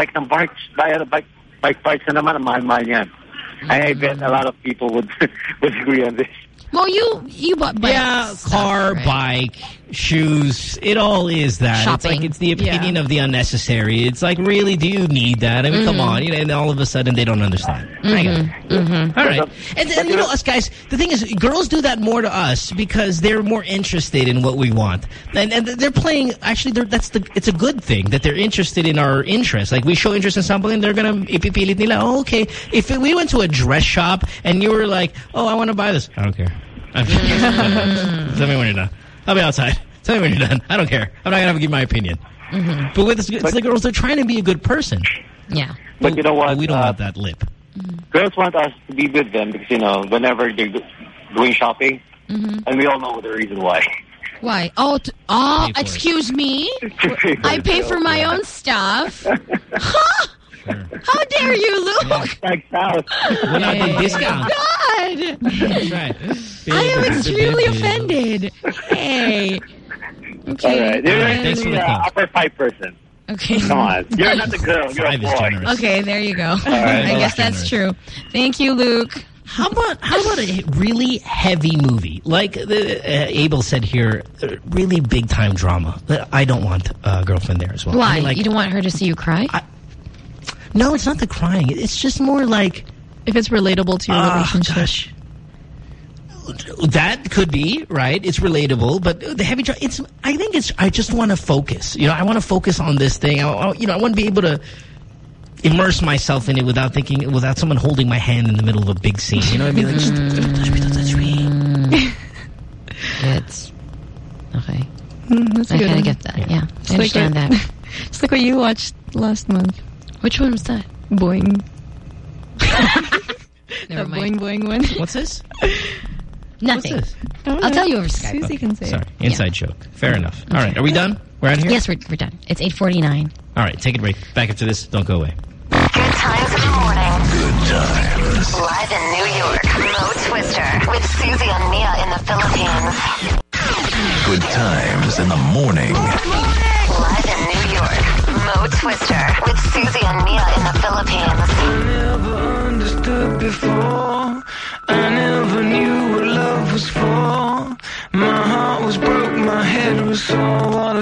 bike parts na naman, ang mahal-mahal yan. I bet a lot of people would agree on this. Well, you bought bikes. Yeah, car, bike, shoes, it all is that. Shopping. It's like, it's the opinion of the unnecessary. It's like, really, do you need that? I mean, come on. You know, and all of a sudden, they don't understand. I get it. All right. And you know, us guys, the thing is, girls do that more to us because they're more interested in what we want. And they're playing, actually, it's a good thing that they're interested in our interests. Like, we show interest in something, and they're going to ipipilit nila, oh, okay. If we went to a dress shop, and you were like, oh, I want to buy this. I don't care. Tell me when you're done. I'll be outside. Tell me when you're done. I don't care. I'm not going to give my opinion. But with it's the girls, they're trying to be a good person. Yeah. But you know what? We don't want that lip. Girls want us to be with them because, you know, whenever they're doing shopping, and we all know the reason why. Why? Oh, excuse me? I pay for my own stuff. Huh? How dare you, Luke? We're not getting discount. God! That's right. I am extremely offended. Hey. Okay. All right. You're Thanks for the call. upper 5%. Okay. Come on. You're not the girl. You're a 5 is boy. generous. Okay, there you go. right. I guess that's true. Thank you, Luke. How about a really heavy movie? Like Abel said here, really big-time drama. I don't want a girlfriend there as well. Why? I mean, like, you don't want her to see you cry? No, it's not the crying. It's just more like... If it's relatable to your relationship. Gosh. That could be, right? It's relatable, but the heavy drama, I just want to focus. You know, I want to focus on this thing. I want to be able to immerse myself in it without someone holding my hand in the middle of a big scene. You know what I mean? Like, just, don't touch me. It's... Okay. That's I good. kind of get that, yeah. I understand that. It's like what you watched last month. Which one was that? Boing. Never The mind. boing boing one. What's this? Nothing. What's this? I'll tell you over Skype. Susie can say Sorry. it. Inside joke. Fair enough. All right. Are we done? We're out of here? Yes, we're done. It's 8:49. All right. Take a break. Back after this. Don't go away. Good times in the morning. Good times. Live in New York, Mo Twister with Susie and Mia in the Philippines. Good times in the morning. Live in New York, Mo Twister with Susie and Mia in the Philippines. I never understood before. I never knew what love never saw what a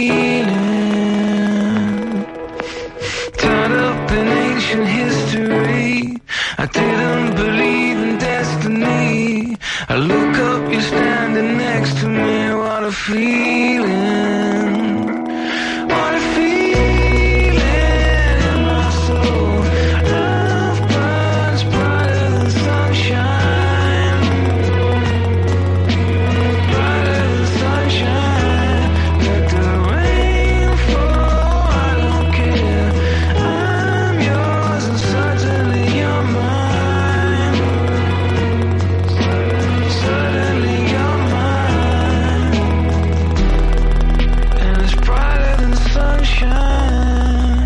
feeling. Tied up in ancient history, I didn't believe in destiny. I look up, you're standing next to me. What a feeling. What a feeling in my soul. Love burns brighter than sunshine. Brighter than sunshine. Let the rain fall, I don't care. I'm yours and certainly you're mine. Certainly you're mine. And it's brighter than sunshine.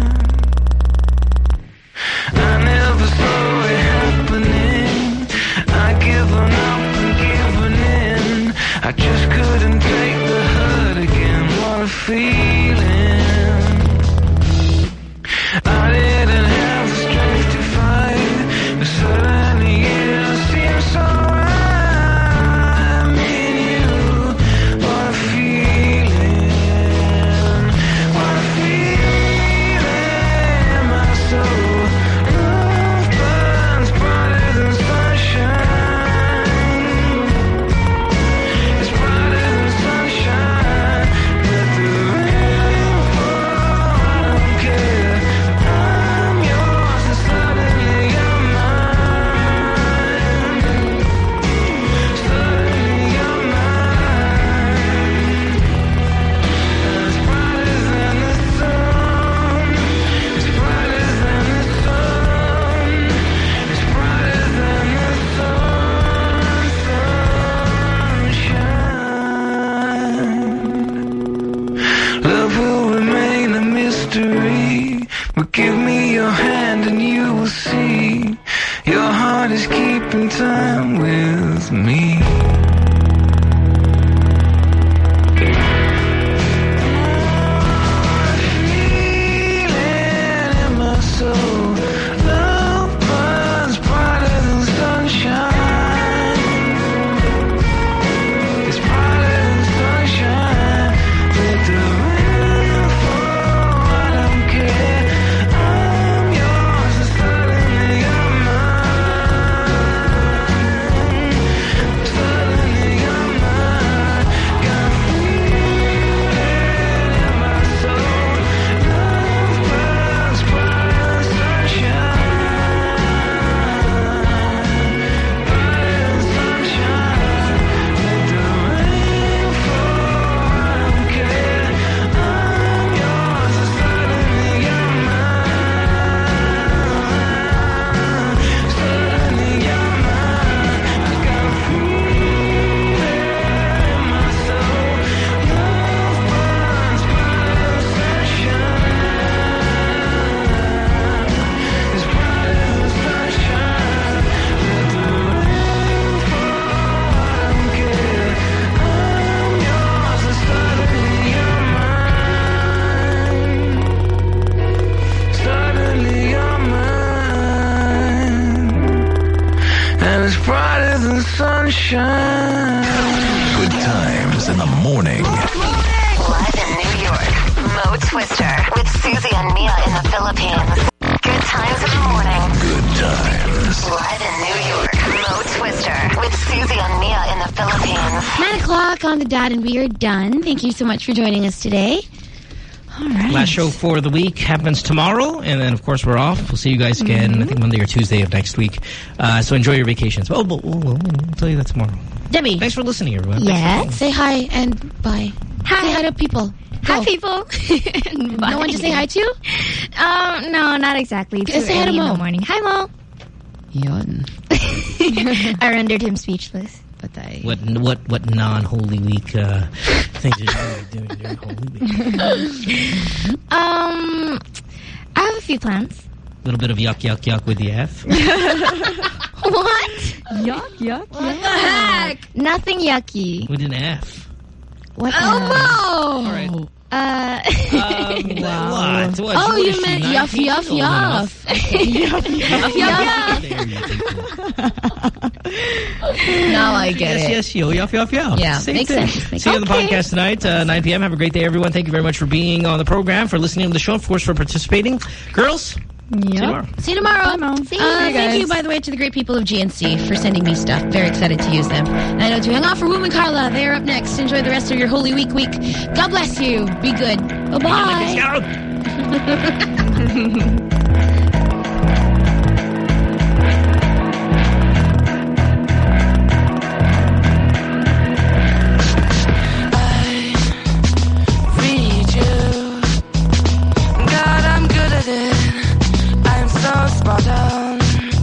I never saw it happening. I given up and given in. I just couldn't take the hurt again. What a feeling. I didn't have the strength to fight, but suddenly it seems so right. I'm in you. What a feeling. What a feeling in my soul. Love burns brighter than sunshine. It's brighter than sunshine. Let the rain fall, I don't care. I'm yours and suddenly you're mine. Suddenly you're mine. It's brighter than the sun. It's brighter than the sun. It's brighter than the sunshine. Love will remain a mystery, but give me your hand and you will see. Your heart is keeping time with me. Feeling in my soul. Love burns brighter than sunshine. It's brighter than sunshine. Let the rain fall, I don't care. I'm yours and suddenly you're mine. Suddenly you're mine. Got a feeling in my soul. Love burns brighter than sunshine. Brighter than sunshine. Let the rain fall, I don't care. I'm yours and suddenly you're mine. Suddenly you're mine. I got a feeling in my soul. Love burns brighter than sunshine. It's brighter than sunshine. Let the rain fall, I don't care. I'm yours and suddenly you're mine. Suddenly you're mine. And it's brighter than sunshine. Good times in the morning. Live in New York, Mo Twister with Susie and Mia in the Philippines. Good times in the morning. Good times. Live in New York, Mo Twister with Susie and Mia in the Philippines. 9 o'clock on the dot, and we are done. Thank you so much for joining us today. All right. Last show for the week happens tomorrow, and then, of course, we're off. We'll see you guys again, I think, Monday or Tuesday of next week. So enjoy your vacations. Oh, but we'll tell you that tomorrow. Debbie. Thanks for listening, everyone. Yes. Say hi and bye. Hi. Say hi to people. Hi, Go. people. No one to say hi to? No, not exactly. Too Say hi to early in Mo. the morning. Hi, Mo. Yun. I rendered him speechless. Patay. What non-Holy Week things are you doing during Holy Week? I have a few plans. A little bit of yuck with the F. What? Yuck, yuck, What the heck? Nothing yucky. With an F. What? Oh, All right. Wow. What? Oh, you meant yuff, yuff, yuff. Yuff, yuff, yuff. Now I get it. Yes, yuff, yuff, yuff. Yeah, Same makes thing. sense. See you on the podcast tonight, 9 p.m. Have a great day, everyone. Thank you very much for being on the program, for listening to the show, of course, for participating. Girls, see you tomorrow. See you tomorrow. Thank you, by the way, to the great people of GNC for sending me stuff. Very excited to use them. And I know to hang off for Woom and Carla. They're up next. Enjoy the rest of your Holy Week. God bless you. Be good. Bye-bye. Spot on,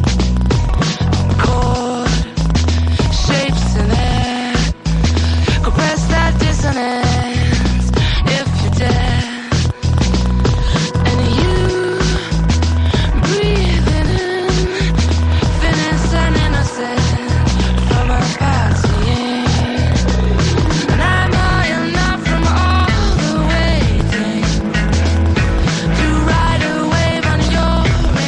chord shapes in it. Compress that dissonance if you're dead. And you breathing in, finished and innocent from a passing. And I'm high enough from all the waiting to ride a wave on your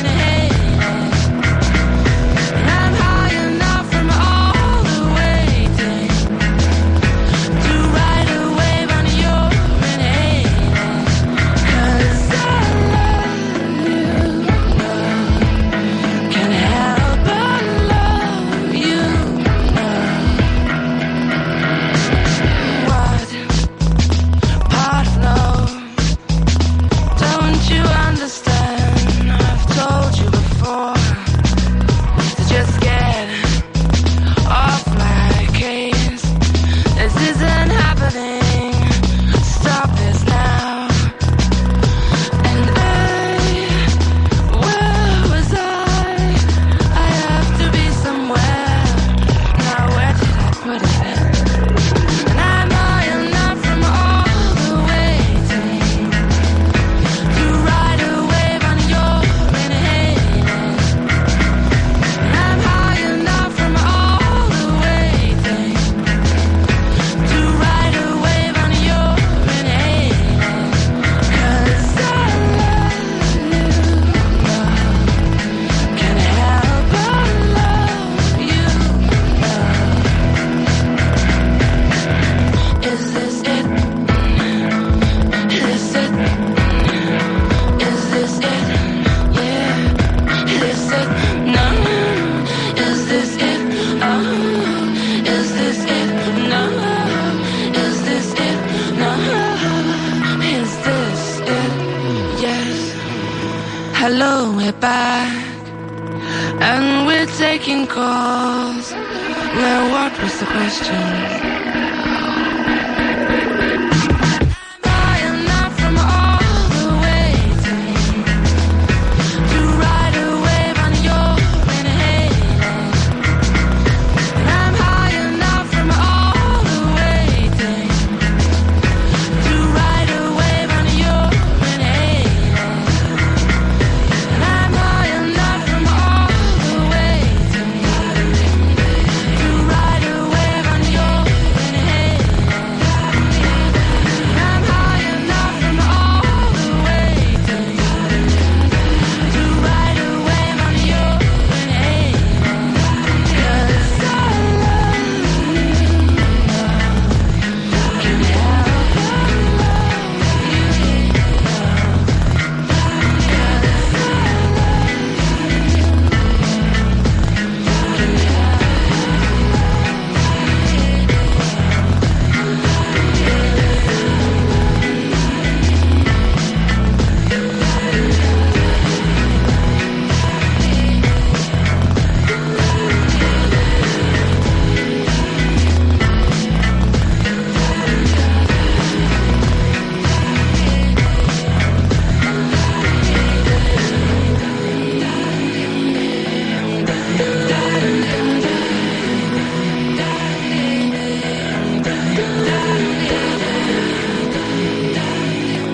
Hello, we're back, and we're taking calls. Now, what was the question?